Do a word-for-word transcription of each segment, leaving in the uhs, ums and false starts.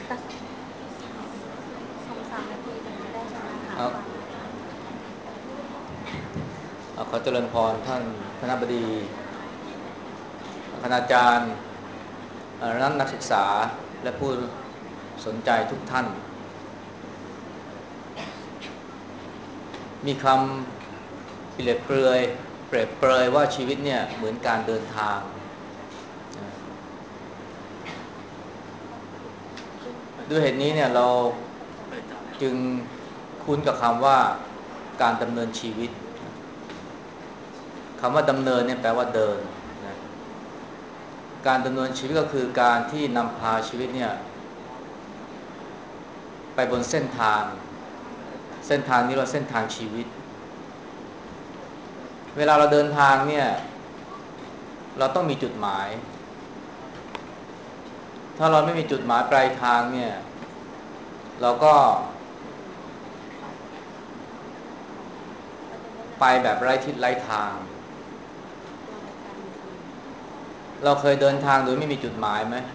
แต่สองสามนาทีถึงจะได้ชนะหาเอาฟังเอาขอเจริญพรท่านคณบดีคณาจารย์นักนักศึกษาและผู้สนใจทุกท่านมีคำเปรียบเปรยเปรียบเปรยว่าชีวิตเนี่ยเหมือนการเดินทางด้วยเหตุนี้เนี่ยเราจึงคุ้นกับคำว่าการดำเนินชีวิตคำว่าดำเนินเนี่ยแปลว่าเดินนะการดำเนินชีวิตก็คือการที่นำพาชีวิตเนี่ยไปบนเส้นทางเส้นทางนี้เราเส้นทางชีวิตเวลาเราเดินทางเนี่ยเราต้องมีจุดหมายถ้าเราไม่มีจุดหมายปลายทางเนี่ยเราก็ไปแบบไร้ทิศไร้ทางเราเคยเดินทางโดยไม่มีจุดหมายไหม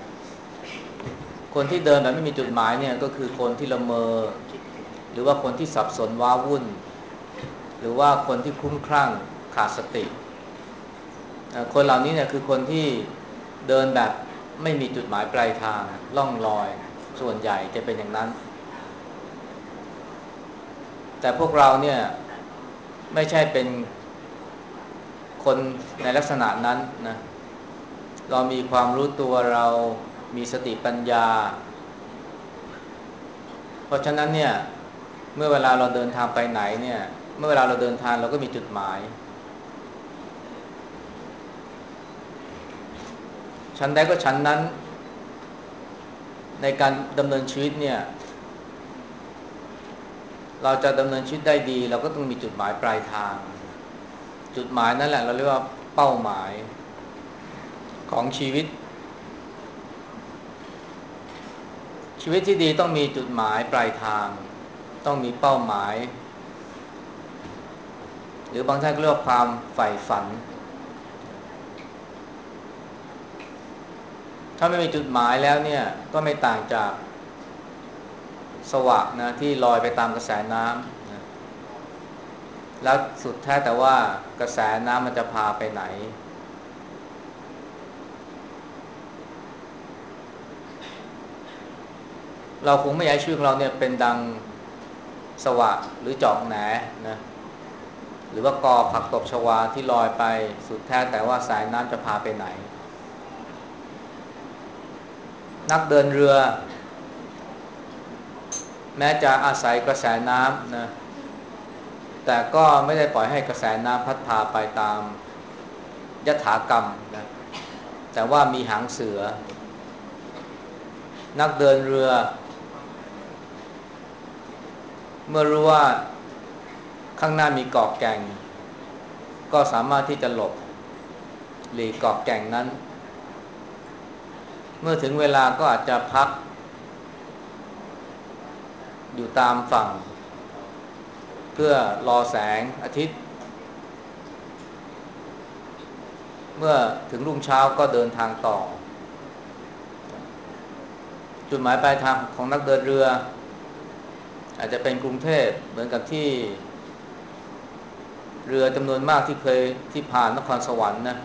คนที่เดินแบบไม่มีจุดหมายเนี่ยก็คือคนที่ละเมอหรือว่าคนที่สับสนว้าวุ่นหรือว่าคนที่คลุ้มคลั่งขาดสติคนเหล่านี้เนี่ยคือคนที่เดินแบบไม่มีจุดหมายปลายทางล่องลอยส่วนใหญ่จะเป็นอย่างนั้นแต่พวกเราเนี่ยไม่ใช่เป็นคนในลักษณะนั้นนะเรามีความรู้ตัวเรามีสติปัญญาเพราะฉะนั้นเนี่ยเมื่อเวลาเราเดินทางไปไหนเนี่ยเมื่อเวลาเราเดินทางเราก็มีจุดหมายชั้นใดก็ชั้นนั้นในการดำเนินชีวิตเนี่ยเราจะดำเนินชีวิตได้ดีเราก็ต้องมีจุดหมายปลายทางจุดหมายนั่นแหละเราเรียกว่าเป้าหมายของชีวิตชีวิตที่ดีต้องมีจุดหมายปลายทางต้องมีเป้าหมายหรือบางท่านก็เรียกว่าความใฝ่ฝันถ้าไม่มีจุดหมายแล้วเนี่ยก็ไม่ต่างจากสวะนะที่ลอยไปตามกระแสน้ำนะแล้วสุดแท้แต่ว่ากระแสน้ำมันจะพาไปไหนเราคงไม่อยากให้ชีวิตของเราเนี่ยเป็นดังสวะหรือจอกแหนนะหรือว่ากอผักตบชวาที่ลอยไปสุดแท้แต่ว่าสายน้ำจะพาไปไหนนักเดินเรือแม้จะอาศัยกระแสน้ำนะแต่ก็ไม่ได้ปล่อยให้กระแสน้ำพัดพาไปตามยถากรรมนะแต่ว่ามีหางเสือนักเดินเรือเมื่อรู้ว่าข้างหน้ามีเกาะแก่งก็สามารถที่จะหลบหลีกเกาะแก่งนั้นเมื่อถึงเวลาก็อาจจะพักอยู่ตามฝั่งเพื่อรอแสงอาทิตย์เมื่อถึงรุ่งเช้าก็เดินทางต่อจุดหมายปลายทางของนักเดินเรืออาจจะเป็นกรุงเทพเหมือนกับที่เรือจำนวนมากที่เคยที่ผ่านนครสวรรค์นะ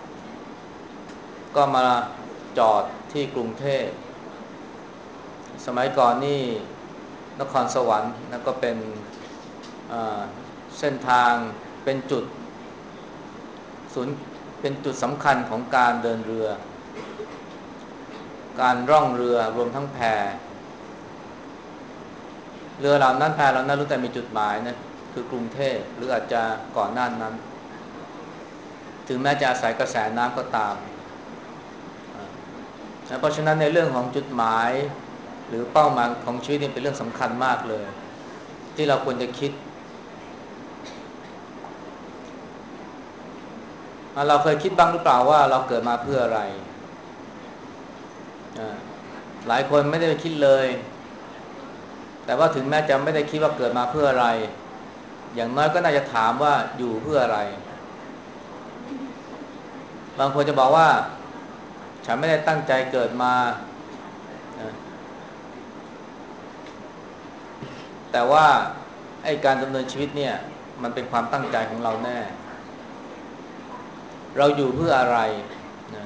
ก็มาจอดที่กรุงเทพสมัยก่อนนี่นครสวรรค์นะก็เป็นเส้นทางเป็นจุดศูนย์เป็นจุดสำคัญของการเดินเรือการร่องเรือรวมทั้งแพเรือเหล่านั้นแพเหล่านั้นรู้แต่มีจุดหมายนะคือกรุงเทพหรืออาจจะก่อนหน้านั้นถึงแม้จะอาศัยกระแสน้ำก็ตามเพราะฉะนั้นในเรื่องของจุดหมายหรือเป้าหมายของชีวิตนี่เป็นเรื่องสำคัญมากเลยที่เราควรจะคิดเราเคยคิดบ้างหรือเปล่าว่าเราเกิดมาเพื่ออะไรหลายคนไม่ได้คิดเลยแต่ว่าถึงแม้จะไม่ได้คิดว่าเกิดมาเพื่ออะไรอย่างน้อยก็น่าจะถามว่าอยู่เพื่ออะไรบางคนจะบอกว่าฉันไม่ได้ตั้งใจเกิดมาแต่ว่าไอ้การดำเนินชีวิตเนี่ยมันเป็นความตั้งใจของเราแน่เราอยู่เพื่ออะไรนะ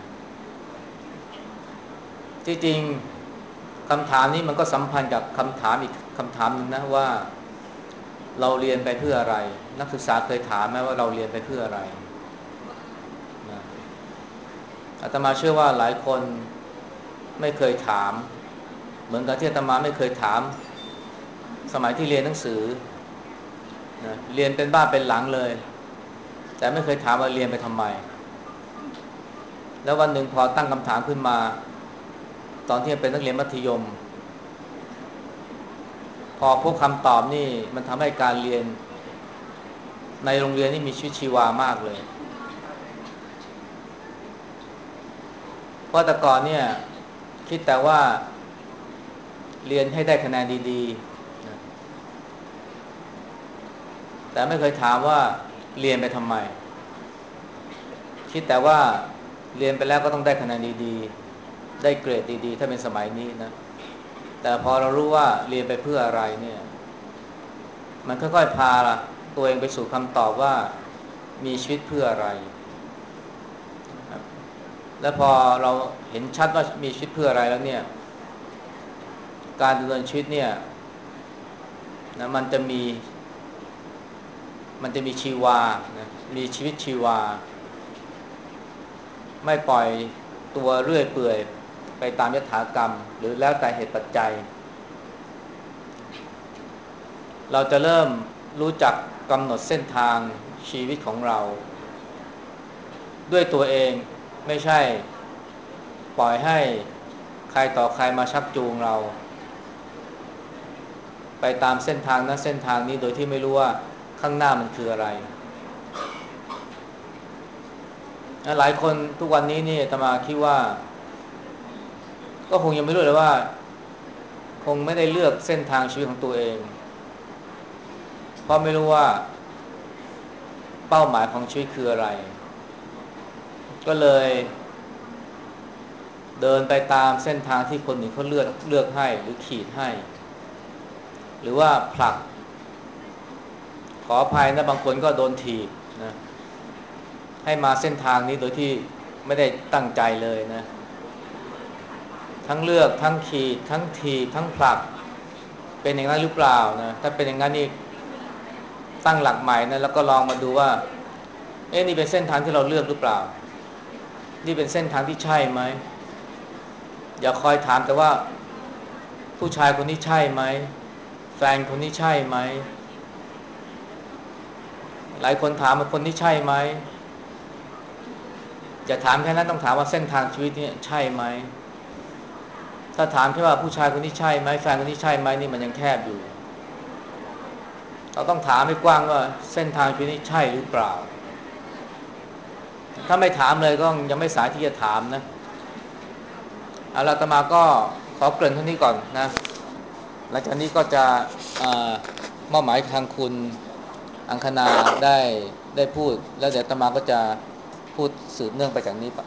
ที่จริงคำถามนี้มันก็สัมพันธ์กับคำถามอีกคำถามหนึ่งนะว่าเราเรียนไปเพื่ออะไรนักศึกษาเคยถามไหมว่าเราเรียนไปเพื่ออะไรนะอาตมาเชื่อว่าหลายคนไม่เคยถามเหมือนกับที่อาตมาไม่เคยถามสมัยที่เรียนหนังสือนะเรียนเป็นบ้าเป็นหลังเลยแต่ไม่เคยถามว่าเรียนไปทำไมแล้ววันหนึ่งพอตั้งคำถามขึ้นมาตอนที่เป็นนักเรียนมัธยมพอพบคำตอบนี่มันทำให้การเรียนในโรงเรียนนี่มีชีวิตชีวามากเลยเพราะแต่ก่อนเนี่ยคิดแต่ว่าเรียนให้ได้คะแนนดีๆนะแต่ไม่เคยถามว่าเรียนไปทำไมคิดแต่ว่าเรียนไปแล้วก็ต้องได้คะแนนดีๆได้เกรดดีๆถ้าเป็นสมัยนี้นะแต่พอเรารู้ว่าเรียนไปเพื่ออะไรเนี่ยมันค่อยๆพาตัวเองไปสู่คำตอบว่ามีชีวิตเพื่ออะไรและพอเราเห็นชัดว่ามีชีวิตเพื่ออะไรแล้วเนี่ยการดำเนินชีวิตเนี่ยนะมันจะมีมันจะมีชีวานะมีชีวิตชีวาไม่ปล่อยตัวเรื่อยเปื่อยไปตามยถากรรมหรือแล้วแต่เหตุปัจจัยเราจะเริ่มรู้จักกำหนดเส้นทางชีวิตของเราด้วยตัวเองไม่ใช่ปล่อยให้ใครต่อใครมาชักจูงเราไปตามเส้นทางนั้นเส้นทางนี้โดยที่ไม่รู้ว่าข้างหน้ามันคืออะไรหลายคนทุกวันนี้นี่อาตมาคิดว่าก็คงยังไม่รู้เลยว่าคงไม่ได้เลือกเส้นทางชีวิตของตัวเองเพราะไม่รู้ว่าเป้าหมายของชีวิตคืออะไรก็เลยเดินไปตามเส้นทางที่คนอื่นเขาเลือกเลือกให้หรือขีดให้หรือว่าผลักขออภัยนะบางคนก็โดนถีบนะให้มาเส้นทางนี้โดยที่ไม่ได้ตั้งใจเลยนะทั้งเลือกทั้งขีดทั้งถีบทั้งผลักเป็นอย่างนั้นหรือเปล่านะถ้าเป็นอย่างนั้นนี่ตั้งหลักใหม่นะแล้วก็ลองมาดูว่าเอ๊ะนี่เป็นเส้นทางที่เราเลือกหรือเปล่านี่เป็นเส้นทางที่ใช่ไหมอย่าคอยถามแต่ว่าผู้ชายคนนี้ใช่ไหมแฟนคนนี้ใช่ไหมหลายคนถามว่าคนนี้ใช่ไหมอย่าถามแค่นั้นต้องถามว่าเส้นทางชีวิตนี้ใช่ไหมถ้าถามแค่ว่าผู้ชายคนนี้ใช่ไหมแฟนคนนี้ใช่ไหมนี่มันยังแคบอยู่เราต้องถามให้กว้างว่าเส้นทางชีวิตนี้ใช่หรือเปล่าถ้าไม่ถามเลยก็ยังไม่สายที่จะถามนะเอาล่ะอาตมาก็ขอเกริ่นเท่านี้ก่อนนะหลังจากนี้ก็จะมอบหมายทางคุณอังคณาได้ได้พูดแล้วเดี๋ยวอาตมาก็จะพูดสืบเนื่องไปจากนี้ปะ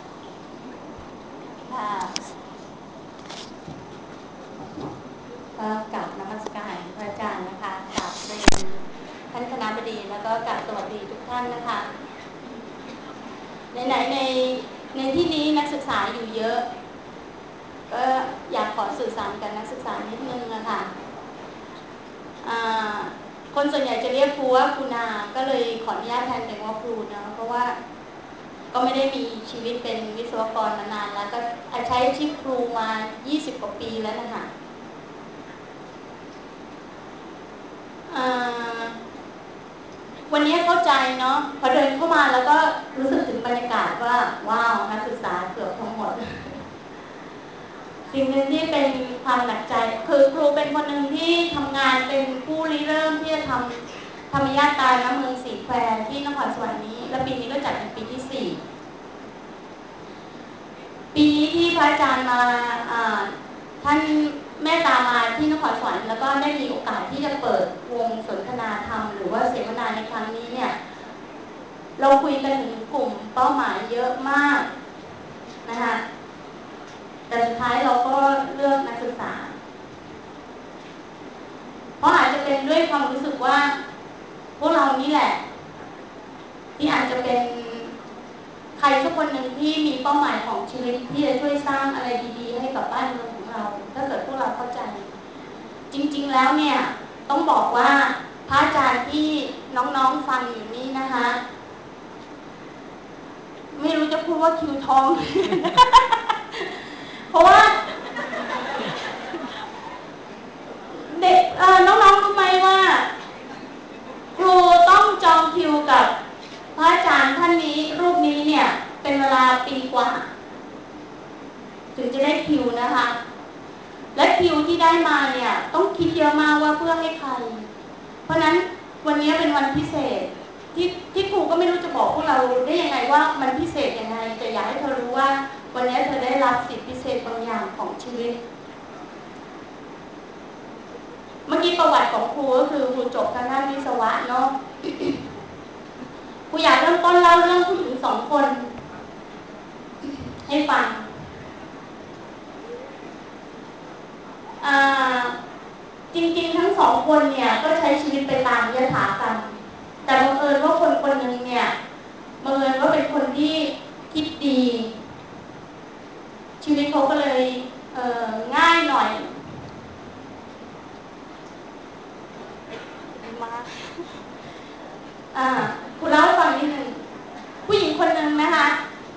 ค่ะก็กราบนมัสการพระอาจารย์นะคะกราบเรียนท่านคณบดีแล้วก็กราบสวัสดีทุกท่านนะคะในไหนในในที่นี้นักศึกษาอยู่เยอะก็อยากขอสื่อสารกับนักศึกษานิดนึงนะคะคนส่วนใหญ่จะเรียกครูว่าครูนาก็เลยขออนุญาตแทนเด็กว่าครูนะเพราะว่าก็ไม่ได้มีชีวิตเป็นวิศวกรมานานแล้วก็ใช้ชีพครูมายี่สิบกว่าปีแล้วนะคะวันนี้เข้าใจเนาะพอเดินเข้ามาแล้วก็รู้สึกถึงบรรยากาศว่าว้าวนักศึกษาเกือบทั้งหมดสิ่งหนึ่งที่เป็นความหนักใจคือครูเป็นคนหนึ่งที่ทำงานเป็นผู้ริเริ่มที่จะทำธรรมยาตราณเมืองสีแควที่นครสวรรค์นี้และปีนี้ก็จัดเป็นปีที่สี่ปีนี้ที่พระอาจารย์มาท่านแม่ตามาที่นครสวรรค์แล้วก็ได้มีโอกาสที่จะเปิดวงสนทนาธรรมหรือว่าเสวนาในครั้งนี้เนี่ยเราคุยกันถึงกลุ่มเป้าหมายเยอะมากนะคะแต่สุดท้ายเราก็เลือกนักศึกษาเพราะอาจจะเป็นด้วยความรู้สึกว่าพวกเรานี่แหละที่อาจจะเป็นใครสักคนหนึ่งที่มีเป้าหมายของชีวิตที่จะช่วยสร้างอะไรดีๆให้กับบ้านเมืองของเราถ้าเกิดพวกเราเข้าใจจริงๆแล้วเนี่ยต้องบอกว่าพระอาจารย์ที่น้องๆฟังอยู่นี่นะคะไม่รู้จะพูดว่าคิวทอง เพราะว่าเด็กเอ่อน้องๆรู้ไหมว่าครูต้องจองคิวกับพระอาจารย์ท่านนี้รูปนี้เนี่ยเป็นเวลาปีกว่าถึงจะได้คิวนะคะและคิวที่ได้มาเนี่ยต้องคิดเยอะมากว่าเพื่อให้ใครเพราะนั้นวันนี้เป็นวันพิเศษที่ที่ครูก็ไม่รู้จะบอกพวกเราได้ยังไงว่ามันพิเศษยังไงแต่อยากให้เธอรู้ว่าวันนี้เธอได้รับสิทธิพิเศษบางอย่างของชีวิตเมื่อกี้ประวัติของครูก็คือครูจบทางด้านวิศวะเนาะครูอยากเริ่มต้นเล่าเรื่องผู้หญิงสองคนให้ฟังจริงๆทั้งสองคนเนี่ยก็ใช้ชีวิตไปตามยถากรรมแต่บังเอิญว่าคนคนหนึ่งเนี่ยบังเอิญว่าเป็นคนที่คิดดีชีวิตเขาก็เลยเอ่อง่ายหน่อยมาอ่าคุณเล่าให้ฟังนิดนึงผู้หญิงคนหนึ่งนะคะ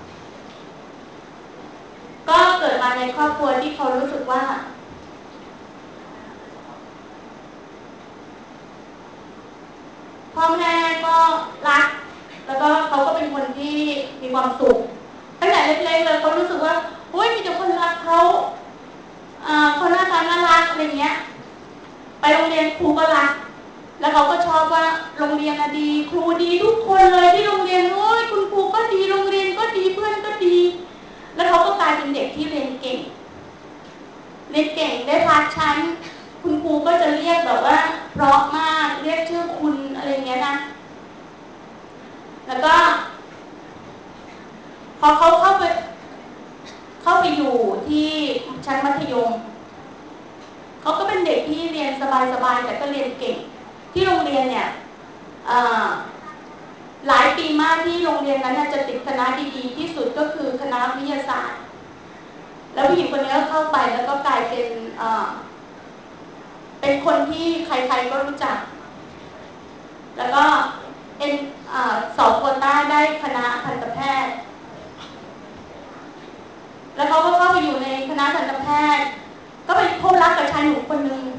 ก็เกิดมาในครอบครัวที่เขารู้สึกว่าพ่อแม่ก็รักแล้วก็เขาก็เป็นคนที่มีความสุขตั้งแต่เล็กๆเลยเขารู้สึกว่าโอ้ยมีแต่คนรักเขาคนหน้าตาน่ารักอะไรเงี้ยไปโรงเรียนครูก็รักแล้วเขาก็ชอบว่าโรงเรียนดีครูดีทุกคนเลยที่โรงเรียนโอ้ยคุณครูก็ดีโรงเรียนก็ดีเพื่อนก็ดีแล้วเขาก็กลายเป็นเด็กที่เรียนเก่งเรียนเก่งได้พาสชั้นคุณครูก็จะเรียกแบบว่าเพราะมากเรียกชื่อคุณอะไรเงี้ยนะแล้วก็พอเขาเข้าไปเข้าไปอยู่ที่ชั้นมัธยมเขาก็เป็นเด็กที่เรียนสบายๆแต่ก็เรียนเก่งที่โรงเรียนเนี่ยหลายปีมากที่โรงเรียนนั้นจะติดคณะดีๆที่สุดก็คือคณะวิทยาศาสตร์แล้วผู้หญิงคนนี้ก็เข้าไปแล้วก็กลายเป็นเป็นคนที่ใครๆก็รู้จักแล้วก็เอ็นสอบโควต้าได้คณะทันตแพทย์แล้วเขาก็เข้าไปอยู่ในคณะทันตแพทย์ก็ไปพบรักกับชายหนุ่มคนหนึ่ง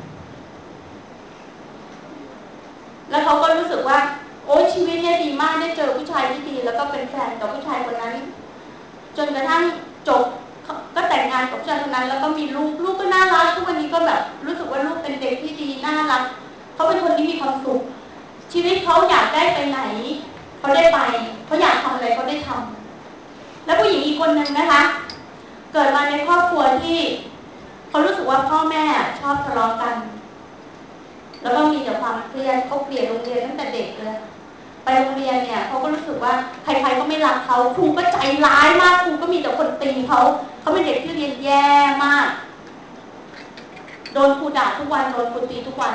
แล้วเขาก็รู้สึกว่าโอ้ชีวิตเนี่ยดีมากได้เจอผู้ชายที่ดีแล้วก็เป็นแฟนกับผู้ชายคนนั้นจนกระทั่งจบก็แต่งงานกับผู้ชายคนนั้นแล้วก็มีลูกลูกก็น่ารักทุกวันนี้ก็แบบรู้สึกว่าลูกเป็นเด็กที่ดีน่ารักเขาเป็นคนที่มีความสุขชีวิตเขาอยากได้ไปไหนเขาได้ไปเขาอยากทำอะไรเขาได้ทำแล้วผู้หญิงอีกคนนึงนะคะเกิดมาในครอบครัวที่เขารู้สึกว่าพ่อแม่ชอบทะเลาะกันแล้วก็มีแต่ความเครียดเขาเปลี่ยนโรงเรียนตั้งแต่เด็กเลยไปโรงเรียนเนี่ยเขาก็รู้สึกว่าใครๆก็ไม่รักเขาครูก็ใจร้ายมากครูก็มีแต่คนตีเขาเขาเป็นเด็กที่เรียนแย่มากโดนครูด่าทุกวันโดนครูตีทุกวัน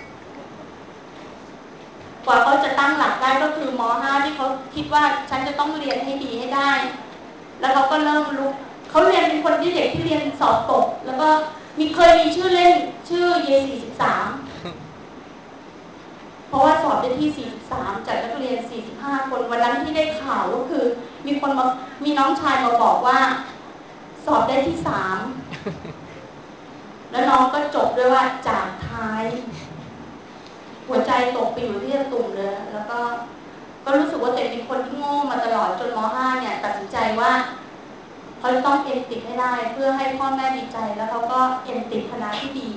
กว่าเขาจะตั้งหลักได้ก็คือม .ห้า ที่เขาคิดว่าฉันจะต้องเรียนให้ดีให้ได้แล้วเขาก็เริ่มรู้เขาเรียนเป็นคนที่เด็กที่เรียนสอบตกแล้วก็มีเคยมีชื่อเล่นชื่อเยสี่สิบสามเพราะว่าสอบได้ที่สี่สิบสามจากนักเรียนสี่สิบห้าคนวันนั้นที่ได้ข่าวก็คือมีคนมามีน้องชายมาบอกว่าสอบได้ที่สามแล้วน้องก็จบด้วยว่าจากท้ายหัวใจตกไปอยู่ที่ตุ่มเลยแล้วก็ก็รู้สึกว่าตัวเองเป็นคนที่โง่มาตลอดจนม .ห้า เนี่ยตัดสินใจว่าเขาจะต้องเอ็นติดให้ได้เพื่อให้พ่อแม่ดีใจแล้วเขาก็เอ็นติดคณะที่ดี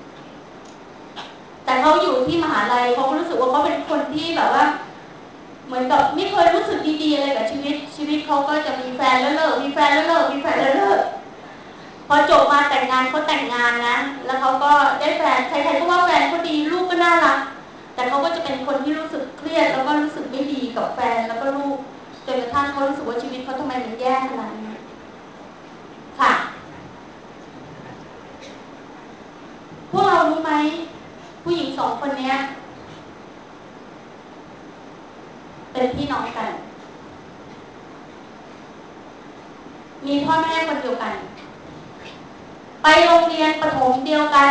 แต่เขาอยู่ที่มหาลัยเขาก็รู้สึกว่าเขาเป็นคนที่แบบว่าเหมือนกับไม่เคยรู้สึกดีๆอะไรกับชีวิตชีวิตเขาก็จะมีแฟนแล้วเลิกมีแฟนแล้วเลิกมีแฟนแล้วเลิกพอจบมาแต่งงานเขาแต่งงานนะแล้วเขาก็ได้แฟนใครๆก็ว่าแฟนเขาดีลูกก็น่ารักแต่เขาก็จะเป็นคนที่รู้สึกเครียดแล้วก็รู้สึกไม่ดีกับแฟนแล้วก็ลูกจนกระทั่งเขารู้สึกว่าชีวิตเขาทำไมมันแย่ขนาดนี้ค่ะพวกเรารู้ไหมผู้หญิงสองคนนี้มีพ่อแม่คนเดียวกันไปโรงเรียนประถมเดียวกัน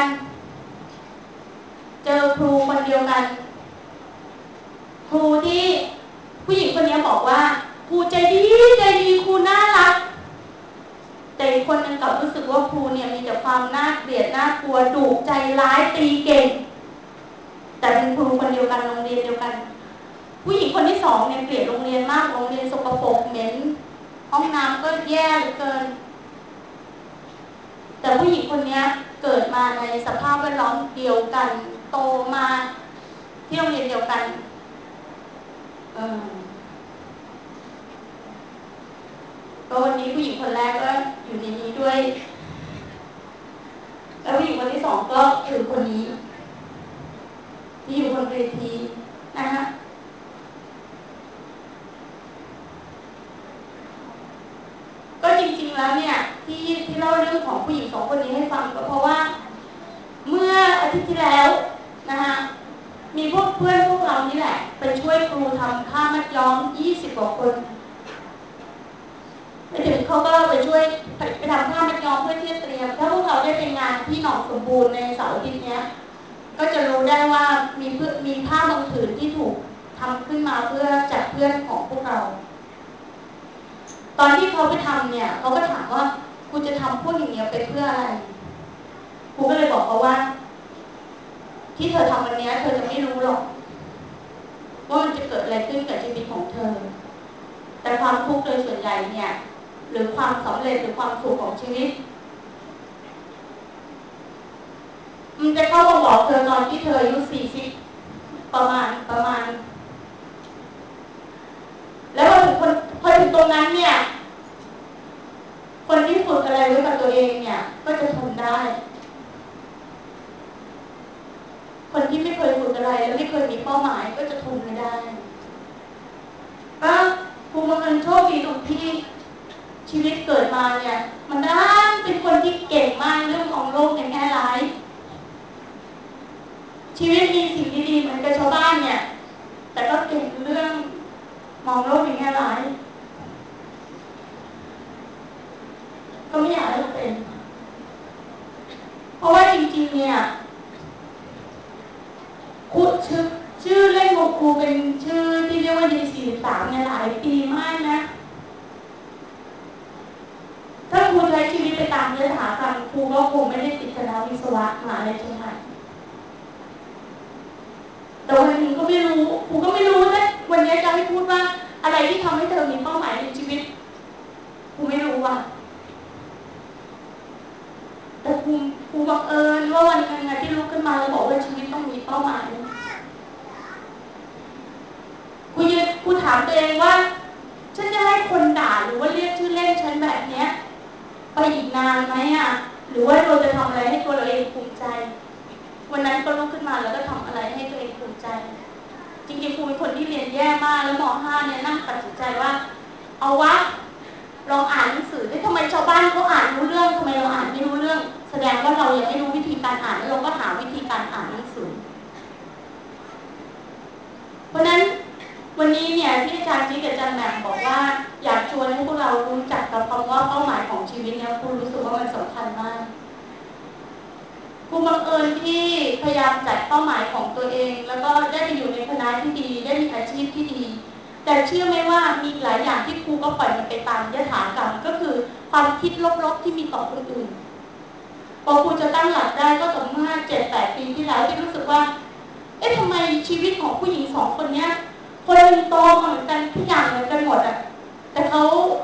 เจอครูคนเดียวกันครูที่ผู้หญิงคนนี้บอกว่าครูใจดีใจดีครูน่ารักแต่อีกคนนึงกลับรู้สึกว่าครูเนี่ยมีแต่ความน่าเกลียดน่ากลัวดุใจร้ายตีเก่งแต่เป็นครูคนเดียวกันโรงเรียนเดียวกันผู้หญิงคนที่สองเนี่ยเกลียดโรงเรียนมากโรงเรียนสกปรกเหม็นห้องน้ำก็แย่เหลือเกินแต่ผู้หญิงคนนี้เกิดมาในสภาพแวดล้อมเดียวกันโตมาที่โรงเรียนเดียวกันเออก็วันนี้ผู้หญิงคนแรกก็อยู่ในนี้ด้วยแล้วผู้หญิงคนที่สองก็คือคนนี้ที่อยู่บนเวทีนะฮะก็จริงๆแล้วเนี่ยที่ที่เล่าเรื่องของผู้หญิงสองคนนี้ให้ฟังก็เพราะว่าเมื่ออาทิตย์ที่แล้วนะฮะมีพวกเพื่อนพวกเรานี่แหละไปช่วยครูทำผ้ามัดย้อมยี่สิบกว่าคนไปถึงเขาก็ไปช่วยไปทำผ้ามัดย้อมเพื่อที่จะเตรียมถ้าพวกเราได้ไปงานที่หนองสมบูรณ์ในเสาร์อาทิตย์นี้ก็จะรู้ได้ว่ามีเพื่อมีผ้าบางผืนที่ถูกทำขึ้นมาเพื่อจากเพื่อนของพวกเราตอนที่เขาไปทำเนี่ยเขาก็ถามว่ากูจะทำพวกอย่างเงี้ยไปเพื่ออะไรครูก็เลยบอกเขาว่าที่เธอทำวันนี้เธอจะไม่รู้หรอกว่ามันจะเกิดอะไรขึ้นกับชีวิตของเธอแต่ความทุกข์โดยส่วนใหญ่เนี่ยหรือความสำเร็จหรือความสุขของชีวิตมันจะเข้ามาบอกเธอตอนที่เธออายุสี่สิบประมาณประมาณแล้วพอถึงคนพอถึงตรงนั้นเนี่ยคนที่ฝึกอะไรไว้กับตัวเองเนี่ยก็จะทนได้คนที่ไม่เคยฝึกอะไรแล้วไม่เคยมีเป้าหมายก็จะทนไม่ได้ก็ครูบังเอิญโชคดีตรงที่ชีวิตเกิดมาเนี่ยมันด้านเป็นคนที่เก่งมากเรื่องของโลกในแง่ร้ายชีวิตมีสิ่งดีๆเหมือนกับชาวบ้านเนี่ยแต่ก็เก่งเรื่องมองโลกในแง่ร้ายก็ไม่อยากให้เป็นเพราะว่าจริงๆเนี่ยครูชื่อชื่อเล่นของครูเป็นชื่อที่เรียกว่า ดี สี่สิบสาม เนี่ยหลายปีมากนะถ้าครูใช้ชีวิตไปตามยถากรรมครูก็คงไม่ได้ติดคณะวิศวะมหาอะไรเชียงใหม่แต่วันนี้ก็ไม่รู้ครูก็ไม่รู้นะวันนี้จะให้พูดว่าอะไรที่ทำให้เธอมีเป้าหมายในชีวิตครูไม่รู้ว่าแต่ครูครูบังเอิญว่าวันนึงที่ลุกขึ้นมาแล้วบอกว่าชีวิตต้องมีเป้าหมายครูยืนครูถามตัวเองว่าฉันจะให้คนด่าหรือว่าเรียกชื่อเล่นฉันแบบนี้ไปอีกนานไหมอ่ะหรือว่าเราจะทำอะไรให้ตัวเราเองภูมิใจวันนั้นก็ลุกขึ้นมาแล้วก็ทำอะไรให้ตัวเองภูมิใจจริงๆครูเป็นคนที่เรียนแย่มากแล้วม .ห้า เนี่ยนั่งตัดสินใจว่าเอาวะลองอ่านหนังสือได้ทำไมชาวบ้านเขาอ่านรู้เรื่องทำไมเราอ่านไม่รู้เรื่องแสดงว่าเรายังไม่รู้วิธีการอ่านแล้วเราก็หาวิธีการอ่านหนังสือเพราะนั้นวันนี้เนี่ยที่อาจารย์จิ๊กกับอาจารย์แหม่มบอกว่าอยากชวนให้พวกเรารู้จักกับคำว่าเป้าหมายของชีวิตเนี่ยครูรู้สึกว่ามันสำคัญมากครูบังเอิญที่พยายามจัดเป้าหมายของตัวเองแล้วก็ได้ไปอยู่ในคณะที่ดีได้มีอาชีพที่ดีแต่เชื่อไหมว่ามีหลายอย่างที่ครูก็ปล่อยมันไปตามยถากรรมก็คือความคิดลบๆที่มีต่อคนอื่นพอครูจะตั้งหลักได้ก็ต่อเมื่อ เจ็ดแปด ปีที่แล้วที่รู้สึกว่าเอ๊ะทำไมชีวิตของผู้หญิงสองคนเนี้ยคนหนึ่งโตมาเหมือนกันทุกอย่างเหมือนกันหมดอะแต่เขา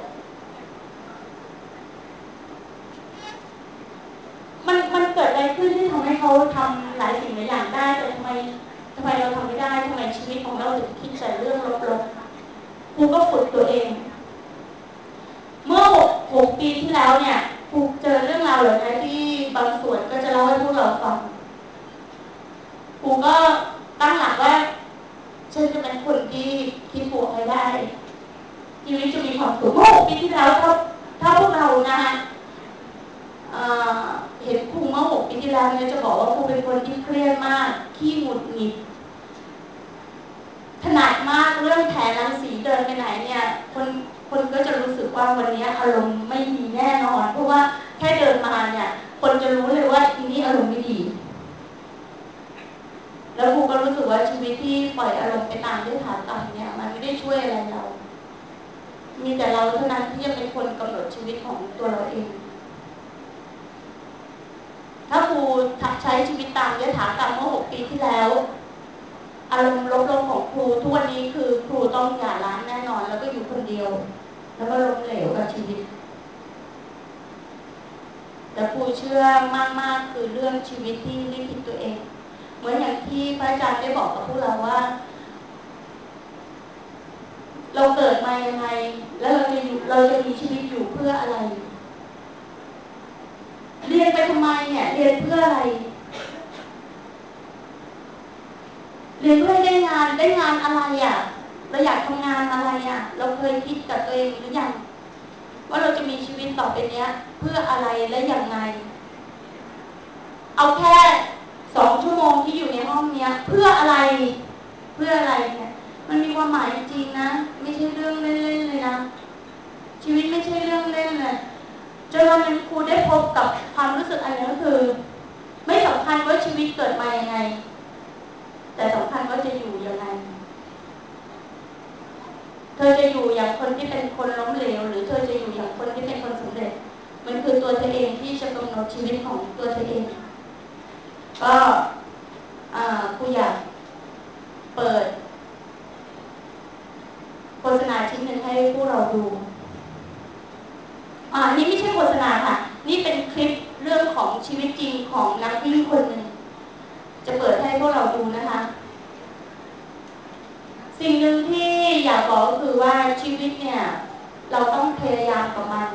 มันมันเกิดอะไรขึ้นที่ทำให้เขาทำหลายสิ่งหลายอย่างได้แต่ทำไมทำไมเราทำไม่ได้ทำไมชีวิตของเราถึงคิดแต่เรื่องลบๆครูก็ฝึกตัวเองเมื่อหกหกปีที่แล้วเนี่ยครูเจอเรื่องราวเหล่านี้ที่บางส่วนก็จะเล่าให้พวกเราฟังครูก็ตั้งหลักว่าฉันจะเป็นคนที่คิดบวกให้ได้ชีวิตจะมีความสุขเมื่อหกปีที่แล้วถ้าถ้าพวกเรานะคะเเห็นครูเมื่อหกปีที่แล้วเนี่ยจะบอกว่าครูเป็นคนที่เครียดมากขี้หงุดหงิดถนัดมากเรื่องแผลรังสีเดินไปไหนเนี่ยคนคนก็จะรู้สึกว่าวันนี้อารมณ์ไม่ดีแน่นอนเพราะว่าแค่เดินมาเนี่ยคนจะรู้เลยว่าทีนี้อารมณ์ไม่ดีแล้วครูก็รู้สึกว่าชีวิตที่ปล่อยอารมณ์ไปตามยถากรรมเนี่ยมันไม่ได้ช่วยอะไรเรามีแต่เราเท่านั้นที่จะเป็นคนกำหนดชีวิตของตัวเราเองถ้าครูใช้ชีวิตตามยถากรรมเมื่อหกปีที่แล้วอารมณ์ลบๆของครูทุกวันนี้คือครูต้องหย่าร้างแน่นอนแล้วก็อยู่คนเดียวแล้วก็ล้มเหลวกับชีวิตแต่ครูเชื่อมากๆคือเรื่องชีวิตที่ลิขิตตัวเองเหมือนอย่างที่พระอาจารย์ได้บอกกับพวกเราว่าเราเกิดมายังไงแล้วเราจะอยู่เราจะมีชีวิตอยู่เพื่ออะไรเรียนไปทำไมเนี่ยเรียนเพื่ออะไรเรียนเพื่อได้งานได้งานอะไรอ่ะเราอยากทำงานอะไรอ่ะเราเคยคิดกับตัวเองหรือยังว่าเราจะมีชีวิตต่อไปเนี้ยเพื่ออะไรและอย่างไรเอาแค่สองชั่วโมงที่อยู่ในห้องเนี้ยเพื่ออะไรเพื่ออะไรเนี่ยมันมีความหมายจริงๆนะไม่ใช่เรื่องเล่นๆเลยนะชีวิตไม่ใช่เรื่องเล่นเลยจนวันหนึ่งครูได้พบกับความรู้สึกอันนี้ก็คือไม่สำคัญว่าชีวิตเกิดมายังไงแต่สำคัญว่าจะอยู่ยังไงเธอจะอยู่อย่างคนที่เป็นคนล้มเหลวหรือเธอจะอยู่อย่างคนที่เป็นคนสำเร็จมันคือตัวเธอเองที่จะกำหนดชีวิตของตัวเธอเองก็ครูอยากเปิดโฆษณาชิ้นหนึ่งให้พวกเราดูอ่านี่ไม่ใช่โฆษณาค่ะนี่เป็นคลิปเรื่องของชีวิตจริงของนักวิ่งคนหนึ่งจะเปิดให้พวกเราดูนะคะสิ่งหนึ่งที่อยากบอกก็คือว่าชีวิตเนี่ยเราต้องพยายามกับมัน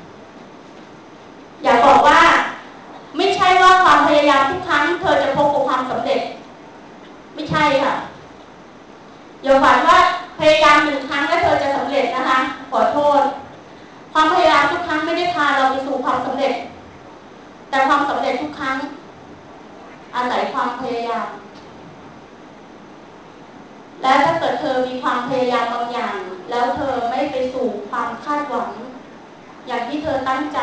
อยากบอกว่าไม่ใช่ว่าความพยายามทุกครั้งเธอจะพบกับความสำเร็จไม่ใช่ค่ะอย่าฝันว่าพยายามหนึ่งครั้งแล้วเธอจะสำเร็จนะคะขอโทษความพยายามทุกครั้งไม่ได้พาเราไปสู่ความสำเร็จแต่ความสำเร็จทุกครั้งอาศัยความพยายามและถ้าเกิดเธอมีความพยายามบางอย่างแล้วเธอไม่ไปสู่ความคาดหวังอย่างที่เธอตั้งใจ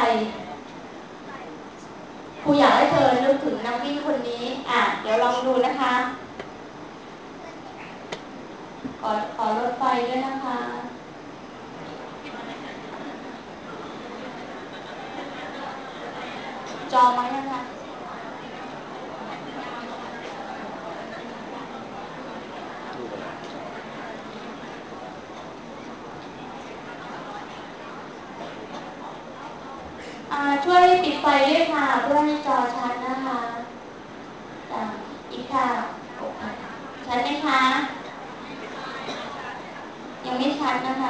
ครูอยากให้เธอนึกถึงนักวิ่งคนนี้อ่ะเดี๋ยวลองดูนะคะขอขอรถไฟด้วยนะคะจอไหมนะคะช่วยปิดไฟด้วยค่ะเพื่อให้จอชัดนะคะอีกค่ะชัดไหมคะยังไม่ชัดนะคะ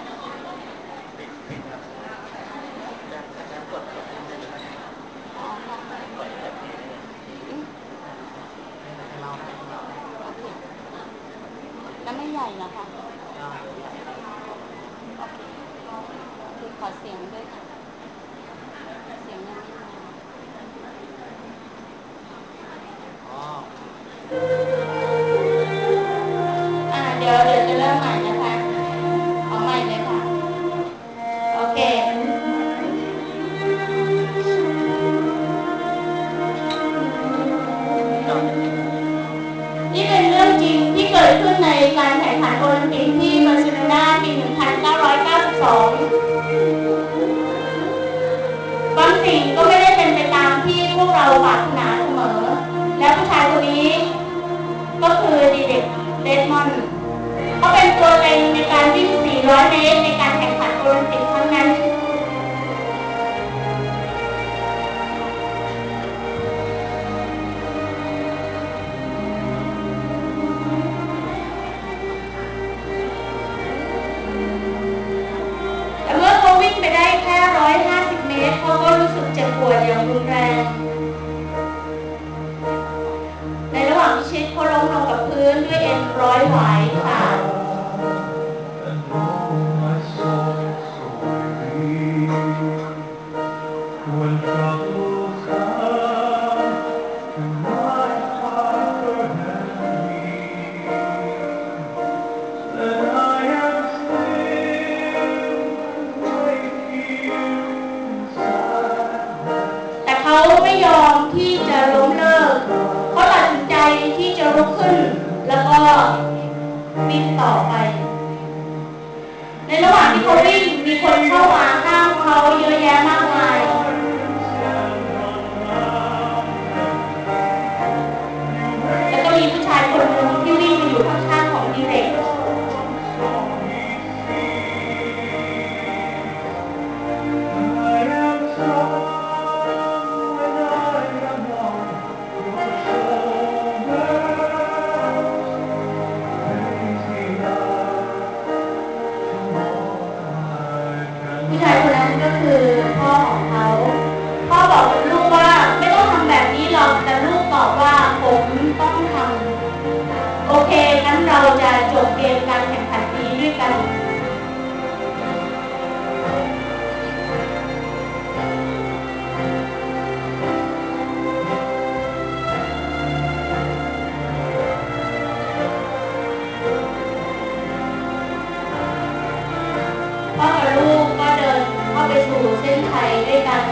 แล้วไม่ใหญ่เหรอคะคือขอเสียงด้วยค่ะเสียงยังไม่มาอ่าเดี๋ยวเดี๋ยวจะเริ่มใหม่นะคะเอาใหม่เลยค่ะโอเคนี่เป็นเรื่องจริงที่เกิดขึ้นในการแข่งขันโอลิมปิกที่บาร์เซโลนาปี หนึ่งพันเก้าร้อยเก้าสิบสอง บางสิ่งก็ไม่ได้เป็นไปตามที่พวกเราปรารถนาเสมอ และผู้ชายคนนี้ก็คือดีเด็กเดดมอนด์เขาเป็นตัวเต็งในการวิ่ง สี่ร้อย เมตรในการแข่งขันโอลิมปิกครั้งนั้นและเมื่อไม่ยอมที่จะล้มเลิกเขาตัดสินใจที่จะลุกขึ้นแล้วก็วิ่งต่อไปในระหว่างที่เขาวิ่งมีคนเข้ามาห้ามเขาเยอะแยะมากมายแล้วก็มีผู้ชายคนหนึ่งที่วิ่งมาอยู่ข้างๆของดิเรกผู้ชายคนนั้นก็คือพ่อของเขาพ่อบอกกับลูกว่าไม่ต้องทำแบบนี้หรอกแต่ลูกตอบว่าผมต้องทำโอเคงั้นเราจะจบเกมการแข่งขันนี้ด้วยกันพ่อกับลูกก็เดินเข้าไปสู่เส้นชัยด้วยกัน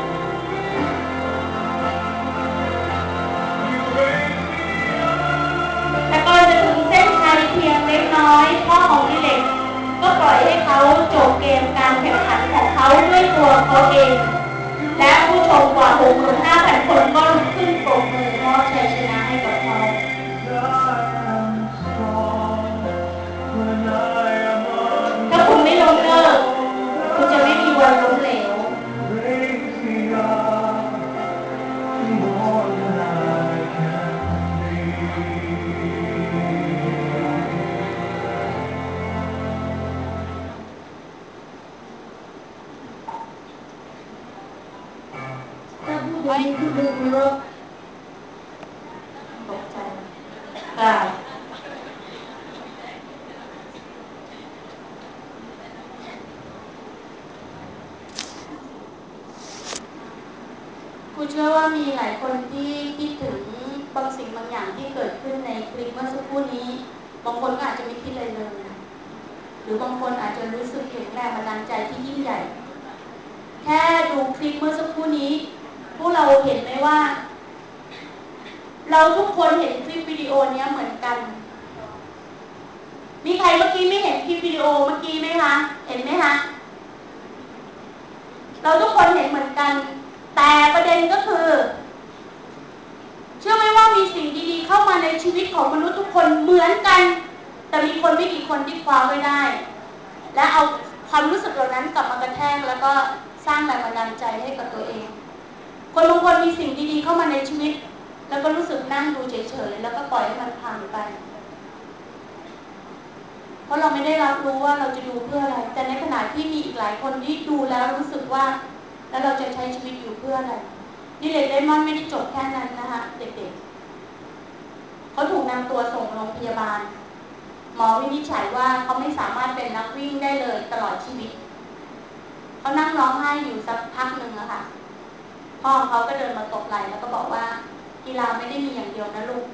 แต่ก่อนจะถึงเส้นชัยเพียงเล็กน้อยพ่อของดิเล็กก็ปล่อยให้เขาจบเกมการแข่งขันของเขาด้วยตัวเขาเองและผู้ชมกว่า หกหมื่นห้าพัน คนก็ลุกขึ้นปรบมือมอบชัยชนะให้กับเขาถ้าคุณไม่ล้มเลิกคุณจะไม่มีวันล้มเหลวถ้าพูดอย่างนี้คือดูคุณรบตกใจค่ะกูเชื่อว่ามีหลายคนที่คิดถึงบางสิ่งบางอย่างที่เกิดขึ้นในคลิปเมื่อสักครู่นี้บางคนก็อาจจะไม่คิดอะไรเลยหรือบางคนอาจจะรู้สึกเห็นแรงบันดาลใจที่ยิ่งใหญ่แค่ดูคลิปเมื่อสักครู่นี้พวกเราเห็นไหมว่าเราทุกคนเห็นคลิปวิดีโอนี้เหมือนกันมีใครเมื่อกี้ไม่เห็นคลิปวิดีโอเมื่อกี้ไหมคะเห็นไหมคะเราทุกคนเห็นเหมือนกันแต่ประเด็นก็คือเชื่อไหมว่ามีสิ่งดีๆเข้ามาในชีวิตของมนุษย์ทุกคนเหมือนกันแต่มีคนไม่กี่คนที่คว้าไว้ได้และเอาความรู้สึกเหล่านั้นกลับมากระแทกแล้วก็สร้างแรงบันดาลใจให้กับตัวเองคนบางคนมีสิ่งดีๆเข้ามาในชีวิตแล้วก็รู้สึกนั่งดูเฉยๆแล้วก็ปล่อยให้มันผ่านไปเพราะเราไม่ได้รับรู้ว่าเราจะดูเพื่ออะไรแต่ในขณะที่มีอีกหลายคนที่ดูแล้วรู้สึกว่าแล้วเราจะใช้ชีวิตอยู่เพื่ออะไรนี่เด็กไดมอนด์ไม่ได้จบแค่นั้นนะคะเด็กๆเขาถูกนำตัวส่งโรงพยาบาลหมอวินิจฉัยว่าเขาไม่สามารถเป็นนักวิ่งได้เลยตลอดชีวิตเขานั่งร้องไห้อยู่สักพักหนึ่งอะค่ะพ่อเขาก็เดินมาตบไหล่แล้วก็บอกว่ากีฬาไม่ได้มีอย่างเดียวนะลูก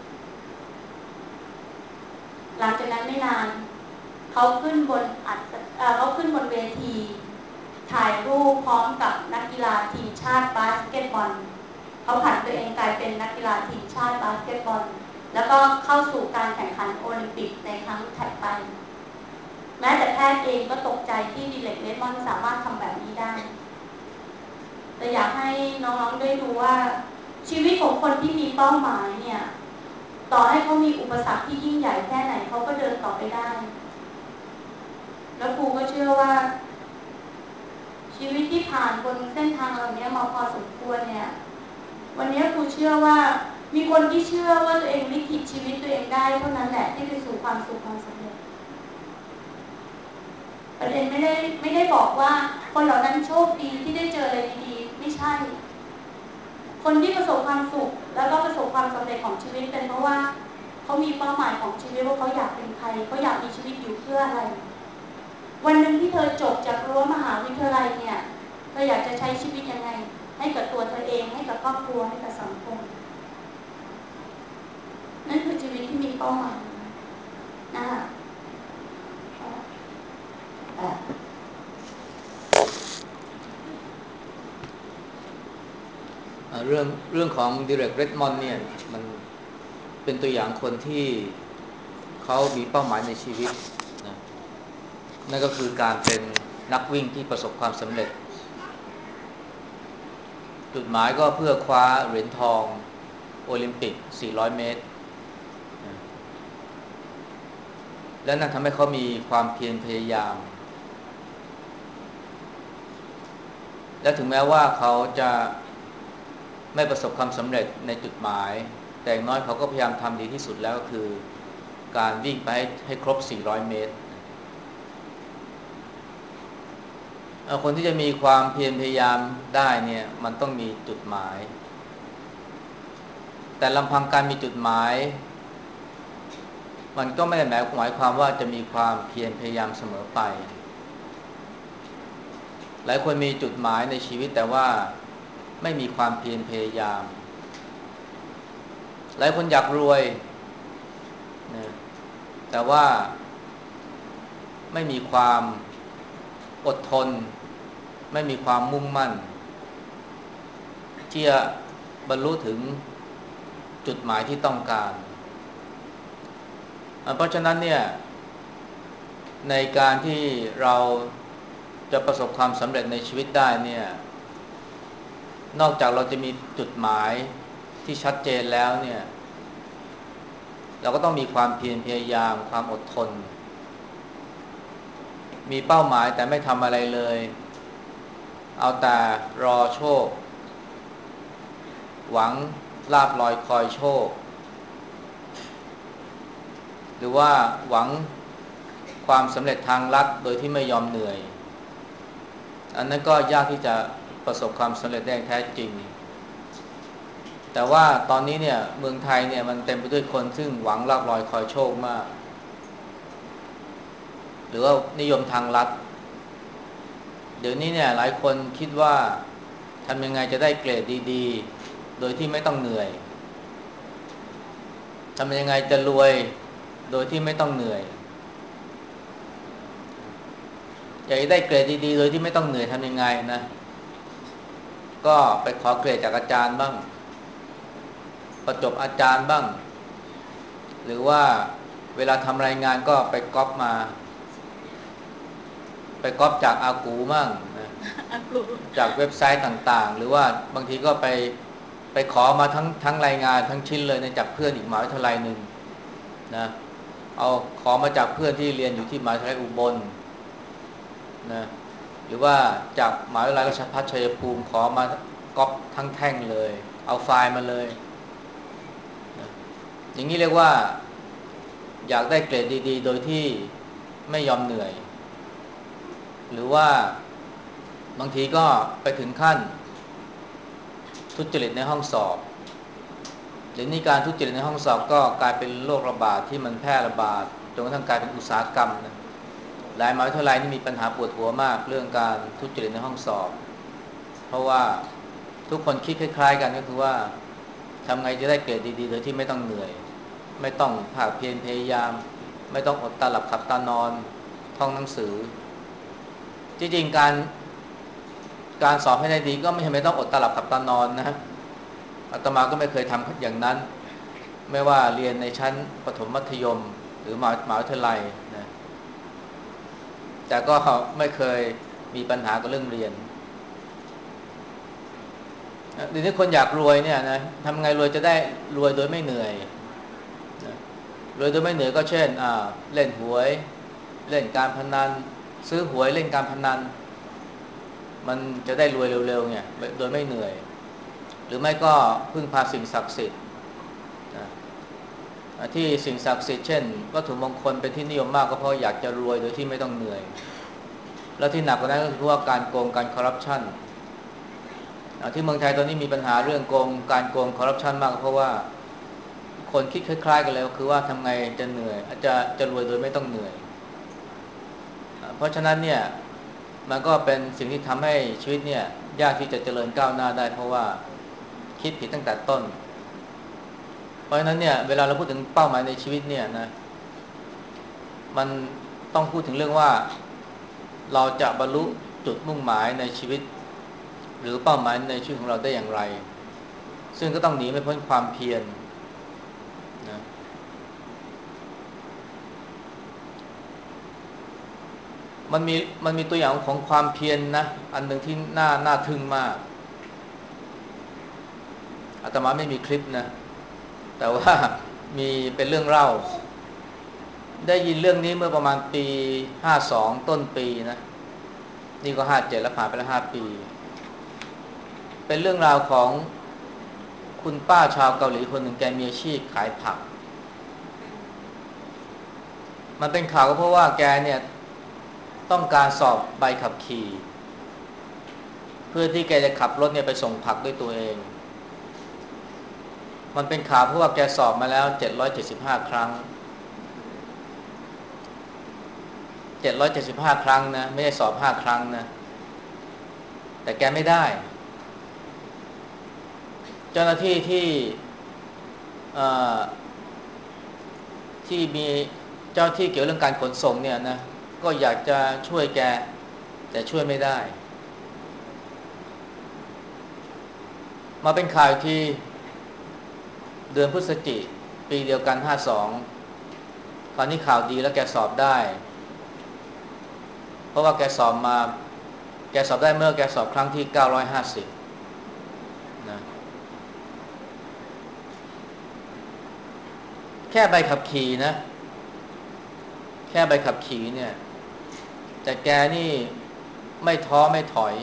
หลังจากนั้นไม่นานเขาขึ้นบนอัดเขาขึ้นบนเวทีถ่ายรูปพร้อมกับนักกีฬาทีมชาติบาสเกตบอลเขาผันตัวเองกลายเป็นนักกีฬาทีมชาติบาสเกตบอลแล้วก็เข้าสู่การแข่งขันโอลิมปิกในครั้งถัดไปแม้แต่แพทย์เองก็ตกใจที่ดิเล็กเลมอนสามารถทำแบบนี้ได้แต่อยากให้น้องๆได้ดูว่าชีวิตของคนที่มีเป้าหมายเนี่ยต่อให้เขามีอุปสรรคที่ยิ่งใหญ่แค่ไหนเขาก็เดินต่อไปได้แล้วครูก็เชื่อว่าชีวิตที่ผ่านบนเส้นทางเหล่านี้มาพอสมควรเนี่ยวันนี้ครูเชื่อว่ามีคนที่เชื่อว่าตัวเองลิขิตชีวิตตัวเองได้เท่านั้นแหละที่ไปสู่ความสุขความสำเร็จประเด็นไม่ได้ไม่ได้บอกว่าคนเหล่านั้นโชคดีที่ได้เจออะไรดีๆไม่ใช่คนที่ประสบความสุขแล้วก็ประสบความสำเร็จของชีวิตเป็นเพราะว่าเขามีเป้าหมายของชีวิตว่าเขาอยากเป็นใครเขาอยากมีชีวิตอยู่เพื่ออะไรวันหนึ่งที่เธอจบจากรั้วมหาวิทยาลัยเนี่ยเธออยากจะใช้ชีวิตยังไงให้กับตัวเธอเองให้กับครอบครัวให้กับสังคมนั่นคือชีวิตที่มีเป้าหมายนะคะเรื่องเรื่องของดิเรก เรดมอนด์เนี่ยมันเป็นตัวอย่างคนที่เขามีเป้าหมายในชีวิตนะนั่นก็คือการเป็นนักวิ่งที่ประสบความสำเร็จจุดหมายก็เพื่อคว้าเหรียญทองโอลิมปิกสี่ร้อยเมตรนะและนั่นทำให้เขามีความเพียรพยายามและถึงแม้ว่าเขาจะไม่ประสบความสำเร็จในจุดหมายแต่อย่างน้อยเขาก็พยายามทำดีที่สุดแล้วก็คือการวิ่งไปให้ครบสี่ร้อยเมตรคนที่จะมีความเพียรพยายามได้เนี่ยมันต้องมีจุดหมายแต่ลำพังการมีจุดหมายมันก็ไม่ได้หมายหมายความว่าจะมีความเพียรพยายามเสมอไปหลายคนมีจุดหมายในชีวิตแต่ว่าไม่มีความเพียรพยายามหลายคนอยากรวยนะแต่ว่าไม่มีความอดทนไม่มีความมุ่งมั่นที่จะบรรลุถึงจุดหมายที่ต้องการเพราะฉะนั้นเนี่ยในการที่เราจะประสบความสำเร็จในชีวิตได้เนี่ยนอกจากเราจะมีจุดหมายที่ชัดเจนแล้วเนี่ยเราก็ต้องมีความเพียรพยายามความอดทนมีเป้าหมายแต่ไม่ทำอะไรเลยเอาแต่รอโชคหวังลาภลอยคอยโชคหรือว่าหวังความสำเร็จทางลัดโดยที่ไม่ยอมเหนื่อยอันนั้นก็ยากที่จะประสบความสำเร็จได้แท้จริงแต่ว่าตอนนี้เนี่ยเมืองไทยเนี่ยมันเต็มไปด้วยคนซึ่งหวังลาภลอยคอยโชคมากหรือว่านิยมทางลัดเดี๋ยวนี้เนี่ยหลายคนคิดว่าทำยังไงจะได้เกรดดีๆโดยที่ไม่ต้องเหนื่อยทำยังไงจะรวยโดยที่ไม่ต้องเหนื่อยอยากจะได้เกรดดีๆโดยที่ไม่ต้องเหนื่อยทำยังไงนะก็ไปขอเกรดจากอาจารย์บ้างประจบอาจารย์บ้างหรือว่าเวลาทำรายงานก็ไปก๊อปมาไปก๊อปจากอากูมั่งนะจากเว็บไซต์ต่างๆหรือว่าบางทีก็ไปไปขอมาทั้งทั้งรายงานทั้งชิ้นเลยนะจากเพื่อนอีกมหาวิทยาลัยหนึ่งนะเอาขอมาจากเพื่อนที่เรียนอยู่ที่มหาวิทยาลัยอุบลนะหรือว่าจากมหาวิทยาลัยราชภัฏชัยภูมิขอมาก๊อปทั้งแท่งเลยเอาไฟล์มาเลยนะอย่างนี้เรียกว่าอยากได้เกรดดีๆโดยที่ไม่ยอมเหนื่อยหรือว่าบางทีก็ไปถึงขั้นทุจริตในห้องสอบเดี๋ยวนี้การทุจริตในห้องสอบก็กลายเป็นโรคระบาดที่มันแพร่ระบาดจนกระทั่งกลายเป็นอุตสาหกรรมนะหลายมหาวิทยาลัยนี่มีปัญหาปวดหัวมากเรื่องการทุจริตในห้องสอบเพราะว่าทุกคนคิดคล้ายๆกันก็คือว่าทำไงจะได้เกรดดีๆโดยที่ไม่ต้องเหนื่อยไม่ต้องภาคเพียรพยายามไม่ต้องอดตาหลับขับตานอนท่องหนังสือจริงๆการการสอบให้ได้ดีก็ไม่จำเป็นต้องอดตาหลับขับตานอนนะอาตมาก็ไม่เคยทำอย่างนั้นไม่ว่าเรียนในชั้นประถมมัธยมหรือมหาวิทยาลัยนะแต่ก็ไม่เคยมีปัญหากับเรื่องเรียนเดี๋ยวนี้คนอยากรวยเนี่ยนะทำไงรวยจะได้รวยโดยไม่เหนื่อยนะรวยโดยไม่เหนื่อยก็เช่นอ่าเล่นหวยเล่นการพนันซื้อหวยเล่นการพนันมันจะได้รวยเร็วๆเนี่ยโดยไม่เหนื่อยหรือไม่ก็พึ่งพาสิ่งศักดิ์สิทธิ์นะที่สิ่งศักดิ์สิทธิ์เช่นวัตถุมงคลเป็นที่นิยมมากก็เพราะอยากจะรวยโดยที่ไม่ต้องเหนื่อยแล้วที่หนักกว่านั้นก็คือว่าการโกงการคอร์รัปชันที่เมืองไทยตอนนี้มีปัญหาเรื่องโกงการโกงคอร์รัปชันมากเพราะว่าคนคิดคล้ายๆกันเลยคือว่าทำไงจะเหนื่อยอาจจะจะรวยโดยไม่ต้องเหนื่อยเพราะฉะนั้นเนี่ยมันก็เป็นสิ่งที่ทำให้ชีวิตเนี่ยยากที่จะเจริญก้าวหน้าได้เพราะว่าคิดผิดตั้งแต่ต้นเพราะฉะนั้นเนี่ยเวลาเราพูดถึงเป้าหมายในชีวิตเนี่ยนะมันต้องพูดถึงเรื่องว่าเราจะบรรลุจุดมุ่งหมายในชีวิตหรือเป้าหมายในชีวิตของเราได้อย่างไรซึ่งก็ต้องหนีไม่พ้นความเพียรนะมันมีมันมีตัวอย่างของความเพียร น, นะอันหนึ่งที่น่าน่าทึ่งมากอาตมาไม่มีคลิปนะแต่ว่ามีเป็นเรื่องเล่าได้ยินเรื่องนี้เมื่อประมาณปีห้าสองต้นปีนะนี่ก็ห้าเจ็ดแล้วผ่านไปแล้วห้าปีเป็นเรื่องราวของคุณป้าชาวเกาหลีคนหนึ่งแกมีอาชีพขายผักมันเป็นข่าวก็เพราะว่าแกเนี่ยต้องการสอบใบขับขี่เพื่อที่แกจะขับรถเนี่ยไปส่งผักด้วยตัวเองมันเป็นข่าวเพราะว่าแกสอบมาแล้วเจ็ดร้อยเจ็ดสิบห้าครั้งเจ็ดร้อยเจ็ดสิบห้าครั้งนะไม่ได้สอบห้าครั้งนะแต่แกไม่ได้เจ้าหน้าที่ที่ที่มีเจ้าที่เกี่ยวเรื่องการขนส่งเนี่ยนะก็อยากจะช่วยแกแต่ช่วยไม่ได้มาเป็นข่าวที่เดือนพฤศจิกายนปีเดียวกันห้าสองตอนนี้ข่าวดีแล้วแกสอบได้เพราะว่าแกสอบมาแกสอบได้เมื่อแกสอบครั้งที่เก้าร้อยห้าสิบนะแค่ใบขับขี่นะแค่ใบขับขี่เนี่ยแต่แกนี่ไม่ท้อไม่ถอย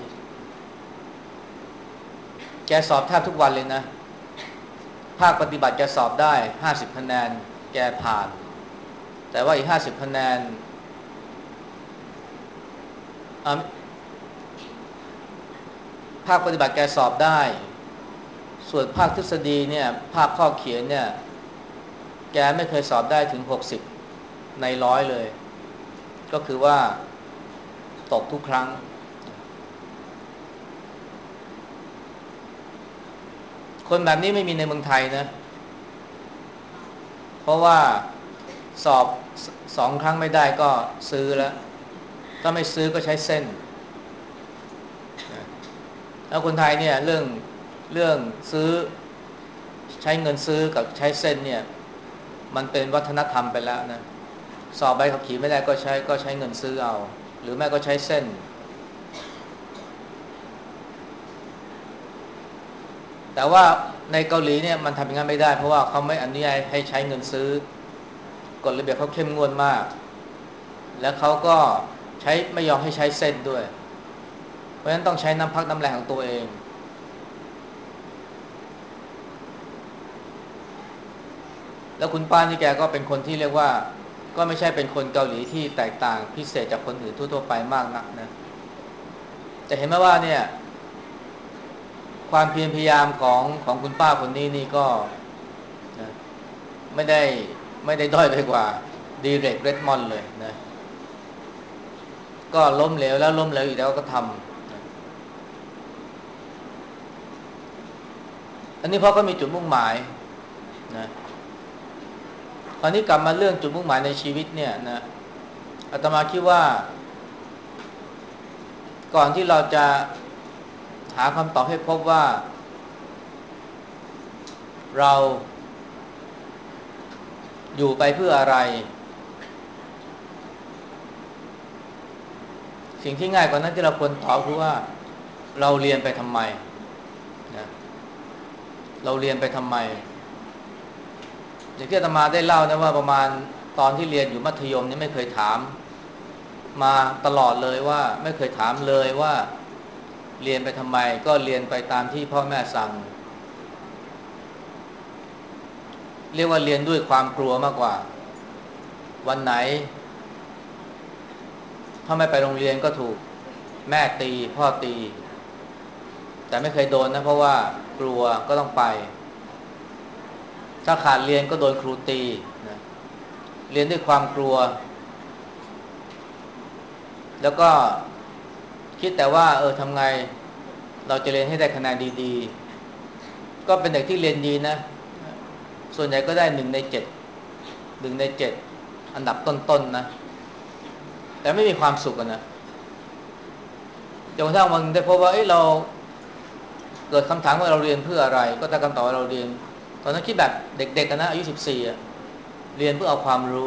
แกสอบแทบทุกวันเลยนะภาคปฏิบัติแกสอบได้ห้าสิบคะแนนแกผ่านแต่ว่าอีกห้าสิบคะแนนภาคปฏิบัติแกสอบได้ส่วนภาคทฤษฎีเนี่ยภาคข้อเขียนเนี่ยแกไม่เคยสอบได้ถึงหกสิบในร้อยเลยก็คือว่าตกทุกครั้งคนแบบนี้ไม่มีในเมืองไทยนะเพราะว่าสอบสองครั้งไม่ได้ก็ซื้อแล้วถ้าไม่ซื้อก็ใช้เส้นแล้วคนไทยเนี่ยเรื่องเรื่องซื้อใช้เงินซื้อกับใช้เส้นเนี่ยมันเป็นวัฒนธรรมไปแล้วนะสอบใบขับขี่ไม่ได้ก็ใช้ก็ใช้เงินซื้อเอาหรือแม่ก็ใช้เส้นแต่ว่าในเกาหลีเนี่ยมันทำอย่างนั้นไม่ได้เพราะว่าเขาไม่อนุญาตให้ใช้เงินซื้อกฎระเบียบเขาเข้มงวดมากแล้วเขาก็ใช้ไม่ยอมให้ใช้เส้นด้วยเพราะฉะนั้นต้องใช้น้ำพักน้ำแรงของตัวเองแล้วคุณป้านี่แกก็เป็นคนที่เรียกว่าก็ไม่ใช่เป็นคนเกาหลีที่แตกต่างพิเศษจากคนอื่นทั่วๆไปมากนักนะจะเห็นไหมว่าเนี่ยความเพียรพยายามของของคุณป้าคนนี้นี่ก็นะไม่ได้ไม่ได้ด้อยไปกว่าดีเรกเรดมอนด์เลยนะก็ล้มเหลวแล้วล้มเหลวอีกแล้วก็ทำนะอันนี้เพราะเขามีจุดมุ่งหมายนะคราวนี้กลับมาเรื่องจุดมุ่งหมายในชีวิตเนี่ยนะอาตมาคิดว่าก่อนที่เราจะหาคำตอบให้พบว่าเราอยู่ไปเพื่ออะไรสิ่งที่ง่ายกว่านั้นที่เราควรตอบคือว่าเราเรียนไปทำไมนะเราเรียนไปทำไมอย่างที่อาตมาได้เล่านะว่าประมาณตอนที่เรียนอยู่มัธยมนี่ไม่เคยถามมาตลอดเลยว่าไม่เคยถามเลยว่าเรียนไปทำไมก็เรียนไปตามที่พ่อแม่สั่งเรียกว่าเรียนด้วยความกลัวมากกว่าวันไหนถ้าไม่ไปโรงเรียนก็ถูกแม่ตีพ่อตีแต่ไม่เคยโดนนะเพราะว่ากลัวก็ต้องไปถ้าขาดเรียนก็โดนครูตีนะเรียนด้วยความกลัวแล้วก็คิดแต่ว่าเออทำไงเราจะเรียนให้ได้คะแนนดีๆก็เป็นเด็กที่เรียนดีนะส่วนใหญ่ก็ได้หนึ่งในเจ็ดหนึ่งในเจ็ดอันดับต้นๆ น, นะแต่ไม่มีความสุขนะจนกระทั่งวันได้พบว่าเอ้ยเราเกิดคำถามว่าเราเรียนเพื่ออะไรก็ได้คำตอบว่าเราเรียนตอนนั้นคิดแบบเด็กๆกันนะอายุสิบสี่อ่ะเรียนเพื่อเอาความรู้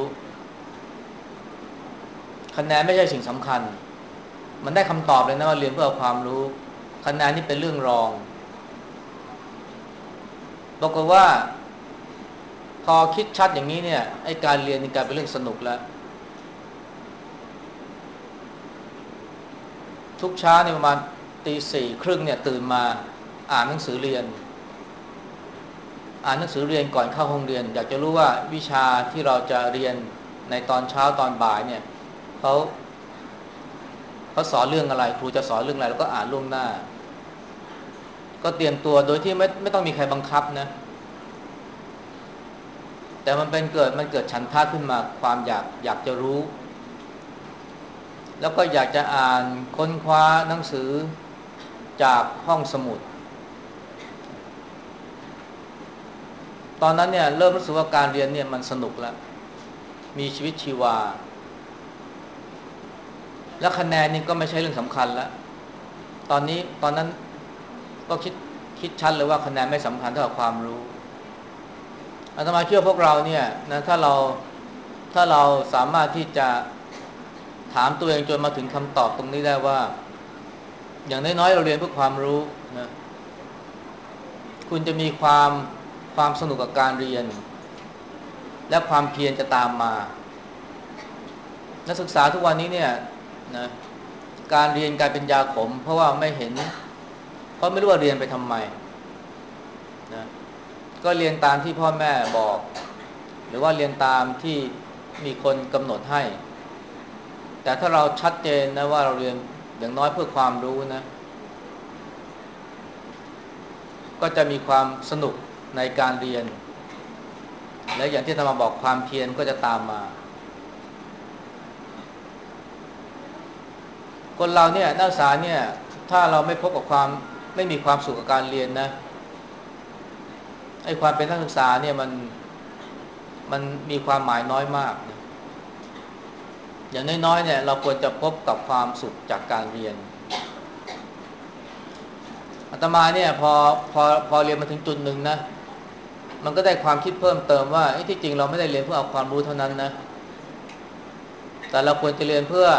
คะแนนไม่ใช่สิ่งสำคัญมันได้คำตอบเลยนะว่าเรียนเพื่อเอาความรู้คะแนนนี่เป็นเรื่องรองบอกว่าพอคิดชัดอย่างนี้เนี่ยไอ้การเรียนนี่กลายเป็นเรื่องสนุกแล้วทุกเช้าเนี่ยประมาณตีสี่ครึ่งเนี่ยตื่นมาอ่านหนังสือเรียนอ่านหนังสือเรียนก่อนเข้าห้องเรียนอยากจะรู้ว่าวิชาที่เราจะเรียนในตอนเช้าตอนบ่ายเนี่ยเขาเขาสอนเรื่องอะไรครูจะสอนเรื่องอะไรแล้วก็อ่านล่วงหน้าก็เตรียมตัวโดยที่ไม่ไม่ต้องมีใครบังคับนะแต่มันเป็นเกิดมันเกิดฉันทะขึ้นมาความอยากอยากจะรู้แล้วก็อยากจะอ่านค้นคว้าหนังสือจากห้องสมุดตอนนั้นเนี่ยเริ่มรู้สึกว่าการเรียนเนี่ยมันสนุกแล้วมีชีวิตชีวาและคะแนนนี่ก็ไม่ใช่เรื่องสำคัญแล้วตอนนี้ตอนนั้นก็คิดคิดชัดเลยว่าคะแนนไม่สำคัญเท่ากับความรู้อาตมาเชื่อพวกเราเนี่ยนะถ้าเราถ้าเราสามารถที่จะถามตัวเองจนมาถึงคำตอบตรงนี้ได้ว่าอย่างน้อยๆเราเรียนเพื่อความรู้นะคุณจะมีความความสนุกกับการเรียนและความเพียรจะตามมานักศึกษาทุกวันนี้เนี่ยนะการเรียนกลายเป็นยาขมเพราะว่าไม่เห็นเพราะไม่รู้ว่าเรียนไปทำไมนะก็เรียนตามที่พ่อแม่บอกหรือว่าเรียนตามที่มีคนกำหนดให้แต่ถ้าเราชัดเจนนะว่าเราเรียนอย่างน้อยเพื่อความรู้นะก็จะมีความสนุกในการเรียนและอย่างที่อาตมาบอกความเพียรก็จะตามมาคนเราเนี่ยนักศึกษาเนี่ยถ้าเราไม่พบกับความไม่มีความสุขกับการเรียนนะไอ้ความเป็นนักศึกษาเนี่ยมันมันมีความหมายน้อยมากนะอย่างน้อยๆเนี่ยเราควรจะพบกับความสุขจากการเรียนอาตมาเนี่ยพอพอพอเรียนมาถึงจุดหนึ่งนะมันก็ได้ความคิดเพิ่มเติมว่าที่จริงเราไม่ได้เรียนเพื่อเอาความรู้เท่านั้นนะแต่เราควรจะเรียนเพื่อ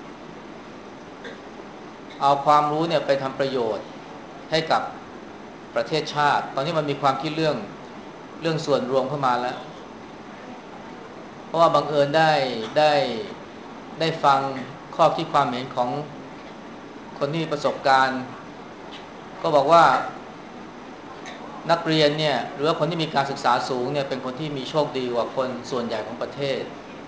เอาความรู้เนี่ยไปทำประโยชน์ให้กับประเทศชาติตอนนี้มันมีความคิดเรื่องเรื่องส่วนรวมเข้ามาแล้วเพราะว่าบังเอิญได้ได้ได้ฟังข้อคิดความเห็นของคนที่มีประสบการณ์ก็บอกว่านักเรียนเนี่ยหรือว่าคนที่มีการศึกษาสูงเนี่ยเป็นคนที่มีโชคดีกว่าคนส่วนใหญ่ของประเทศ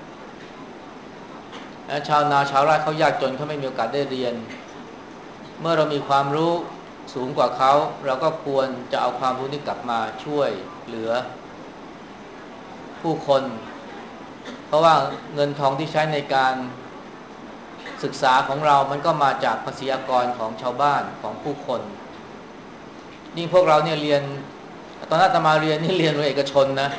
ชาวนาชาวไร่เขายากจนเขาไม่มีโอกาสได้เรียนเมื่อเรามีความรู้สูงกว่าเขาเราก็ควรจะเอาความรู้นี้กลับมาช่วยเหลือผู้คนเพราะว่าเงินทองที่ใช้ในการศึกษาของเรามันก็มาจากภาษีอากรของชาวบ้านของผู้คนยิ่งพวกเราเนี่ยเรียนตอนนั้นอาตมาเรียนนี่เรียนโรงเรียนเอกชนนะ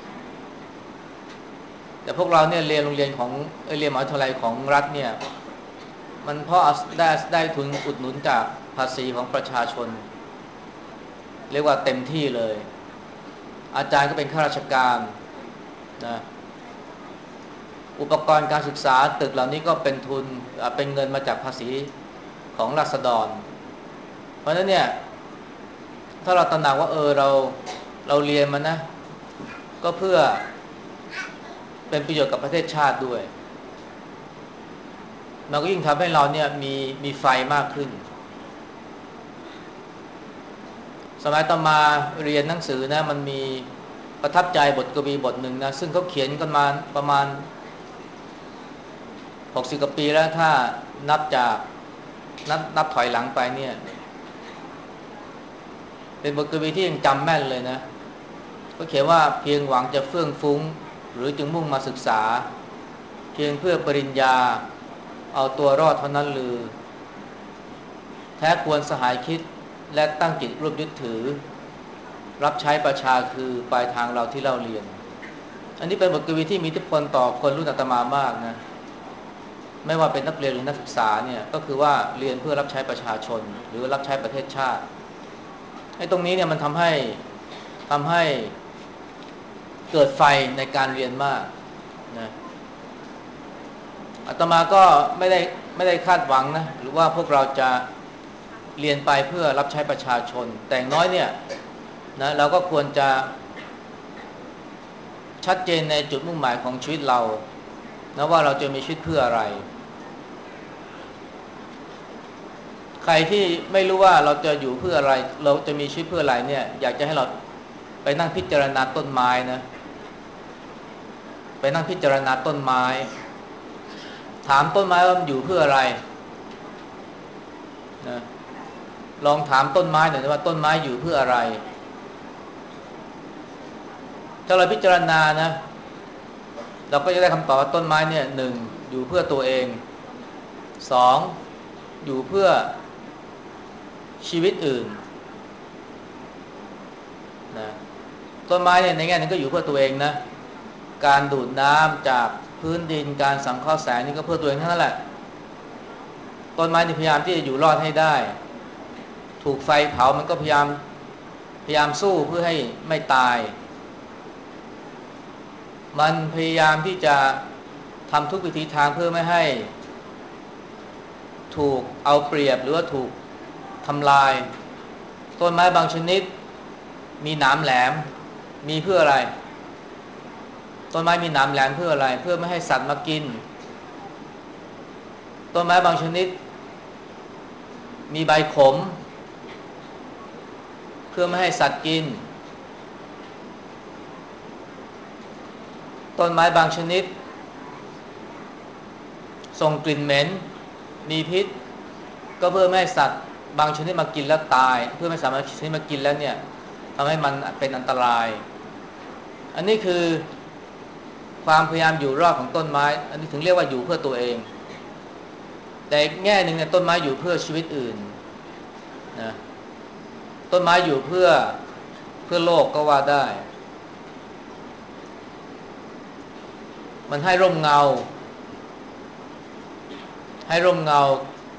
แต่พวกเราเนี่ยเรียนโรงเรียนของเอเรียนมหาวิทยาลัยของรัฐเนี่ยมันเพราะได้ได้ทุนอุดหนุนจากภาษีของประชาชนเรียกว่าเต็มที่เลยอาจารย์ก็เป็นข้าราชการนะอุปกรณ์การศึกษาตึกเหล่านี้ก็เป็นทุนเป็นเงินมาจากภาษีของราษฎรเพราะฉะนั้นเนี่ยถ้าเราตระหนักว่าเออเราเราเรียนมานะก็เพื่อเป็นประโยชน์กับประเทศชาติด้วยมันก็ยิ่งทำให้เราเนี่ยมีมีไฟมากขึ้นสมัยต่อมาเรียนหนังสือนะมันมีประทับใจบทกวีบทหนึ่งนะซึ่งเขาเขียนกันมาประมาณหกสิบกว่าปีแล้วถ้านับจากนับนับถอยหลังไปเนี่ยเป็นบทกวีที่ยังจำแม่นเลยนะเขาเขียนว่าเพียงหวังจะเฟื่องฟุ้งหรือจึงมุ่งมาศึกษาเพียงเพื่อปริญญาเอาตัวรอดเท่านั้นลือแท้ควรสหายคิดและตั้งจิตร่วมยึดถือรับใช้ประชาคือปลายทางเราที่เราเรียนอันนี้เป็นบทกวีที่มีอิทธิพลต่อคนรุ่นอาตมามากนะไม่ว่าเป็นนักเรียนหรือนักศึกษาเนี่ยก็คือว่าเรียนเพื่อรับใช้ประชาชนหรือรับใช้ประเทศชาติไอ้ตรงนี้เนี่ยมันทำให้ทำให้เกิดไฟในการเรียนมากนะอาตมาก็ไม่ได้ไม่ได้คาดหวังนะหรือว่าพวกเราจะเรียนไปเพื่อรับใช้ประชาชนแต่อย่างน้อยเนี่ยนะเราก็ควรจะชัดเจนในจุดมุ่งหมายของชีวิตเรานะว่าเราจะมีชีวิตเพื่ออะไรใครที่ไม่รู้ว่าเราจะอยู่เพื่ออะไรเราจะมีชีวิตเพื่ออะไรเนี่ยอยากจะให้เราไปนั่งพิจารณาต้นไม้นะไปนั่งพิจารณาต้นไม้ถามต้นไม้ว่ามันอยู่เพื่ออะไรนะลองถามต้นไม้หน่อยว่าต้นไม้อยู่เพื่ออะไรถ้าเราพิจารณานะเราก็จะได้คำตอบว่าต้นไม้เนี่ยหนึ่งอยู่เพื่อตัวเองสองอยู่เพื่อชีวิตอื่นนะต้นไม้เนี่ยในแง่นึงก็อยู่เพื่อตัวเองนะการดูดน้ำจากพื้นดินการสังเคราะห์แสงนี่ก็เพื่อตัวเองทั้งนั้นแหละต้นไม้นี่พยายามที่จะอยู่รอดให้ได้ถูกไฟเผามันก็พยายามพยายามสู้เพื่อให้ไม่ตายมันพยายามที่จะทำทุกวิธีทางเพื่อไม่ให้ถูกเอาเปรียบหรือว่าถูกทำลายต้นไม้บางชนิดมีหนามแหลมมีเพื่ออะไรต้นไม้มีหนามแหลมเพื่ออะไรเพื่อไม่ให้สัตว์มากินต้นไม้บางชนิดมีใบขมเพื่อไม่ให้สัตว์กินต้นไม้บางชนิดส่งกลิ่นเหม็นมีพิษก็เพื่อไม่ให้สัตว์บางชนิดมากินแล้วตายเพื่อไม่สามารถชนิดมากินแล้วเนี่ยทำให้มันเป็นอันตรายอันนี้คือความพยายามอยู่รอดของต้นไม้อันนี้ถึงเรียกว่าอยู่เพื่อตัวเองแต่แง่หนึ่งเนี่ยต้นไม้อยู่เพื่อชีวิตอื่นนะต้นไม้อยู่เพื่อเพื่อโลกก็ว่าได้มันให้ร่มเงาให้ร่มเงา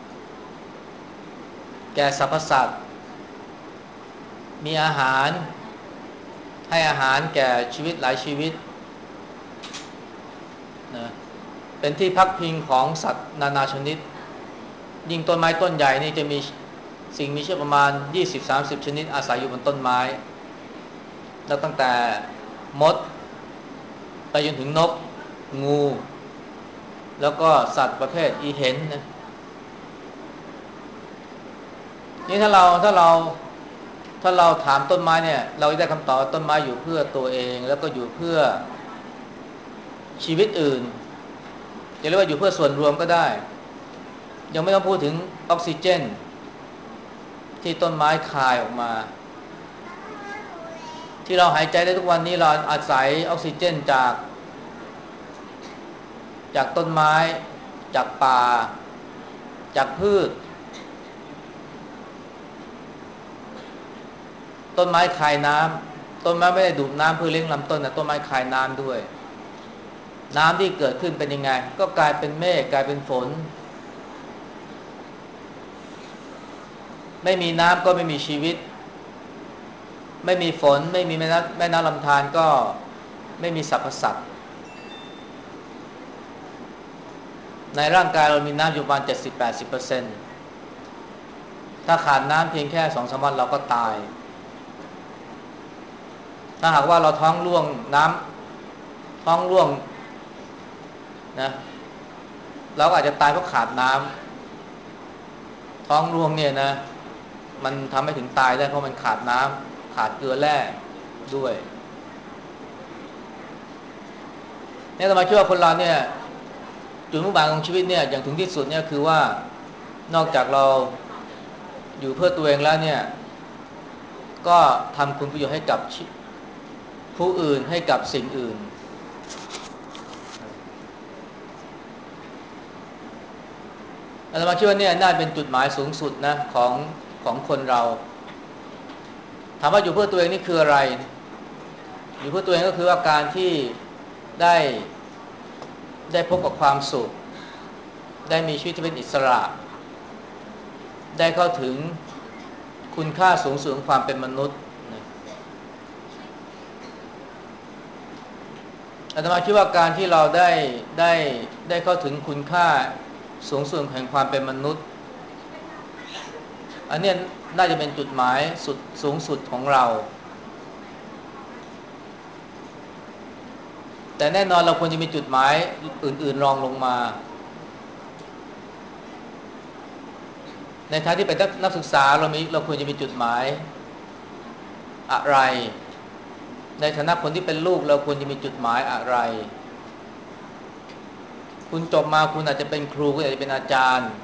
แก่สรรพสัตว์มีอาหารให้อาหารแก่ชีวิตหลายชีวิตนะเป็นที่พักพิงของสัตว์นานาชนิดยิ่งต้นไม้ต้นใหญ่นี่จะมีสิ่งมีชีวิตประมาณ ยี่สิบถึงสามสิบ ชนิดอาศัยอยู่บนต้นไม้แล้วตั้งแต่มดไปจนถึงนกงูแล้วก็สัตว์ประเภทอีเห็นนะนี่ถ้าเราถ้าเราถ้าเราถามต้นไม้เนี่ยเราได้คำตอบต้นไม้อยู่เพื่อตัวเองแล้วก็อยู่เพื่อชีวิตอื่นจะเรียกว่าอยู่เพื่อส่วนรวมก็ได้ยังไม่ต้องพูดถึงออกซิเจนที่ต้นไม้คายออกมาที่เราหายใจได้ทุกวันนี้เราอาศัยออกซิเจนจากจากต้นไม้จากป่าจากพืชต้นไม้คายน้ำต้นไม้ไม่ได้ดูดน้ำเพื่อเลี้ยงลำต้นแต่ต้นไม้คายน้ำด้วยน้ำที่เกิดขึ้นเป็นยังไงก็กลายเป็นเมฆกลายเป็นฝนไม่มีน้ำก็ไม่มีชีวิตไม่มีฝนไม่มีแม่น้ำแม่น้ำลำธารก็ไม่มีสรรพสัตว์ในร่างกายเรามีน้ำอยู่ประมาณ เจ็ดสิบถึงแปดสิบเปอร์เซ็นต์ ถ้าขาดน้ำเพียงแค่ สองถึงสาม วันเราก็ตายถ้าหากว่าเราท้องร่วงน้ำท้องร่วงนะเราก็อาจจะตายเพราะขาดน้ำท้องร่วงเนี่ยนะมันทำให้ถึงตายได้เพราะมันขาดน้ำขาดเกลือแร่ด้วยเนี่ยเรามาคิดว่าคนเราเนี่ยจุดมุ่งหมายของชีวิตเนี่ยอย่างถึงที่สุดเนี่ยคือว่านอกจากเราอยู่เพื่อตัวเองแล้วเนี่ยก็ทำคุณประโยชน์ให้กับผู้อื่นให้กับสิ่งอื่นเรามาคิดว่าเนี่ยน่าเป็นจุดหมายสูงสุดนะของของคนเราถามว่าอยู่เพื่อตัวเองนี่คืออะไรอยู่เพื่อตัวเองก็คือว่าการที่ได้ได้พบกับความสุขได้มีชีวิตที่เป็นอิสระได้เข้าถึงคุณค่าสูงสุดของความเป็นมนุษย์นะอาตมาคิดว่าการที่เราได้ได้ได้เข้าถึงคุณค่าสูงสุดแห่งความเป็นมนุษย์อันนี้น่าจะเป็นจุดหมายสุดสูงสุดของเราแต่แน่นอนเราควรจะมีจุดหมายอื่นๆรองลงมาในทางที่เป็นนักศึกษาเรามีเราควรจะมีจุดหมายอะไรในฐานะคนที่เป็นลูกเราควรจะมีจุดหมายอะไรคุณจบมาคุณอาจจะเป็นครูคุณอาจจะเป็นอาจารย์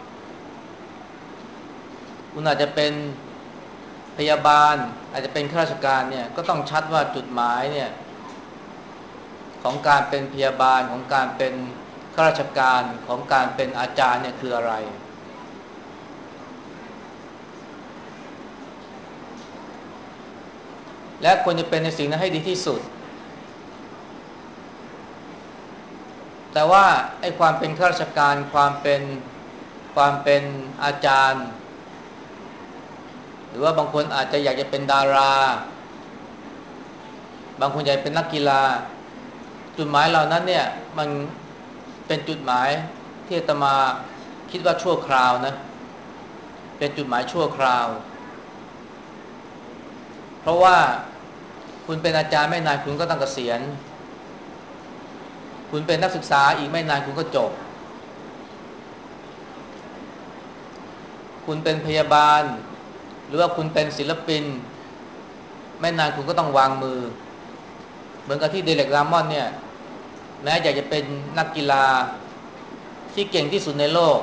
คุณอาจจะเป็นพยาบาลอาจจะเป็นข้าราชการเนี่ยก็ต้องชัดว่าจุดหมายเนี่ยของการเป็นพยาบาลของการเป็นข้าราชการของการเป็นอาจารย์เนี่ยคืออะไรและควรจะเป็นในสิ่งนั้นให้ดีที่สุดแต่ว่าไอ้ความเป็นข้าราชการความเป็นความเป็นอาจารย์หรือว่าบางคนอาจจะอยากจะเป็นดาราบางคนอยากเป็นนักกีฬาจุดหมายเหล่านั้นเนี่ยมันเป็นจุดหมายที่อาตมาคิดว่าชั่วคราวนะเป็นจุดหมายชั่วคราวเพราะว่าคุณเป็นอาจารย์ไม่นานคุณก็ต้องเกษียณคุณเป็นนักศึกษาอีกไม่นานคุณก็จบคุณเป็นพยาบาลหรือว่าคุณเป็นศิลปินไม่นานคุณก็ต้องวางมือเหมือนกับที่เดเร็ก รามอนเนี่ยแม้อยากจะเป็นนักกีฬาที่เก่งที่สุดในโลก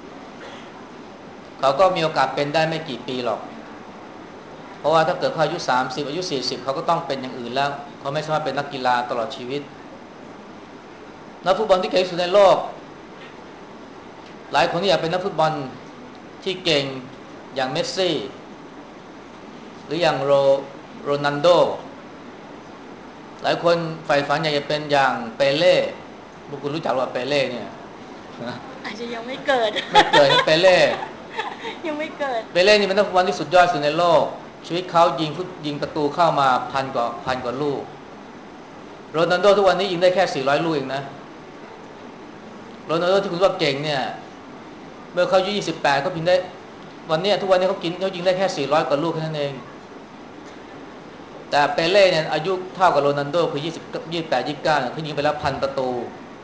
เขาก็มีโอกาสเป็นได้ไม่กี่ปีหรอกเพราะว่าถ้าเกิดเขาอายุสามสิบอายุสี่สิบเขาก็ต้องเป็นอย่างอื่นแล้วเขาไม่สามารถเป็นนักกีฬาตลอดชีวิตนักฟุตบอลที่เก่งที่สุดในโลกหลายคนที่อยากเป็นนักฟุตบอลที่เก่งอย่างเมสซี่หรืออย่างโรโรนัลโดหลายคนใฝ่ฝันอยากจะเป็นอย่างเปเล่บุคคลรู้จักว่าเปเล่เนี่ยอาจจะยังไม่เกิดไม่เกิดเปเล่ยังไม่เกิดเปเล่นี่เป็นนักฟุตบอลที่สุดยอดสุดในโลกชีวิตเขายิงฟุตยิงประตูเข้ามาพันกว่าพันกว่าลูกโรนัลโดทุกวันนี้ยิงได้แค่สี่ร้อยลูกเองนะโรนัลโดที่คุณว่าเก่งเนี่ยเมื่อเขาอายุยี่สิบแปดเขาพิงได้วันนี้ทุกวันนี้เขากินเขายิงได้แค่สี่ร้อยกว่าลูกแค่นั้นเองแต่เปเล่เนี่ยอายุเท่ากับโรนัลโดคือยี่สิบ ยี่สิบแปด ยี่สิบเก้าเนี่ยเขายิงไปแล้วพันประตู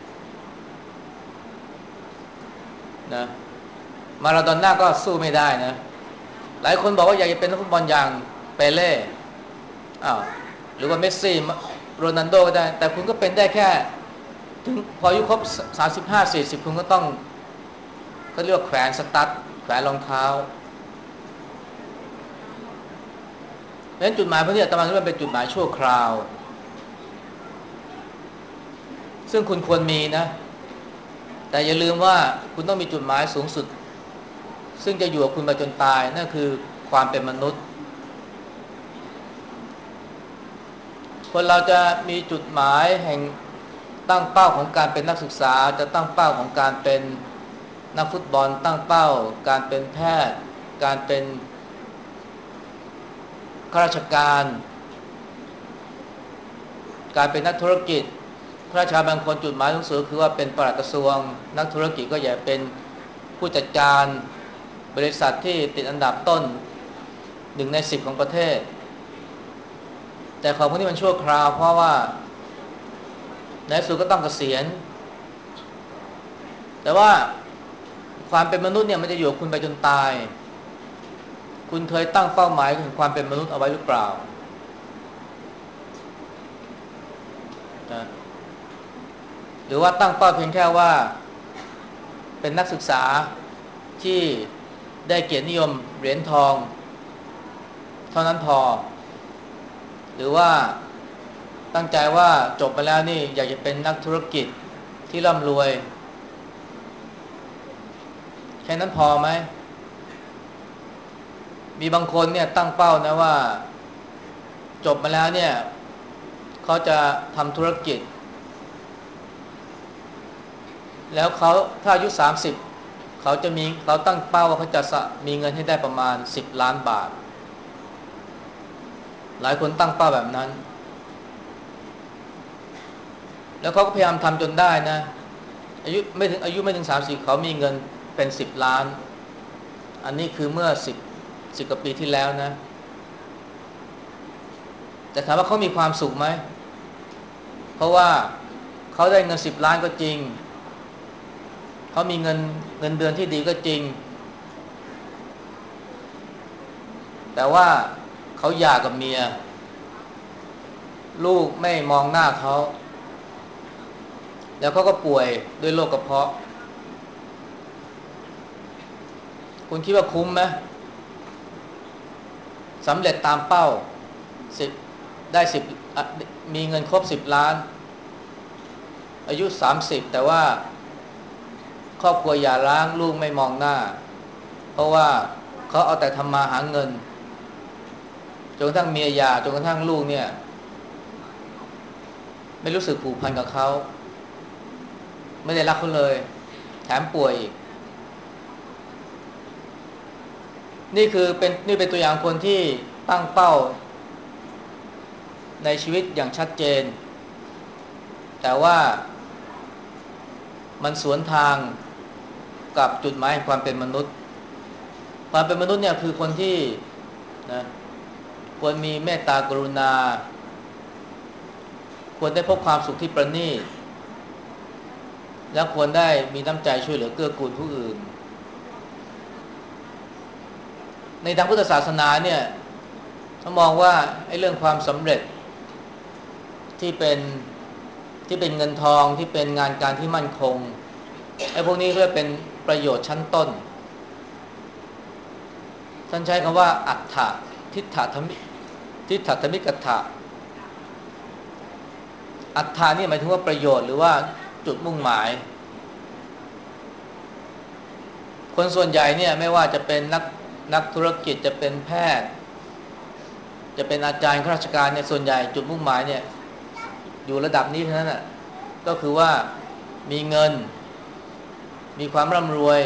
นะมาราโดน่าก็สู้ไม่ได้นะหลายคนบอกว่าอยากจะเป็นนักฟุตบอลอย่างเปเล่อ้าวหรือว่าเมสซี่โรนัลโดก็ได้แต่คุณก็เป็นได้แค่ถึงพออายุครบสามสิบห้า สี่สิบคุณก็ต้องเขาเรียกว่าแขวนสตั๊ดแขวนรองเท้าเพราะฉะนั้นจุดหมายพวกนี้อาตมาคิดว่าเป็นจุดหมายชั่วคราวซึ่งคุณควรมีนะแต่อย่าลืมว่าคุณต้องมีจุดหมายสูงสุดซึ่งจะอยู่กับคุณไปจนตายนั่นคือความเป็นมนุษย์คนเราจะมีจุดหมายแห่งตั้งเป้าของการเป็นนักศึกษาจะตั้งเป้าของการเป็นนักฟุตบอลตั้งเป้าการเป็นแพทย์การเป็นข้าราชการการเป็นนักธุรกิจข้าราชการบางคนจุดหมายสูงสุดคือว่าเป็นปลัดกระทรวงนักธุรกิจก็อยากเป็นผู้จัดการบริษัทที่ติดอันดับต้นหนึ่งในสิบของประเทศแต่ของพวกนี้มันชั่วคราวเพราะว่าในสุดก็ต้องเกษียณแต่ว่าความเป็นมนุษย์เนี่ยมันจะอยู่กับคุณไปจนตายคุณเคยตั้งเป้าหมายถึงความเป็นมนุษย์เอาไว้หรือเปล่านะหรือว่าตั้งเป้าเพียงแค่ว่าเป็นนักศึกษาที่ได้เกียรตินิยมเหรียญทองเท่านั้นพอหรือว่าตั้งใจว่าจบไปแล้วนี่อยากจะเป็นนักธุรกิจที่ร่ำรวยแค่นั้นพอไหมมีบางคนเนี่ยตั้งเป้านะว่าจบมาแล้วเนี่ยเขาจะทำธุรกิจแล้วเขาถ้าอายุสามสิบเขาจะมีเขาตั้งเป้าว่าเขาจะมีเงินให้ได้ประมาณสิบล้านบาทหลายคนตั้งเป้าแบบนั้นแล้วเขาก็พยายามทำจนได้นะอายุไม่ถึงอายุไม่ถึงสามสิบเขามีเงินเป็นสิบล้านอันนี้คือเมื่อสิบสิบกว่าปีที่แล้วนะแต่ถามว่าเขามีความสุขไหมเพราะว่าเขาได้เงินสิบล้านก็จริงเขามีเงินเงินเดือนที่ดีก็จริงแต่ว่าเขาหย่ากับเมียลูกไม่มองหน้าเขาแล้วเขาก็ป่วยด้วยโรคกระเพาะคุณคิดว่าคุ้มไหมสำเร็จตามเป้าสิบได้สิบมีเงินครบสิบล้านอายุสามสิบแต่ว่าครอบครัวหย่าร้างลูกไม่มองหน้าเพราะว่าเขาเอาแต่ทำมาหาเงินจนกระทั่งเมียหย่าจนกระทั่งลูกเนี่ยไม่รู้สึกผูกพันกับเขาไม่ได้รักเขาเลยแถมป่วยอีกนี่คือเป็นนี่เป็นตัวอย่างคนที่ตั้งเป้าในชีวิตอย่างชัดเจนแต่ว่ามันสวนทางกับจุดหมายแห่งความเป็นมนุษย์ความเป็นมนุษย์เนี่ยคือคนที่นะควรมีเมตตากรุณาควรได้พบความสุขที่ประณีตและควรได้มีน้ำใจช่วยเหลือเกื้อกูลผู้อื่นในทางพุทธศาสนาเนี่ยเขามองว่าไอ้เรื่องความสำเร็จที่เป็นที่เป็นเงินทองที่เป็นงานการที่มั่นคงไอ้พวกนี้เรียกเป็นประโยชน์ชั้นต้นท่านใช้คำว่าอัตถะทิฏฐธรรมิทิฏฐธรรมิกัตถะอัตถะนี่หมายถึงว่าประโยชน์หรือว่าจุดมุ่งหมายคนส่วนใหญ่เนี่ยไม่ว่าจะเป็นนักนักธุรกิจจะเป็นแพทย์จะเป็นอาจารย์ข้าราชการเนี่ยส่วนใหญ่จุดมุ่งหมายเนี่ยอยู่ระดับนี้เท่านั้นแหละก็คือว่ามีเงินมีความร่ำรวย